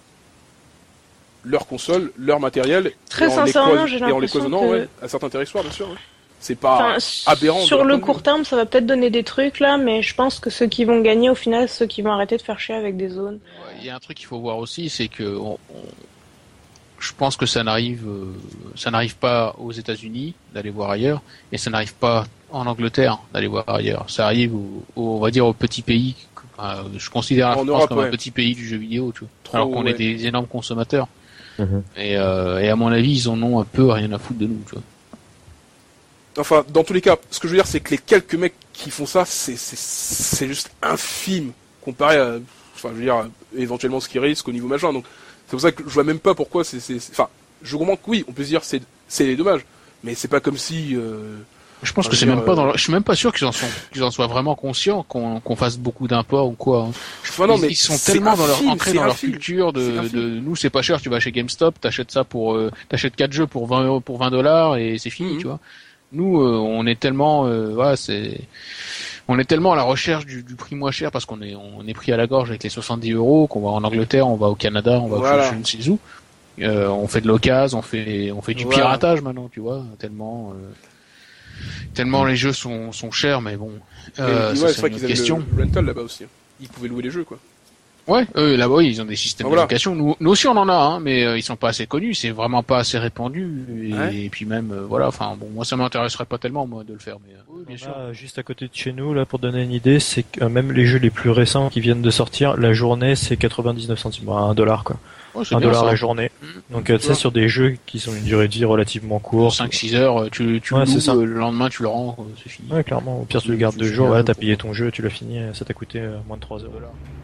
leur console, leur matériel, Très et en les, sincèrement, clois- j'ai et en les l'impression cloisonnant que... ouais, à certains territoires, bien sûr. Ouais. C'est pas Enfin, aberrant. sur de le leur point de court vue. terme, ça va peut-être donner des trucs là, mais je pense que ceux qui vont gagner au final, ceux qui vont arrêter de faire chier avec des zones. Il y a un truc qu'il faut voir aussi, c'est que on, on, je pense que ça n'arrive, euh, ça n'arrive pas aux États-Unis d'aller voir ailleurs, et ça n'arrive pas en Angleterre d'aller voir ailleurs. Ça arrive, au, au, on va dire, aux petits pays. Euh, je considère la En France Europe, comme ouais. un petit pays du jeu vidéo, tu vois. Trop, Alors qu'on ouais. est des énormes consommateurs. Mhm. Et, euh, et à mon avis, ils en ont un peu rien à foutre de nous, tu vois. Enfin, dans tous les cas, ce que je veux dire, c'est que les quelques mecs qui font ça, c'est, c'est, c'est juste infime comparé à, enfin, je veux dire, éventuellement ce qu'ils risquent au niveau machin. Donc, c'est pour ça que je vois même pas pourquoi c'est, c'est, c'est... enfin, je comprends que oui, on peut se dire c'est, c'est dommage, mais c'est pas comme si, euh, Je pense Enfin, que je c'est veux même dire, pas euh, dans leur... je suis même pas sûr qu'ils en sont qu'ils en soient vraiment conscients qu'on qu'on fasse beaucoup d'imports ou quoi. hein. Enfin, non, ils, mais ils sont c'est tellement un dans leur film, ancrés c'est dans un leur film. culture C'est de, un film. de nous c'est pas cher, tu vas chez GameStop, t'achètes ça pour euh, t'achètes quatre jeux pour vingt euros pour vingt dollars et c'est fini, Mhm. tu vois. Nous euh, on est tellement euh, ouais, c'est on est tellement à la recherche du, du prix moins cher parce qu'on est on est pris à la gorge avec les soixante-dix euros qu'on va en Angleterre, on va au Canada, on va Voilà. au je ne sais où. Euh, on fait de l'occasion, on fait on fait du Voilà. piratage maintenant, tu vois, tellement euh, tellement les jeux sont sont chers, mais bon. Euh, Et puis, ça, ouais, c'est c'est vrai une qu'ils autre avaient question. le rental là-bas aussi. Ils pouvaient louer les jeux, quoi. Ouais, eux là-bas oui, ils ont des systèmes Ah, voilà. de location. Nous, nous aussi on en a, hein, mais euh, ils sont pas assez connus, c'est vraiment pas assez répandu. Et, Ouais. et puis même euh, voilà, enfin bon, moi ça m'intéresserait pas tellement moi de le faire, mais euh, oui, bien On sûr. a, juste à côté de chez nous, là, pour donner une idée, c'est que euh, même les jeux les plus récents qui viennent de sortir, la journée c'est quatre-vingt-dix-neuf centimes, un dollar quoi. Ouais, c'est Un bien dollar ça. la journée. Mhm. Donc euh, tu sais, Ouais. sur des jeux qui sont une durée de vie relativement Pour courte. cinq six heures, euh, tu tu Ouais, le c'est ça. loues, euh, le lendemain tu le rends, euh, c'est fini. Ouais, clairement. Au pire, tu le Je- gardes je deux suis jours, bien voilà, t'as pour- payé ton jeu, tu l'as fini, ça t'a coûté euh, moins de trois euros.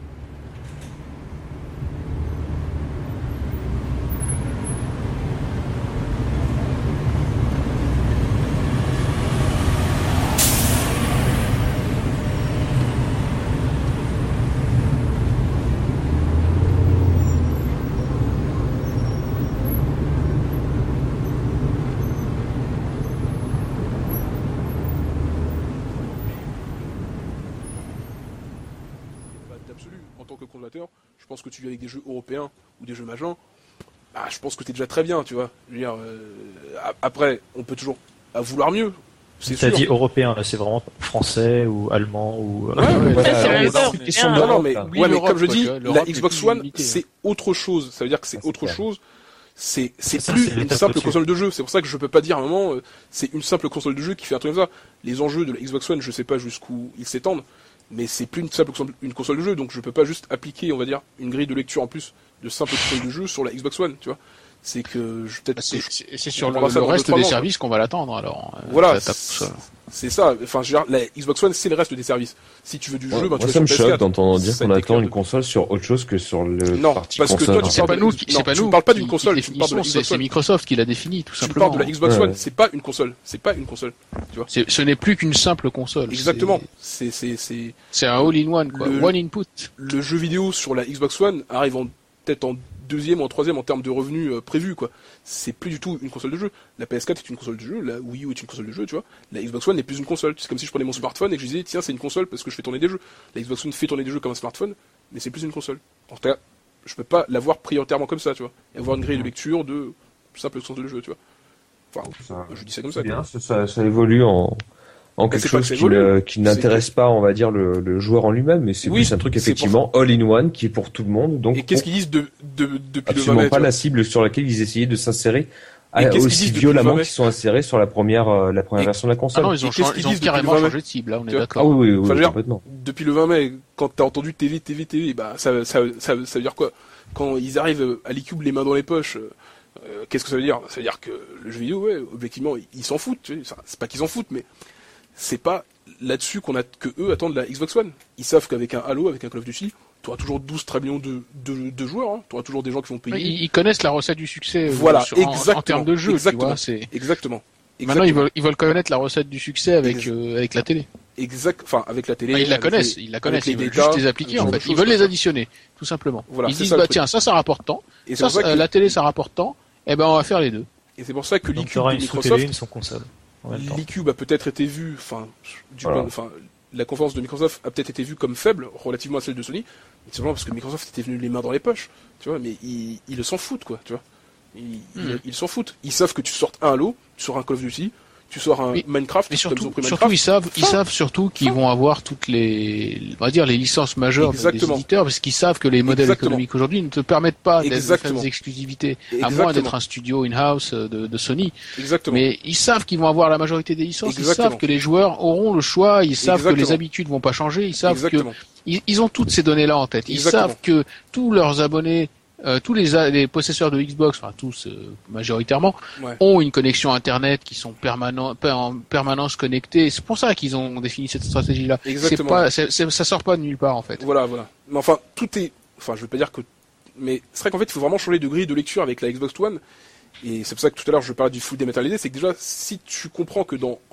Pas d'absolu. En tant que consommateur, je pense que tu vis avec des jeux européens ou des jeux majeurs, bah, je pense que t'es déjà très bien, tu vois. Je veux dire, euh, a- après, on peut toujours à vouloir mieux, c'est T'as sûr. dit européen, là, c'est vraiment français ou allemand ou. euh, Ouais, ouais, Voilà, c'est alors, même c'est pas une question européen. Non, non, d'Europe, mais, là. Oui, ouais, mais l'Europe, comme je quoi, dis, tu vois, la l'Europe est Xbox plus One, limitée, hein. c'est autre chose. Ça veut dire que c'est Ah, c'est autre clair. chose. C'est, c'est ça, plus c'est une l'étape simple au-dessus. console de jeu. C'est pour ça que je peux pas dire à un moment, euh, c'est une simple console de jeu qui fait un truc comme ça. Les enjeux de la Xbox One, je sais pas jusqu'où ils s'étendent, mais c'est plus une simple console, une console de jeu. Donc je peux pas juste appliquer, on va dire, une grille de lecture en plus de simple console de jeu sur la Xbox One, tu vois. C'est que je peut-être Bah, c'est, que je- c'est, c'est sur on le, verra ça le dans reste deux, trois des ans, services qu'on va l'attendre alors. euh, Voilà, ta- ta c'est- console. c'est ça. Enfin, je veux dire, la Xbox One, c'est le reste des services. Si tu veux du Ouais, jeu, ben, moi, tu vas ça me sur choque P S quatre. d'entendre dire Ça a qu'on été attend clair une de- console sur autre chose que sur le Non, partie parce que console. toi, tu C'est parles pas de- nous qui, non, c'est pas tu nous parles pas qui- d'une qui console, tu parles de définissons, la c'est, Xbox c'est One. Microsoft qui l'a défini, tout Tu simplement. parles de la Xbox Ouais. One, c'est pas une console. C'est pas une console. C'est- ce n'est plus qu'une simple console. Exactement. C'est, c'est, c'est, C'est, c'est un all-in-one, quoi. Le- One input. le jeu vidéo sur la Xbox One arrive en, peut-être en deuxième ou en troisième en termes de revenus euh, prévus, quoi. C'est plus du tout une console de jeu. La P S quatre est une console de jeu, la Wii U est une console de jeu, tu vois. La Xbox One n'est plus une console. C'est comme si je prenais mon smartphone et que je disais, tiens, c'est une console parce que je fais tourner des jeux. La Xbox One fait tourner des jeux comme un smartphone, mais c'est plus une console. En tout cas, je peux pas l'avoir prioritairement comme ça, tu vois. Et avoir une grille de lecture de simple console de jeu, tu vois. Enfin, Ça- je dis ça comme ça. C'est quoi. bien, ça, ça, ça évolue en, en quelque c'est pas que chose ça qui, évolue, ne- qui c'est n'intéresse pas, on va dire, le, le joueur en lui-même, mais c'est Oui, plus un truc c'est pour effectivement all-in-one qui est pour tout le monde. Donc, Et qu'est-ce pour- qu'ils disent de, de, depuis le absolument vingt mai, pas tu vois. la cible sur laquelle ils essayaient de s'insérer à- Et qu'est-ce qu'ils aussi disent depuis violemment le vingt mai qu'ils sont insérés sur la première, euh, la première Et- version de la Ah console. non, ils ont, Et qu'est-ce changé- qu'ils ils ont disent depuis carrément le vingt mai changé de cible, là, on est Tu vois. Ah d'accord. oui, oui, oui, Enfin, je veux dire, complètement. Depuis le vingt mai, quand t'as entendu T V, T V, T V, bah ça, ça, ça, ça veut dire quoi? Quand ils arrivent à l'e-cube les mains dans les poches, euh, euh, qu'est-ce que ça veut dire? Ça veut dire que le jeu vidéo, ouais, objectivement, ils- ils s'en foutent. Tu sais. Enfin, c'est pas qu'ils s'en foutent, mais c'est pas là-dessus qu'on a que eux attendent la Xbox One. Ils savent qu'avec un Halo, avec un Call of Duty, t'auras toujours douze très millions de, de, de joueurs. Hein. T'auras toujours des gens qui vont payer. Ils, ils connaissent la recette du succès. euh, Voilà, sur- en, exactement, en termes de jeu, exactement. tu vois. C'est... Exactement. Maintenant, ils Exactement. veulent, ils veulent connaître la recette du succès avec, Ex- euh, avec la télé. Exact. Enfin, avec la télé. Enfin, ils la avec connaissent, les- ils la connaissent, avec ils les veulent datas, juste les appliquer, ce en genre fait. de Ils choses, veulent les quoi. additionner, tout simplement. Voilà, Ils c'est disent, ça, le bah truc. tiens, ça, ça rapporte tant. Et c'est Ça, pour ça ça, que, la télé, ça rapporte tant. Eh ben, on va faire les deux. et c'est pour ça que Donc l'e-cube t'auras de une Microsoft, sous-télé, une sans console. En même temps. l'e-cube a peut-être été vu, enfin, du Voilà. point- enfin, la conférence de Microsoft a peut-être été vue comme faible relativement à celle de Sony, mais c'est simplement parce que Microsoft était venu les mains dans les poches, tu vois, mais ils, ils le s'en foutent, quoi, tu vois. Ils, ils- Mhm. ils s'en foutent. Ils savent que tu sortes un Halo, tu sors un Call of Duty, tu sors un Mais- Minecraft, Mais comme ils surtout, ont pris surtout ils Minecraft. savent, ils Fin. savent surtout qu'ils Fin. vont avoir toutes les, on va dire, les licences majeures des- des Exactement. éditeurs, parce qu'ils savent que les modèles Exactement. économiques aujourd'hui ne te permettent pas d'être- de faire Exactement. des exclusivités, à moins Exactement. d'être un studio in-house euh, de, de Sony. Exactement. Mais ils savent qu'ils vont avoir la majorité des licences, Exactement. ils savent que les joueurs auront le choix, ils savent que Exactement. les habitudes vont pas changer, ils savent Exactement. que ils, ils ont toutes ces données-là en tête. Ils Exactement. savent que tous leurs abonnés, euh, tous les, a- les possesseurs de Xbox, enfin tous euh, majoritairement, Ouais. ont une connexion Internet, qui sont permanent, per- en permanence connectés. C'est pour ça qu'ils ont défini cette stratégie-là. C'est Exactement. pas, c'est- c'est- ça sort pas de nulle part en fait. Voilà, voilà. Mais enfin, tout est. Enfin, je veux pas dire que. Mais c'est vrai qu'en fait, il faut vraiment changer de grille de lecture avec la Xbox One. Et c'est pour ça que tout à l'heure, je parlais du full dématérialisé. C'est que déjà, si tu comprends que dans en,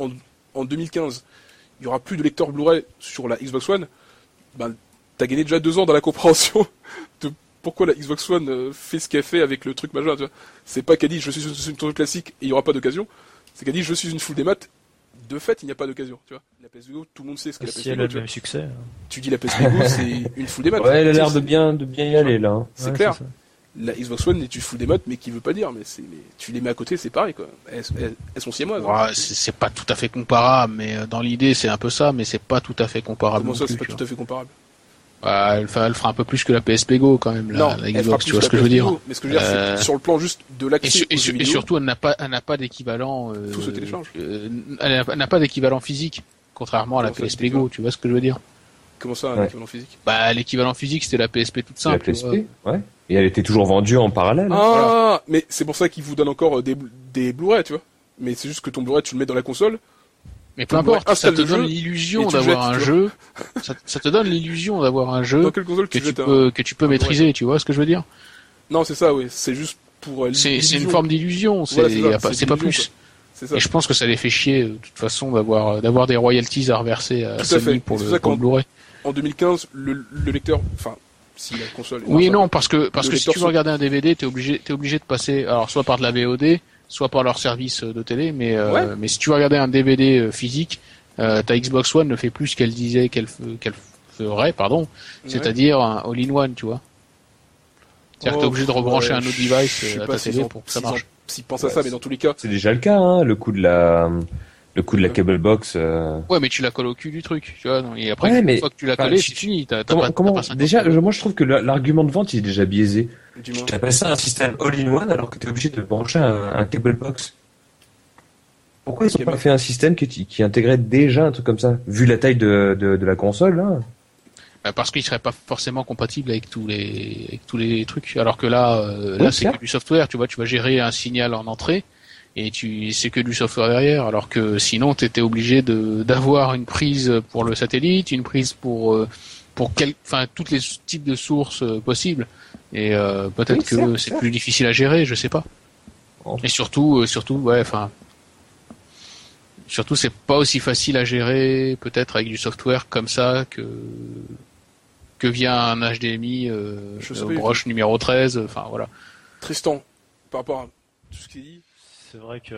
en deux mille quinze, il y aura plus de lecteur Blu-ray sur la Xbox One, ben, t'as gagné déjà deux ans dans la compréhension de pourquoi la Xbox One euh, fait ce qu'elle fait avec le truc majeur, tu vois. C'est pas qu'elle dit je suis une console classique et il y aura pas d'occasion, c'est qu'elle dit je suis une full des maths. De fait, il n'y a pas d'occasion, tu vois. La P S Vita, tout le monde sait ce qu'est la P S Vita. Si elle a le même succès. Tu dis la P S Vita, c'est une full des maths. Ouais, elle a l'air de bien, de bien y aller, là. Hein. C'est Ouais, clair. c'est ça. La Xbox One est une full des maths, mais qui veut pas dire, mais c'est, mais tu les mets à côté, c'est pareil, quoi. Elles, elles, elles sont siamoises. Ouais, c'est, c'est pas tout à fait comparable, mais euh, dans l'idée, c'est un peu ça, mais c'est pas tout à fait comparable. Comment non ça, plus, c'est pas tu tout à fait comparable? vois. Ouais, elle, fa- elle fera un peu plus que la P S P Go, quand même, la, Non, la elle fera Xbox, plus tu vois que ce la que je veux P S dire. Vita, mais ce que je veux dire, Euh, c'est sur le plan juste de Et, l'accès su- et aux su- jeux et vidéo. surtout, elle n'a pas, elle n'a pas d'équivalent. Euh, Tout se télécharge. euh, elle n'a- elle n'a pas d'équivalent physique, contrairement à la Comment ça, P S P Go. Tu vois ce que je veux dire? Comment ça, un Ouais. équivalent physique? Bah, l'équivalent physique, c'était la P S P toute C'est la simple. P S tu vois. P, ouais. Et elle était toujours vendue en parallèle. Ah, Voilà. mais c'est pour ça qu'ils vous donnent encore euh, des, des Blu-ray, tu vois. Mais c'est juste que ton Blu-ray, tu le mets dans la console. Mais peu Ton Blu-ray importe, ça installe te le donne jeu l'illusion et tu le d'avoir jettes, un tu jeu. ça, ça te donne l'illusion d'avoir un jeu Dans quelle console que tu tu jettes un... peux, que tu peux un maîtriser. Tu vois ce que je veux dire? Non, c'est ça, oui. C'est juste pour euh, C'est, c'est l'illusion. une forme d'illusion. C'est, Voilà, c'est ça, y a pas- c'est c'est pas l'illusion, plus. C'est ça. Et je pense que ça les fait chier, de toute façon, d'avoir, d'avoir des royalties à reverser à Tout à Sony fait. pour C'est le, ça pour le quand- Blu-ray. En deux mille quinze, le, le lecteur, enfin, si la console. Oui et enfin, non, parce que, parce le que si lecteur tu veux son- regarder un D V D, t'es obligé, t'es obligé de passer, alors, soit par de la V O D, soit par leur service de télé, mais, euh, Ouais. mais si tu veux regarder un D V D euh, physique, euh, ta Xbox One ne fait plus ce qu'elle disait qu'elle, fe- qu'elle ferait, pardon, ouais. c'est-à-dire un all-in-one, tu vois. C'est-à-dire que t'es Oh, obligé de rebrancher ouais, un autre je device sais euh, à pas ta s'ils télé ont- pour que ça s'ils ont- marche. S'ils pensent à Ouais, ça, mais dans tous les cas, C'est déjà le cas, hein, le coup de la, le coup de la cable box. Euh... Ouais, mais tu la colles au cul du truc, tu vois. donc- Et après, Ouais, une mais- fois que tu l'as enfin, collé, tu- c'est fini. T'as, t'as Comment, pas, t'as comment pas cinquante déjà, euros. je- moi je trouve que la- l'argument de vente il est déjà biaisé. du moins. Tu appelles ça un système all-in-one alors que tu es obligé de brancher un, un cable box. Pourquoi ils Ok, n'ont pas mais- fait un système qui, qui intégrait déjà un truc comme ça, vu la taille de, de, de la console là? Bah, parce qu'il serait pas forcément compatible avec tous les avec tous les trucs. Alors que là, euh, Oui, là c'est clair. que du software. Tu vois, tu vas gérer un signal en entrée et tu c'est que du software derrière. Alors que sinon, t'étais obligé de d'avoir une prise pour le satellite, une prise pour euh, pour quel, enfin toutes les types de sources euh, possibles. Et euh, peut-être Oui, que certes, c'est certes. plus difficile à gérer. Je sais pas. Oh. Et surtout, euh, surtout, ouais, enfin. Surtout, c'est pas aussi facile à gérer, peut-être avec du software comme ça que que via un H D M I euh, Je sais euh, pas du broche numéro treize. Enfin voilà. Tristan, par rapport à tout ce qu'il dit, C'est vrai que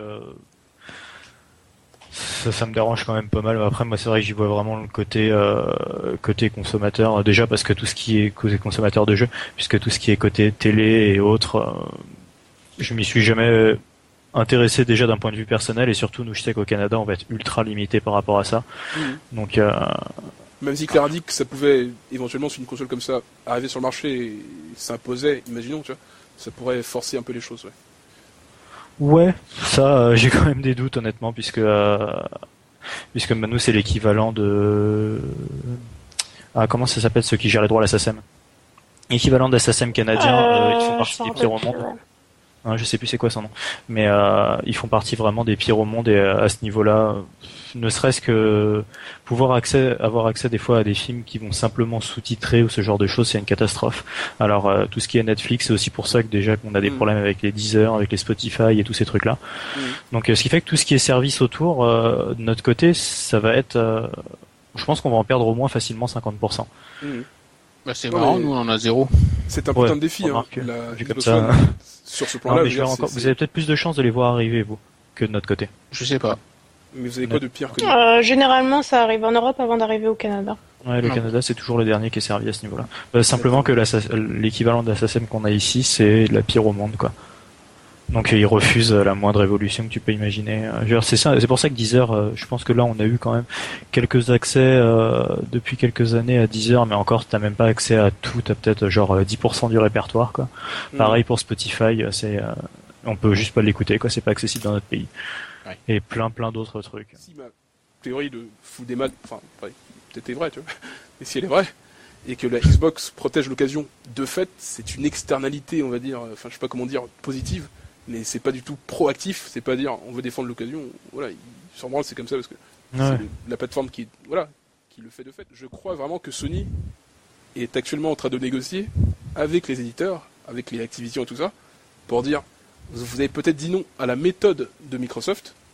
ça, ça me dérange quand même pas mal. Après, moi, c'est vrai que j'y vois vraiment le côté euh, côté consommateur. Déjà parce que tout ce qui est côté consommateur de jeux, puisque tout ce qui est côté télé et autres, euh, je m'y suis jamais intéressé déjà d'un point de vue personnel. Et surtout, nous, je sais qu'au Canada, on va être ultra limité par rapport à ça. Mhm. Donc, euh, même si Claire a dit que ça pouvait éventuellement, sur une console comme ça, arriver sur le marché et s'imposer, imaginons, tu vois, ça pourrait forcer un peu les choses, ouais. ouais, ça, euh, j'ai quand même des doutes honnêtement, puisque euh, puisque Manu c'est l'équivalent de ah comment ça s'appelle ceux qui gèrent les droits à la S A C E M. Équivalent de la S A C E M canadien, euh, ils font Euh, partie je des m'en pires au rappelle monde. plus, ouais. Hein, je sais plus c'est quoi son nom, mais euh, ils font partie vraiment des pires au monde et euh, à ce niveau-là, euh, ne serait-ce que pouvoir accès, avoir accès des fois à des films qui vont simplement sous-titrer ou ce genre de choses, c'est une catastrophe. Alors euh, tout ce qui est Netflix, c'est aussi pour ça que déjà qu'on a des Mm. problèmes avec les Deezer, avec les Spotify et tous ces trucs-là. Mm. Donc euh, ce qui fait que tout ce qui est service autour, euh, de notre côté, ça va être, euh, je pense qu'on va en perdre au moins facilement cinquante pour cent. Mhm. Bah, c'est Non, marrant, mais- nous on en a zéro. C'est un Ouais, putain de défi, hein. remarque, La vu comme Xbox ça. One, sur ce Non, plan-là, mais je je veux vais dire, encore- c'est- vous c'est- avez peut-être plus de chances de les voir arriver vous que de notre côté. Je sais pas. mais vous avez quoi de pire que nous? Euh, généralement, ça arrive en Europe avant d'arriver au Canada. Ouais, le Non. Canada, c'est toujours le dernier qui est servi à ce niveau-là. Euh, simplement que la- l'équivalent de la S A C E M qu'on a ici, c'est la pire au monde, quoi. Donc euh, ils refusent euh, la moindre évolution que tu peux imaginer. Euh, je veux dire, c'est ça, c'est pour ça que Deezer, euh, je pense que là on a eu quand même quelques accès euh, depuis quelques années à Deezer, mais encore t'as même pas accès à tout, t'as peut-être genre euh, dix pour cent du répertoire, quoi. Mhm. Pareil pour Spotify, euh, c'est euh, on peut juste pas l'écouter, quoi, c'est pas accessible dans notre pays. Ouais. Et plein plein d'autres trucs. Si ma théorie de fou des maths, enfin, ouais, peut-être est vraie, tu vois, mais si elle est vraie, et que la Xbox protège l'occasion, de fait, c'est une externalité, on va dire, enfin, je sais pas comment dire, positive, mais c'est pas du tout proactif, c'est pas dire, on veut défendre l'occasion, voilà, il s'en branle, c'est comme ça, parce que Ouais. c'est le- la plateforme qui, voilà, qui le fait de fait. Je crois vraiment que Sony est actuellement en train de négocier avec les éditeurs, avec les Activision et tout ça, pour dire, vous avez peut-être dit non à la méthode de Microsoft,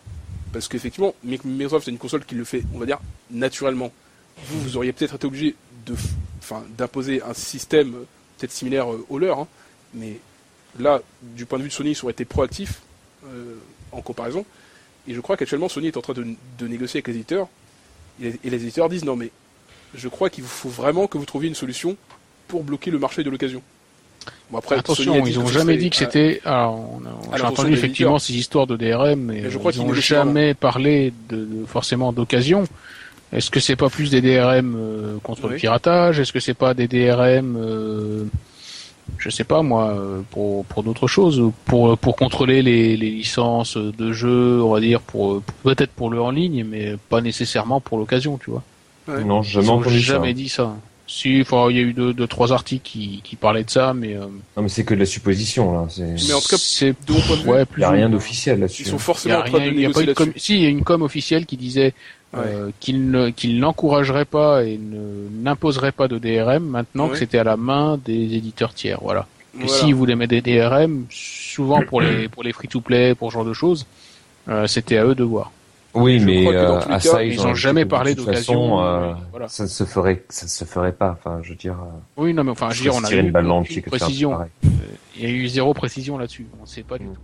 Parce qu'effectivement, Microsoft c'est une console qui le fait, on va dire, naturellement. Vous, vous auriez peut-être été obligé de, enfin, d'imposer un système peut-être similaire au leur, hein, mais là, du point de vue de Sony, ça aurait été proactif euh, en comparaison. Et je crois qu'actuellement, Sony est en train de, de négocier avec les éditeurs, et les, et les éditeurs disent non mais, je crois qu'il faut vraiment que vous trouviez une solution pour bloquer le marché de l'occasion. Bon, après, attention, ils n'ont jamais dit que c'était. Alors, on a, j'ai entendu effectivement ces histoires de D R M, mais, mais je crois ils n'ont jamais parlé de, de forcément d'occasion. Est-ce que c'est pas plus des D R M euh, contre oui. le piratage? Est-ce que c'est pas des D R M, euh, je sais pas moi, pour pour d'autres choses, pour pour contrôler les, les licences de jeux, on va dire, pour, pour peut-être pour le en ligne, mais pas nécessairement pour l'occasion, tu vois. Ouais. Non, jamais ils entendu jamais ça. dit ça. Si, il y a eu deux, deux, trois articles qui, qui parlaient de ça, mais. Euh... Non, mais c'est que de la supposition là. C'est... Mais en tout cas, c'est de mon point de vue, ouais, il n'y a rien d'officiel là-dessus. Ils sont forcément en train de négocier là-dessus. Com... Si, il y a une com officielle qui disait ouais. euh, qu'il ne, qu'il n'encouragerait pas et ne, n'imposerait pas de D R M maintenant ouais. que c'était à la main des éditeurs tiers, voilà. Et voilà. S'ils voulaient mettre des D R M, souvent pour les pour les free-to-play, pour ce genre de choses, euh, c'était à eux de voir. Oui, mais euh, à cas, ça ils, ils ont jamais parlé de d'occasion. Euh, voilà. Ça ne se ferait, ça se ferait pas. Enfin, je veux dire. Euh, oui, non, mais enfin, je veux dire, on a eu une balle dans le pied précision. Il y a eu zéro précision là-dessus. On ne sait pas du tout.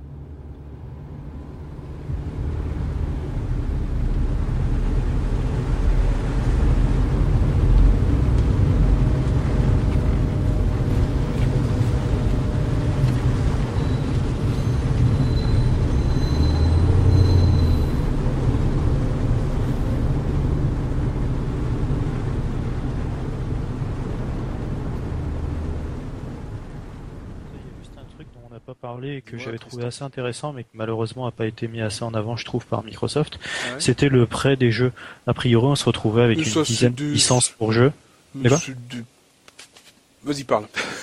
parlé et que ouais, j'avais trouvé assez intéressant mais qui malheureusement n'a pas été mis assez en avant je trouve par Microsoft, ouais. C'était le prêt des jeux. A priori on se retrouvait avec mais une dizaine de licences pour jeux. De... Vas-y parle.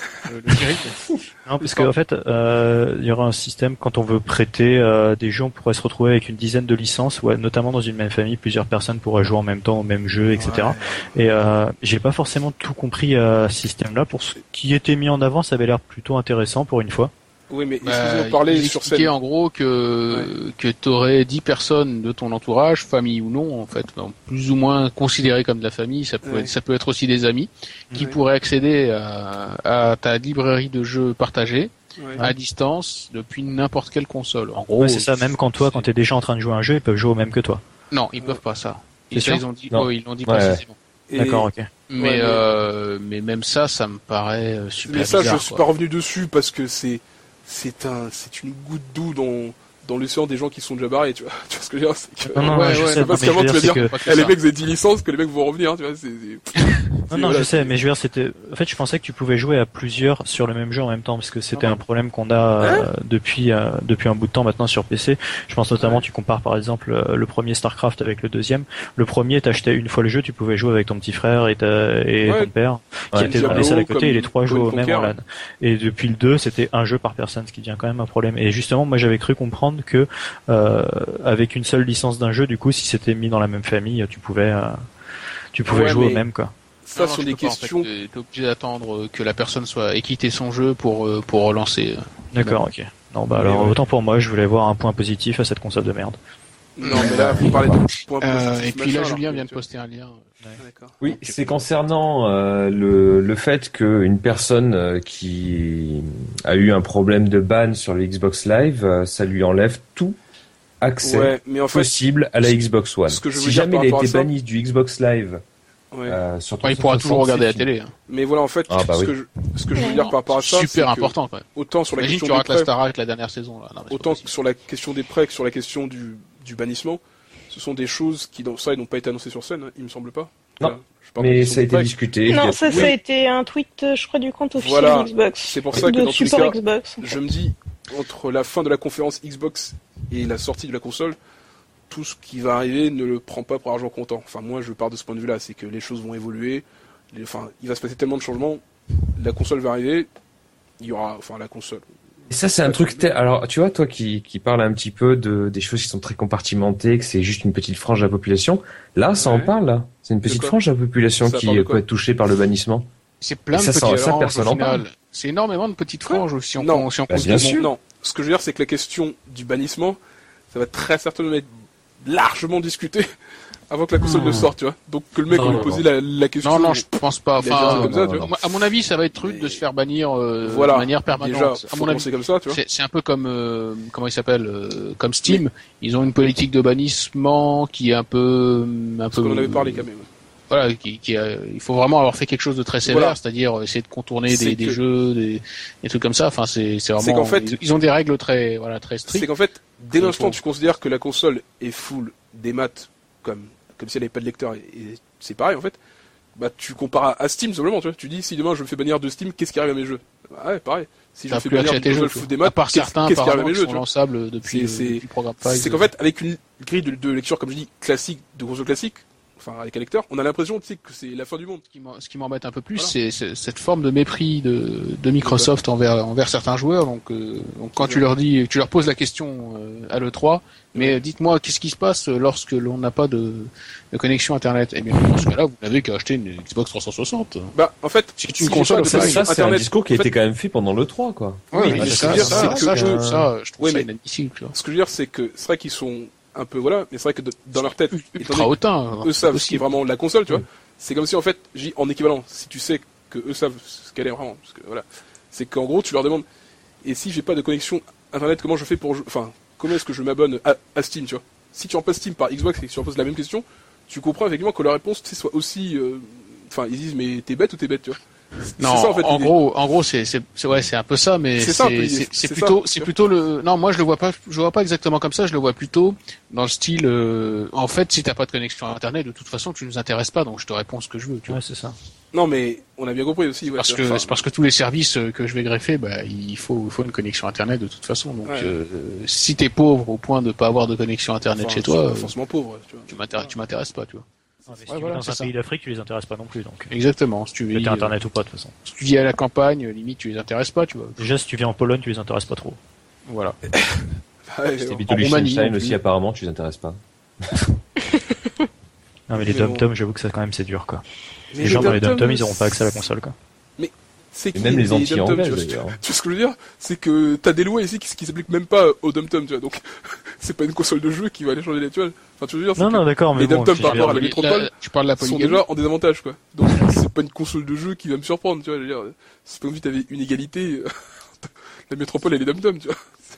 Non parce qu'en en fait euh, il y aura un système quand on veut prêter euh, des jeux, on pourrait se retrouver avec une dizaine de licences, ouais, notamment dans une même famille, plusieurs personnes pourraient jouer en même temps au même jeu, et cetera. Ouais. Et euh, j'ai pas forcément tout compris à ce système-là. Pour ce qui était mis en avant, ça avait l'air plutôt intéressant pour une fois. Oui, mais bah, parler il sur expliquait en gros que ouais. que t'aurais dix personnes de ton entourage, famille ou non, en fait, plus ou moins considérées comme de la famille. Ça peut ouais. être, ça peut être aussi des amis qui ouais. pourraient accéder à, à ta librairie de jeux partagée ouais. à distance depuis n'importe quelle console. En gros, ouais, c'est ça. Même quand toi, quand t'es déjà en train de jouer à un jeu, ils peuvent jouer au même que toi. Non, ils ouais. peuvent pas ça. C'est sûr ils ont dit, oh, ils l'ont dit ouais. précisément. Et... D'accord, ok. Mais, ouais, mais... Euh, mais même ça, ça me paraît super mais ça, bizarre. Je suis pas revenu dessus parce que c'est c'est un, c'est une goutte d'eau dans, dans l'océan des gens qui sont déjà barrés, tu vois. Tu vois ce que je veux dire? C'est que, non, non, ouais, je ouais, sais parce qu'avant, tu vas dire, que... eh, les mecs, vous avez dix licences, que les mecs vont revenir, tu vois, c'est, c'est... Non, non, voilà, je sais, c'est... mais je veux dire, c'était, en fait, je pensais que tu pouvais jouer à plusieurs sur le même jeu en même temps, parce que c'était ah, un problème qu'on a, euh, hein depuis, euh, depuis un bout de temps maintenant sur P C. Je pense notamment, ouais. tu compares par exemple euh, le premier StarCraft avec le deuxième. Le premier, t'achetais une fois le jeu, tu pouvais jouer avec ton petit frère et, ta, et ouais. ton père, qui ouais, était dans les salles à côté, et les trois jouaient au même en LAN. Et depuis le deux, c'était un jeu par personne, ce qui devient quand même un problème. Et justement, moi, j'avais cru comprendre que, euh, avec une seule licence d'un jeu, du coup, si c'était mis dans la même famille, tu pouvais, euh, tu pouvais ouais, jouer au même, quoi. Ça, sur des questions. Pas, en fait, t'es obligé d'attendre que la personne soit ait quitté son jeu pour pour relancer. D'accord, ok. Non, bah alors ouais. autant pour moi, je voulais voir un point positif à cette console de merde. Non, mais là, vous parlez de points positifs. Euh, et puis là, Julien vient de poster un lien. Ouais. Oui, okay. C'est concernant euh, le le fait qu'une personne euh, qui a eu un problème de ban sur le Xbox Live, euh, ça lui enlève tout accès ouais, mais en fait, possible à la Xbox One. Ce que je veux si dire jamais il a été ça... banni du Xbox Live. Ouais. Euh, sur ouais, il pourra toujours regarder la télé. Hein. Mais voilà, en fait, ah, bah ce, oui. que je, ce que je veux dire par rapport à ça, super c'est important quand même. Autant sur la Imagine question tu rates la Starac la dernière saison. Là. Non, autant sur la question des prêts que sur la question du, du bannissement, ce sont des choses qui, dans ça, n'ont pas été annoncées sur scène, il me semble pas. Non. Là, mais ça a été discuté. Non, ça, ça a été un tweet, je crois, du compte officiel voilà. Xbox. C'est pour ça que de dans tous les cas, Xbox. je me dis, entre la fin de la conférence Xbox et la sortie de la console, tout ce qui va arriver ne le prend pas pour argent comptant. Enfin, moi, je pars de ce point de vue-là, c'est que les choses vont évoluer. Les, enfin, il va se passer tellement de changements. La console va arriver. Il y aura, enfin, la console. Et ça, c'est un truc. T- Alors, tu vois, toi qui qui parles un petit peu de des choses qui sont très compartimentées, que c'est juste une petite frange de la population. Là, ça ouais. en parle. Là, c'est une petite frange de la population ça qui peut être touchée par le bannissement. C'est plein de ça, petites ça, personne en parle. C'est énormément de petites franges si on non, si on bah, bien sûr. Non, ce que je veux dire, c'est que la question du bannissement, ça va très certainement être largement discuté avant que la console ne sorte, tu vois. Donc que le mec, Non, on lui non, posait non. la, la question. Non, non, je pense pas. Il a déjà Enfin, dit comme ça, non, tu vois. non, à mon avis, ça va être rude de se faire bannir euh, Voilà. de manière permanente. Déjà, à faut mon avis, commencer comme ça, tu vois. c'est, c'est un peu comme euh, comment il s'appelle, euh, comme Steam. Ils ont une politique de bannissement qui est un peu, un Parce peu. qu'on en avait parlé quand même. Voilà, qui, qui a- il faut vraiment avoir fait quelque chose de très sévère, Voilà. c'est-à-dire essayer de contourner C'est des, des que- jeux, des, des trucs comme ça. Enfin, c'est, c'est vraiment. C'est qu'en fait- ils, ils ont des règles très, voilà, très C'est strictes. qu'en fait, dès Il l'instant faut- où tu considères que la console est full des maths, comme, comme si elle n'avait pas de lecteur, et, et c'est pareil en fait, bah tu compares à, à Steam simplement, tu vois. Tu dis, si demain je me fais bannir de Steam, qu'est-ce qui arrive à mes jeux? Bah ouais, pareil. Si je T'as me fais plus bannir accès à de tes jeux, console tu full vois. des à maths, part qu'est-ce, certains, qu'est-ce qui arrive à apparemment, mes qui jeux, sont tu vois. lançables depuis, C'est- le- c'est- depuis le programme Five. C'est qu'en fait, avec une grille de, de lecture, comme je dis, classique, de console classique, enfin avec un lecteur, on a l'impression, tu sais, que c'est la fin du monde. Ce qui m'en- ce qui m'embête un peu plus, Voilà. c'est, c'est cette forme de mépris de, de Microsoft envers, envers certains joueurs. Donc, euh, donc quand tu leur dis, tu leur poses la question euh, à l'E trois, mais dites-moi qu'est-ce qui se passe lorsque l'on n'a pas de, de connexion Internet? Eh bien, dans ce cas-là, vous n'avez qu'à acheter une Xbox trois cent soixante. Bah, en fait, C'est une si j'ai console pas de de Ça, connexion ça, c'est un Internet, discours qui a en fait, été quand même fait pendant le trois, quoi. Oui, mais mais ça, je veux dire, ça, c'est ça, que- je trouve ça, je trouve Ouais, ça mais- inadmissible. Tu vois. ce que je veux dire, c'est que c'est vrai qu'ils sont un peu, voilà, mais c'est vrai que de- dans leur tête, étant Ultra donné hautain. eux savent ce qui est vraiment la console, tu vois. Oui. C'est comme si en fait, j'ai en équivalent, si tu sais que eux savent ce qu'elle est vraiment, parce que voilà, c'est qu'en gros tu leur demandes, et si j'ai pas de connexion internet, comment je fais pour, jou- enfin, comment est-ce que je m'abonne à, à Steam, tu vois. Si tu remplaces Steam par Xbox et que tu leur poses la même question, tu comprends effectivement que la réponse, tu sais, soit aussi, euh, enfin, ils disent mais t'es bête ou t'es bête, tu vois. C'est Non, ça, en fait, en l'idée. gros, en gros, c'est, c'est, c'est- ouais, c'est un peu ça, mais C'est c'est, ça, un peu l'idée. c'est, c'est C'est plutôt, ça, c'est tu vois. plutôt le, non, moi je le vois pas, je le vois pas exactement comme ça, je le vois plutôt dans le style, euh, en fait, si t'as pas de connexion à Internet, de toute façon, tu nous intéresses pas, donc je te réponds ce que je veux, tu vois. Ouais, c'est ça. Non mais on a bien compris aussi, ouais, Parce tu que, vois, enfin, c'est parce que tous les services euh, que je vais greffer, bah, il faut, il faut une connexion Internet de toute façon, donc, Ouais. euh, si t'es pauvre au point de pas avoir de connexion Internet enfin, chez je suis toi, pas euh, forcément pauvre, tu vois. tu m'intéresses, tu m'intéresses pas, tu vois. Non, mais si Ouais, tu voilà, vis c'est dans un ça. pays d'Afrique, tu les intéresses pas non plus. Donc, Exactement. Si tu que vis, t'aies euh, internet ou pas, de toute façon. si tu vis à la campagne, limite, tu les intéresses pas, tu vois. Déjà, si tu vis en Pologne, tu les intéresses pas trop. Voilà. Ouais, Si ouais, t'habites en au Roumanie, Liechtenstein non aussi, plus. apparemment, tu les intéresses pas. Non, mais les Mais dom-toms, bon. j'avoue que ça, quand même, c'est dur, quoi. mais Les gens dans les dom-toms, dom-toms, ils auront pas accès à la console, quoi. C'est Et qui même les dom-toms, anti-anglais, tu vois, d'ailleurs. Tu vois ce que je veux dire? C'est que t'as des lois ici qui, qui s'appliquent même pas au dom-tom, tu vois. Donc, c'est pas une console de jeu qui va aller changer les tuiles. Enfin, tu veux dire, c'est Non, que non, d'accord, mais les bon, dom-toms je par veux rapport à dire, la métropole Là, tu parles de la sont polygamie. déjà en désavantage, quoi. Donc, c'est pas une console de jeu qui va me surprendre, tu vois. Je veux dire, c'est pas comme si t'avais une égalité. euh, la métropole et les dom-toms, tu vois.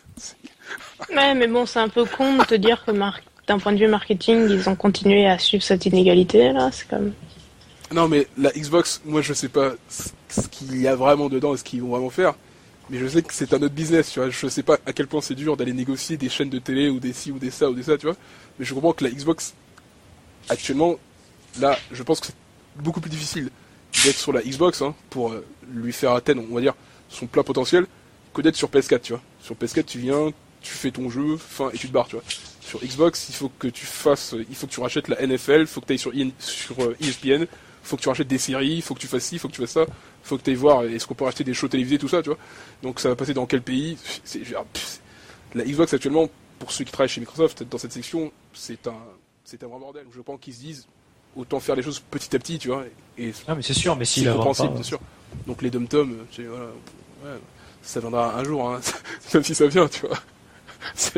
Ouais, mais bon, c'est un peu con de te dire que mar- d'un point de vue marketing, ils ont continué à suivre cette inégalité, là. C'est comme. Non, mais la Xbox, moi, je sais pas ce ce qu'il y a vraiment dedans et ce qu'ils vont vraiment faire. Mais je sais que c'est un autre business, tu vois. Je sais pas à quel point c'est dur d'aller négocier des chaînes de télé ou des ci ou des ça ou des ça, tu vois. Mais je comprends que la Xbox, actuellement, là, je pense que c'est beaucoup plus difficile d'être sur la Xbox, hein, pour euh, lui faire atteindre, on va dire, son plein potentiel, que d'être sur P S quatre, tu vois. Sur P S quatre, tu viens, tu fais ton jeu, fin, et tu te barres, tu vois. Sur Xbox, il faut que tu fasses, il faut que tu rachètes la N F L, il faut que tu ailles sur, I N sur euh, E S P N, faut que tu rachètes des séries, il faut que tu fasses ci, il faut que tu fasses ça, faut que tu ailles voir, est-ce qu'on peut racheter des shows télévisés, tout ça, tu vois. Donc ça va passer dans quel pays? C'est, genre, pff, la Xbox actuellement, pour ceux qui travaillent chez Microsoft, dans cette section, c'est un, c'est un vrai bordel. Je pense qu'ils se disent, autant faire les choses petit à petit, tu vois. Et Ah, mais c'est sûr, mais s'ils c'est la vendent compréhensible, pas. bien sûr. Donc les dom-toms, c'est, voilà, ouais, ça viendra un jour, hein. Même si ça vient, tu vois. C'est...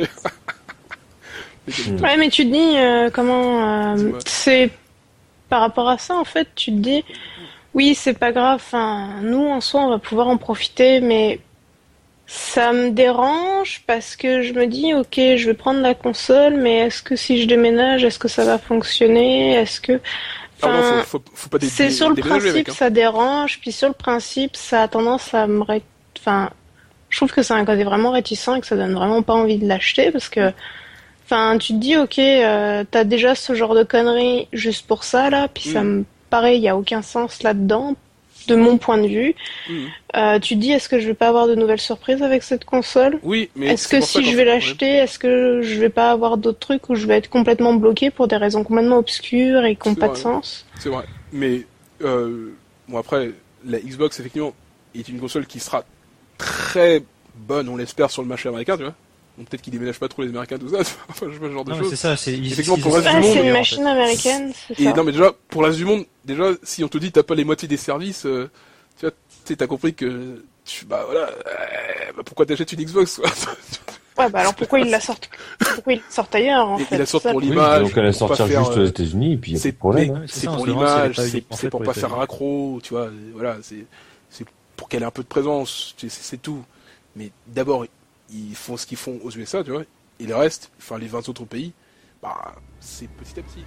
Les dom-toms. Ouais, mais tu te dis, euh, comment. euh, Dis-moi. c'est. Par rapport à ça, en fait, tu te dis, oui, c'est pas grave, enfin, nous, en soi, on va pouvoir en profiter, mais ça me dérange parce que je me dis, ok, je vais prendre la console, mais est-ce que si je déménage, est-ce que ça va fonctionner? Est-ce que. Ah non, Enfin, faut, faut, faut pas dé- c'est dé- sur le déménager principe, avec, hein. ça dérange, puis sur le principe, ça a tendance à me. ré- Enfin, je trouve que c'est un côté vraiment réticent et que ça donne vraiment pas envie de l'acheter parce que. Enfin, tu te dis, ok, euh, t'as déjà ce genre de conneries juste pour ça, là, puis ça Mm. me paraît, il y a aucun sens là-dedans, de mon point de vue. Mhm. Euh, tu te dis, est-ce que je vais pas avoir de nouvelles surprises avec cette console? Oui, mais Est-ce c'est que pour ça si qu'en je vais fait, l'acheter, est-ce que je vais pas avoir d'autres trucs où je vais être complètement bloqué pour des raisons complètement obscures et qui n'ont C'est pas de vrai. sens? C'est vrai. Mais, euh, bon après, la Xbox, effectivement, est une console qui sera très bonne, on l'espère, sur le marché américain, tu vois. Donc peut-être qu'ils déménagent pas trop les Américains, tout ça, tu vois. Enfin, je sais pas ce genre de Non, mais choses. c'est ça, c'est. ils- Effectivement, ils- pour le reste ils- du Ouais, monde, c'est une en fait. machine américaine, c'est Et ça. non, mais déjà, pour le reste du monde, déjà, si on te dit t'as pas les moitiés des services, euh, tu vois, tu sais, t'as compris que, tu, bah voilà, euh, bah, pourquoi t'achètes une Xbox, quoi. Ouais, bah alors pourquoi ils la sortent Pourquoi ils la sortent ailleurs en Et fait ils la sortent ça, pour le- l'image. donc elle la pour pas sortir faire, juste euh, aux États-Unis et puis il y a pas C'est de problème. mais hein. c'est c'est ça, on pour se demande si elle est l'image, pas c'est uniquement c'est faite pour pour pas les faire États-Unis. accro, tu vois. et Voilà, c'est c'est pour qu'elle ait un peu de présence, c'est c'est tout. Mais d'abord, ils font ce qu'ils font aux U S A, tu vois. Et le reste, enfin les vingt autres pays, bah c'est petit à petit.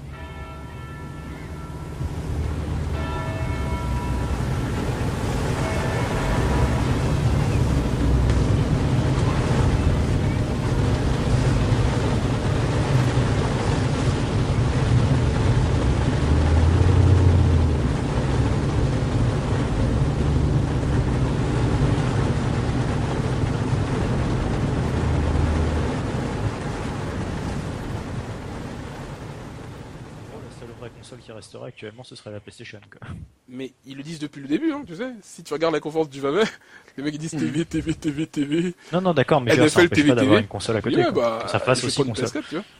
La seule vraie console qui resterait actuellement, ce serait la PlayStation. Quoi. Mais ils le disent depuis le début, hein, tu sais. Si tu regardes la conférence du vingt mai, les mecs ils disent T V, T V, T V, T V. Non, non, d'accord, mais je veux dire, ça N F L, n'empêche T V, pas d'avoir T V. une console à Oui, côté. ouais, quoi. bah, Que ça fasse je vais aussi prendre une console. P S quatre, tu vois.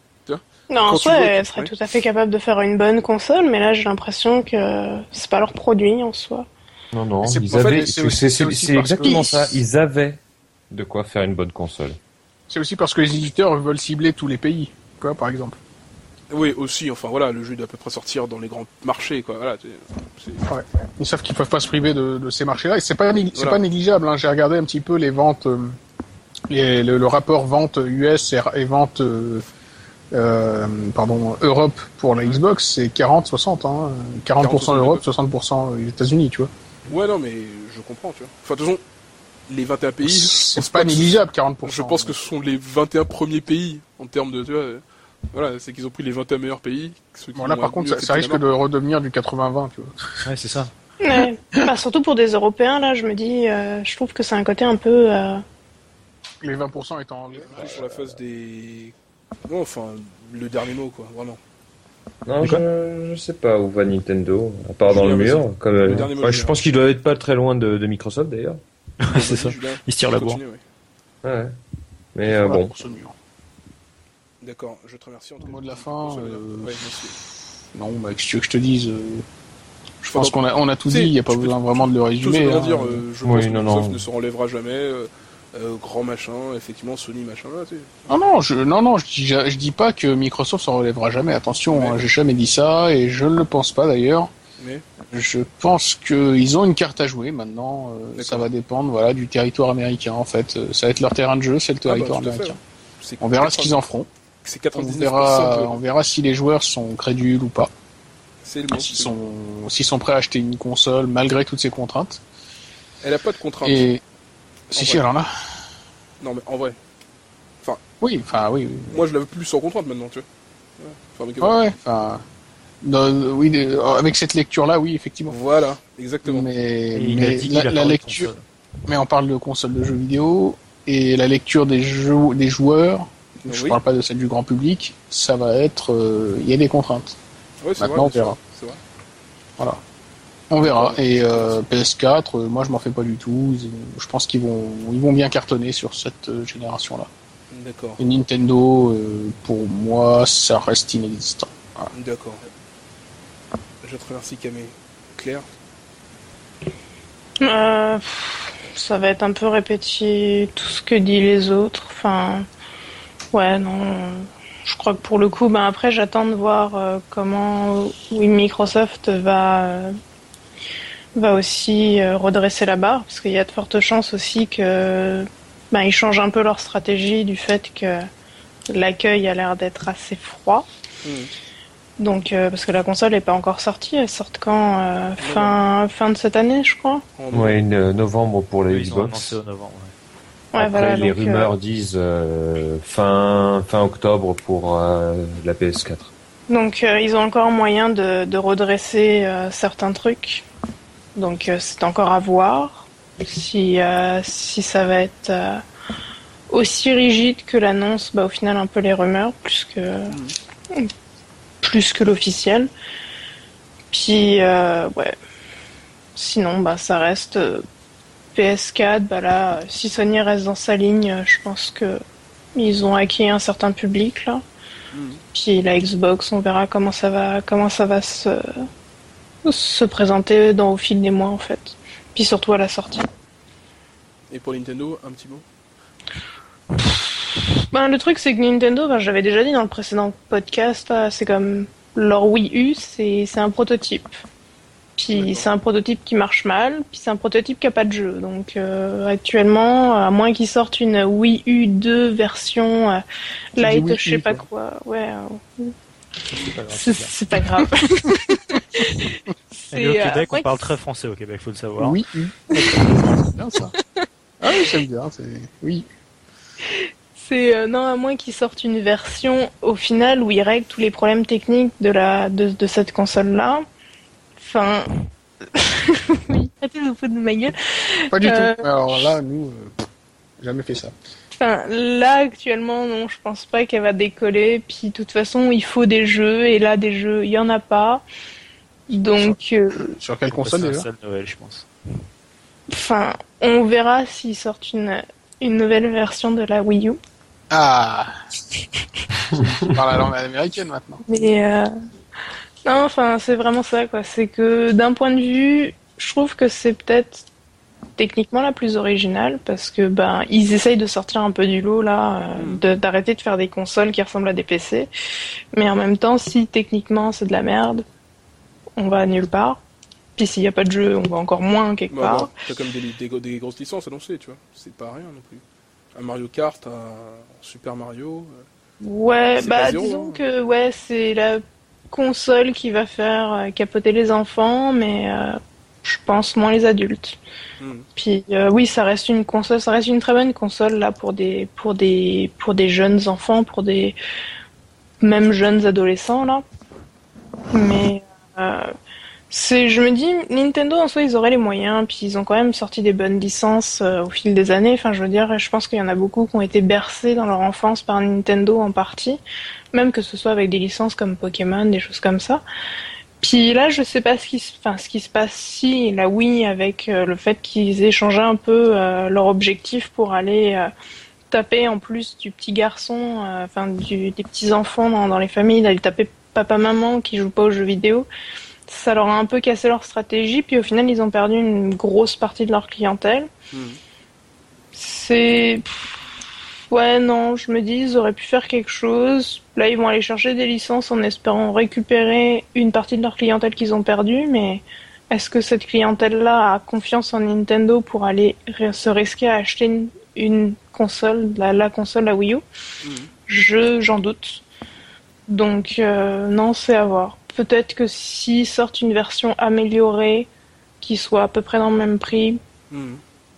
Non, en Quand soi, tu vois- elle serait ouais. tout à fait capable de faire une bonne console, mais là j'ai l'impression que c'est pas leur produit en soi. Non, non, C'est- ils en fait, avaient, c'est c'est aussi- c'est- c'est aussi c'est parce que- exactement ça. Ils avaient de quoi faire une bonne console. C'est aussi parce que les éditeurs veulent cibler tous les pays, quoi, par exemple. Oui, aussi, enfin voilà, le jeu doit à peu près sortir dans les grands marchés, quoi. Voilà, c'est- c'est- Ils savent qu'ils peuvent pas se priver de, de ces marchés-là. Et c'est pas, nég- c'est Voilà. pas négligeable. Hein. J'ai regardé un petit peu les ventes, euh, les- le, le rapport vente U S et, et vente, euh, euh, pardon, Europe pour la Xbox, c'est quarante soixante. Hein. quarante pour cent Europe, soixante pour cent les États-Unis, tu vois. Ouais, non, mais je comprends, tu vois. Enfin, de toute façon, les vingt et un pays, je C'est pense pas que- négligeable, quarante pour cent. Je pense que ce sont les vingt et un premiers pays en termes de, tu vois. euh, Voilà, c'est qu'ils ont pris les vingt et un meilleurs pays. Ceux qui Bon, là, ont par mieux contre, ça, accepté ça risque la de redevenir du quatre-vingts vingt, tu vois. Ouais, c'est ça. Ouais. Bah, surtout pour des Européens, là, je me dis, euh, je trouve que c'est un côté un peu. euh, Les vingt pour cent étant... marque. Sur la phase des. Non, enfin, le dernier mot, quoi, vraiment. Non, je, je sais pas où va Nintendo, à part dans Julien, le mur. vas-y. Comme, Le euh, dernier mot, ouais, je Julien. pense qu'il doit être pas très loin de, de Microsoft d'ailleurs. c'est ça. Vas-y, Julien, Ils se tirent la bourre. continue, ouais. Ouais. Mais euh, Voilà, bon. pour ce mur. D'accord, je te remercie. En tout Au cas. mot de la fin, Pour ce- euh, ouais, merci. Non, bah, qu'est-ce que tu veux que je te dise euh, Je pense Enfin, qu'on a, on a tout tu sais, dit, il n'y a pas je peux- besoin vraiment de le Tout résumer. simplement hein. dire, euh, je Oui, pense que non, Microsoft non. ne se relèvera jamais. euh, euh, grand machin, effectivement, Sony machin, là, tu sais. Non, non, je, non, non, je dis, je dis pas que Microsoft s'en relèvera jamais. Attention, Ouais. hein, j'ai jamais dit ça et je ne le pense pas d'ailleurs. Mais, Je pense qu'ils ont une carte à jouer maintenant. euh, D'accord. ça va dépendre, voilà, du territoire américain en fait. Euh, Ça va être leur terrain de jeu, c'est le ah, bah, territoire tout à fait, américain. hein. C'est On verra ce qu'ils en feront. C'est On quatre-vingt-dix-neuf pour cent verra, de- on verra si les joueurs sont crédules ou pas. C'est le mot. S'ils c'est le sont, mot. s'ils sont prêts à acheter une console malgré toutes ces contraintes. Elle a pas de contrainte. Et si, En si, vrai. alors là. Non, mais en vrai. Oui, enfin, oui. oui. Moi, je l'avais plus sans contrainte maintenant, tu vois. Ouais. Enfin, avec- Ouais, ouais, enfin. non, oui, de- avec cette lecture-là, oui, effectivement. Voilà, exactement. Mais, Et il a mais dit la, qu'il a la parlé de lecture. console. Mais on parle de console de jeux vidéo et la lecture des jeux, des joueurs. Je Oui. parle pas de celle du grand public. Ça va être, euh, il y a des contraintes. Ouais, c'est Maintenant, vrai, on verra. C'est vrai. Voilà. On verra. Et euh, P S quatre, euh, moi je m'en fais pas du tout. Ils- Je pense qu'ils vont, ils vont bien cartonner sur cette euh, génération-là. D'accord, Et Nintendo, euh, pour moi, ça reste inexistant. Voilà. d'accord. Je te remercie, Camé. Claire. euh, pff, ça va être un peu répéter tout ce que disent les autres. Enfin, ouais, non. euh, Je crois que pour le coup, ben après, j'attends de voir euh, comment oui, Microsoft va euh, va aussi euh, redresser la barre, parce qu'il y a de fortes chances aussi que ben, ils changent un peu leur stratégie du fait que l'accueil a l'air d'être assez froid. Hmm. Donc, euh, parce que la console n'est pas encore sortie, elle sort quand euh, fin fin de cette année, je crois. En- Ouais, une- novembre pour la Oui, ils ont Xbox. annoncé au novembre. ouais. Ouais, Après, voilà, les donc, euh, rumeurs disent euh, fin fin octobre pour euh, la P S quatre. Donc euh, ils ont encore moyen de, de redresser euh, certains trucs. Donc euh, c'est encore à voir si, euh, si ça va être euh, aussi rigide que l'annonce, bah, au final un peu les rumeurs plus que, plus que l'officiel. Puis euh, ouais, sinon bah, ça reste euh, P S quatre, bah là si Sony reste dans sa ligne, euh, je pense que ils ont acquis un certain public là. Hmm. Puis la Xbox, on verra comment ça va, comment ça va se, se présenter dans, au fil des mois en fait. Puis surtout à la sortie. Et pour Nintendo, un petit mot. Ben, le truc, c'est que Nintendo, ben, j'avais déjà dit dans le précédent podcast, là, c'est comme leur Wii U, c'est, c'est un prototype. Puis D'accord. c'est un prototype qui marche mal, puis c'est un prototype qui a pas de jeu. Donc euh, actuellement, à moins qu'ils sortent une Wii U deux version euh, Tu dis light, Wii je sais U, pas quoi. quoi, ouais, euh, C'est pas grave. c'est, c'est c'est pas grave. bien. Et au euh, Québec, après on parle très français au Québec, faut le savoir. Oui, oui. C'est bien ça. Ah oui, j'aime bien. C'est... Oui. C'est euh, non, à moins qu'ils sortent une version au final où ils règlent tous les problèmes techniques de la de, de cette console-là. Enfin, oui, arrêtez de vous foutre de ma gueule. Pas du Euh, tout. Alors là, nous, euh, pff, jamais fait ça. Enfin, là actuellement, non, je pense pas qu'elle va décoller. Puis de toute façon, il faut des jeux et là, des jeux, il y en a pas. Donc, euh, Sur quelle C'est console un déjà seul Noël, je pense. enfin, on verra s'ils sortent une une nouvelle version de la Wii U. Ah. On parle la langue américaine maintenant. Mais euh, non, enfin, c'est vraiment ça, quoi. C'est que d'un point de vue, je trouve que c'est peut-être techniquement la plus originale parce que ben ils essayent de sortir un peu du lot là, euh, Mm. de- d'arrêter de faire des consoles qui ressemblent à des P C. Mais en même temps, si techniquement c'est de la merde, on va nulle part. Puis s'il n'y a pas de jeu, on va encore moins quelque Bah, part. bon, t'as comme des, des, des grosses licences annoncées, tu vois. C'est pas rien non plus. Un Mario Kart, un Super Mario. euh, Ouais, C'est bah pas zéro, disons hein. que ouais, c'est la console qui va faire euh, capoter les enfants, mais euh, je pense moins les adultes. hmm. Puis euh, oui, ça reste une console, ça reste une très bonne console là pour des pour des pour des jeunes enfants, pour des même jeunes adolescents là. Mais euh, c'est, je me dis, Nintendo en soi, ils auraient les moyens, puis ils ont quand même sorti des bonnes licences euh, au fil des années. Enfin, je veux dire, je pense qu'il y en a beaucoup qui ont été bercés dans leur enfance par Nintendo en partie, même que ce soit avec des licences comme Pokémon, des choses comme ça. Puis là, je sais pas ce qui se, enfin, ce qui se passe si la Wii, avec euh, le fait qu'ils aient changé un peu euh, leur objectif pour aller euh, taper en plus du petit garçon, euh, enfin du, des petits enfants dans, dans les familles, d'aller taper papa-maman qui jouent pas aux jeux vidéo. Ça leur a un peu cassé leur stratégie, puis au final, ils ont perdu une grosse partie de leur clientèle. Hmm. C'est... pff, ouais, non, je me dis, ils auraient pu faire quelque chose. Là, ils vont aller chercher des licences en espérant récupérer une partie de leur clientèle qu'ils ont perdue, mais est-ce que cette clientèle-là a confiance en Nintendo pour aller ri- se risquer à acheter une, une console, la, la console, la Wii U? Hmm. Je, j'en doute. Donc, euh, non, c'est à voir. Peut-être que s'ils sortent une version améliorée, qui soit à peu près dans le même prix, Hmm.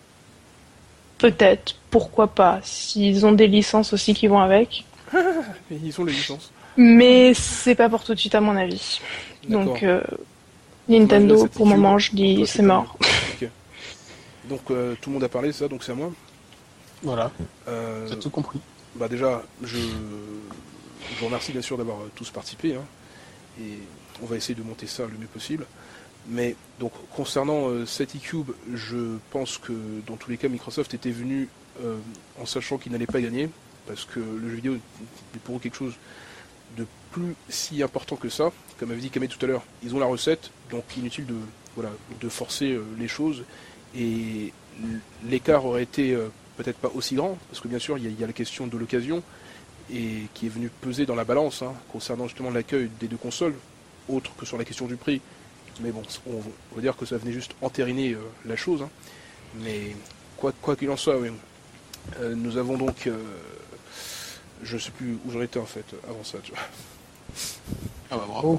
peut-être, pourquoi pas, s'ils ont des licences aussi qui vont avec. Et ils ont les licences. Mais c'est pas pour tout de suite à mon avis. D'accord. Donc, euh, Malgré Nintendo, cette pour le issue, moment, je pour dis toi, c'est tant mort. mieux. Ok. Donc euh, tout le monde a parlé, c'est ça, donc c'est à moi. Voilà, Euh, t'as tout compris. Bah déjà, je, je vous remercie bien sûr d'avoir euh, tous participé, hein, et on va essayer de monter ça le mieux possible. Mais donc concernant euh, cet e-cube, je pense que dans tous les cas Microsoft était venu euh, en sachant qu'il n'allait pas gagner, parce que le jeu vidéo est pour eux quelque chose de plus si important que ça. Comme avait dit Kamé tout à l'heure, ils ont la recette, donc inutile de, voilà, de forcer euh, les choses, et l- l'écart aurait été euh, peut-être pas aussi grand, parce que bien sûr il y a, il y a la question de l'occasion, et qui est venue peser dans la balance, hein, concernant justement l'accueil des deux consoles, autre que sur la question du prix. Mais bon, on, on va dire que ça venait juste entériner euh, la chose. Hein. Mais quoi quoi qu'il en soit, oui. Euh, nous avons donc... Euh, je sais plus où j'en étais en fait, avant ça. Tu vois. Ah bah bravo.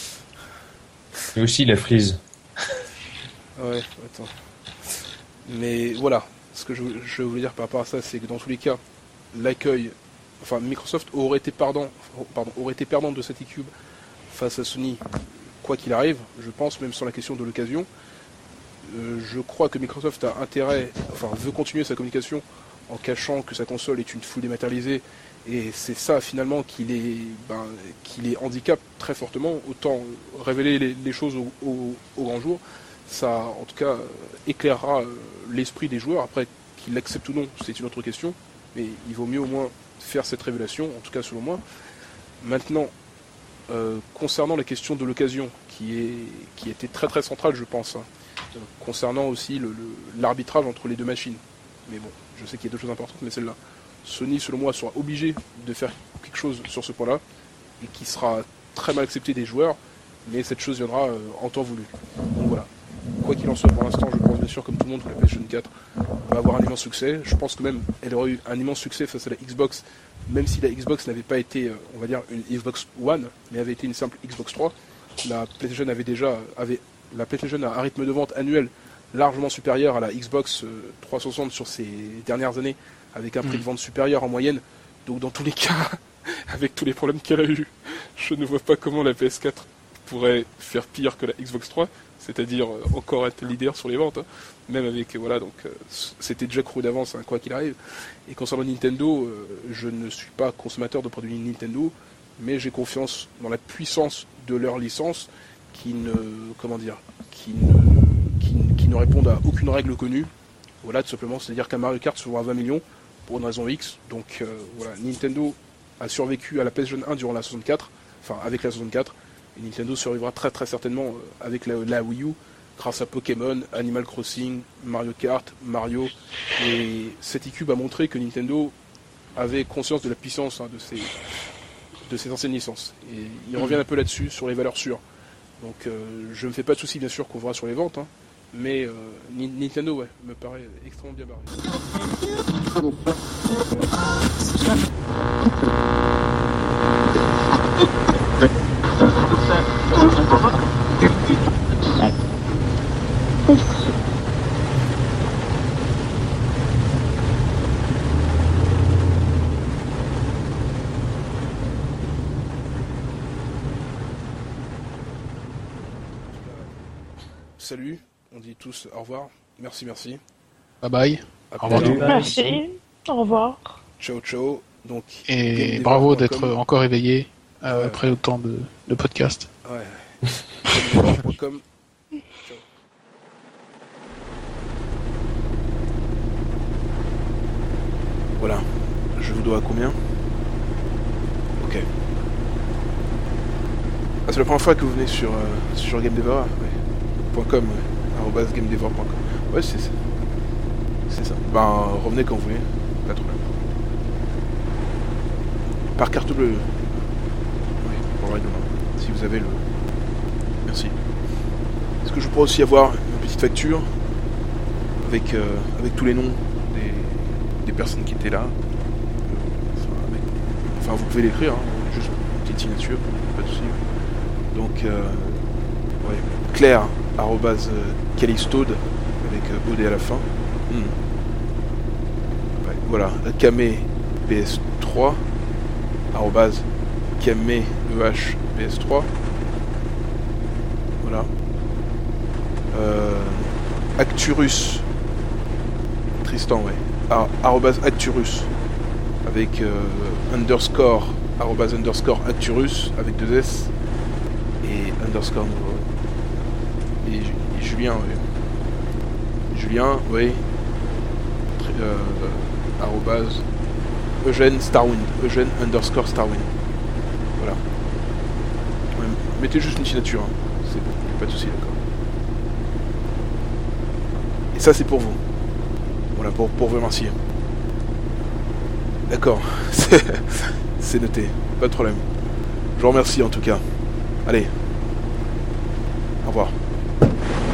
Et aussi la frise. Ouais, attends. Mais voilà, ce que je, je voulais dire par rapport à ça, c'est que dans tous les cas, l'accueil... Enfin, Microsoft aurait été pardon, pardon, aurait été perdant de cet e-cube face à Sony, quoi qu'il arrive, je pense, même sans la question de l'occasion. Euh, je crois que Microsoft a intérêt, enfin, veut continuer sa communication en cachant que sa console est une foule dématérialisée, et c'est ça finalement qui les, ben, qui les handicape très fortement. Autant révéler les, les choses au, au, au grand jour, ça en tout cas éclairera l'esprit des joueurs. Après, qu'ils l'acceptent ou non, c'est une autre question, mais il vaut mieux au moins faire cette révélation, en tout cas selon moi. Maintenant, euh, concernant la question de l'occasion, qui est qui était très très centrale, je pense, hein, euh, concernant aussi le, le, l'arbitrage entre les deux machines. Mais bon, je sais qu'il y a d'autres choses importantes, mais celle-là, Sony, selon moi, sera obligé de faire quelque chose sur ce point-là, et qui sera très mal accepté des joueurs, mais cette chose viendra euh, en temps voulu. Donc voilà. Quoi qu'il en soit, pour l'instant, je pense bien sûr, comme tout le monde, que la PlayStation quatre va avoir un immense succès. Je pense que même elle aurait eu un immense succès face à la Xbox, même si la Xbox n'avait pas été, euh, on va dire, une Xbox One, mais avait été une simple Xbox trois. La PlayStation avait déjà, avait, la PlayStation a un rythme de vente annuel largement supérieur à la Xbox euh, trois cent soixante sur ces dernières années, avec un prix mmh. de vente supérieur en moyenne. Donc dans tous les cas, avec tous les problèmes qu'elle a eu, je ne vois pas comment la P S quatre pourrait faire pire que la Xbox trois, c'est-à-dire euh, encore être leader sur les ventes, hein. Même avec, euh, voilà, donc euh, c'était déjà cru d'avance, hein, quoi qu'il arrive. Et concernant Nintendo, euh, je ne suis pas consommateur de produits Nintendo, mais j'ai confiance dans la puissance de leur licence qui ne, comment dire, qui ne, qui, qui ne répondent à aucune règle connue. Voilà, tout simplement, c'est-à-dire qu'un Mario Kart se vend à vingt millions pour une raison X. Donc euh, voilà, Nintendo a survécu à la PlayStation un durant la soixante-quatre, enfin avec la soixante-quatre, et Nintendo survivra très très certainement avec la, la Wii U, grâce à Pokémon, Animal Crossing, Mario Kart, Mario. Et cet e-cube a montré que Nintendo avait conscience de la puissance, hein, de ses de ses anciennes licences. Et ils reviennent un peu là-dessus, sur les valeurs sûres. Donc euh, je me fais pas de soucis bien sûr qu'on verra sur les ventes, hein, mais euh, Nintendo, ouais, me paraît extrêmement bien barré. Salut, on dit tous au revoir, merci, merci. Bye bye. À au revoir. Merci, au revoir. Ciao, ciao. Donc, et bravo d'être comme... encore éveillé euh, ouais. après autant de, de podcasts. Ouais. gamedevor point com. Ciao. Voilà. Je vous dois à combien? Ok. Ah, c'est la première fois que vous venez sur, euh, sur gamedevor, ouais. .com, ouais. arobase gamedevor point com. Ouais, c'est ça. C'est ça. Ben, revenez quand vous voulez. Pas de problème. Par carte bleue. Oui, pour le demain. Si vous avez le... Merci. Est-ce que je pourrais aussi avoir une petite facture avec, euh, avec tous les noms des, des personnes qui étaient là? Enfin, avec... enfin vous pouvez l'écrire, hein. Juste une petite signature, pas de soucis. Donc, euh, ouais. Claire, arrobase Calistode, avec euh, O D à la fin. Hmm. Ouais, voilà. Kameh P S trois, arrobase Kameh E H P S trois. Voilà. Euh, Acturus. Tristan, ouais. Ar- arrobase Acturus. Avec euh, underscore, arrobase underscore Acturus, avec deux S. Et underscore nouveau. Et, et Julien, oui. Julien, oui. Euh, arrobase Eugène Starwind. Eugène underscore Starwind. Voilà. Ouais, mettez juste une signature, hein. C'est bon, pas de soucis, d'accord. Et ça, c'est pour vous. Voilà, pour, pour vous remercier. D'accord. C'est noté. Pas de problème. Je vous remercie en tout cas. Allez. Au revoir.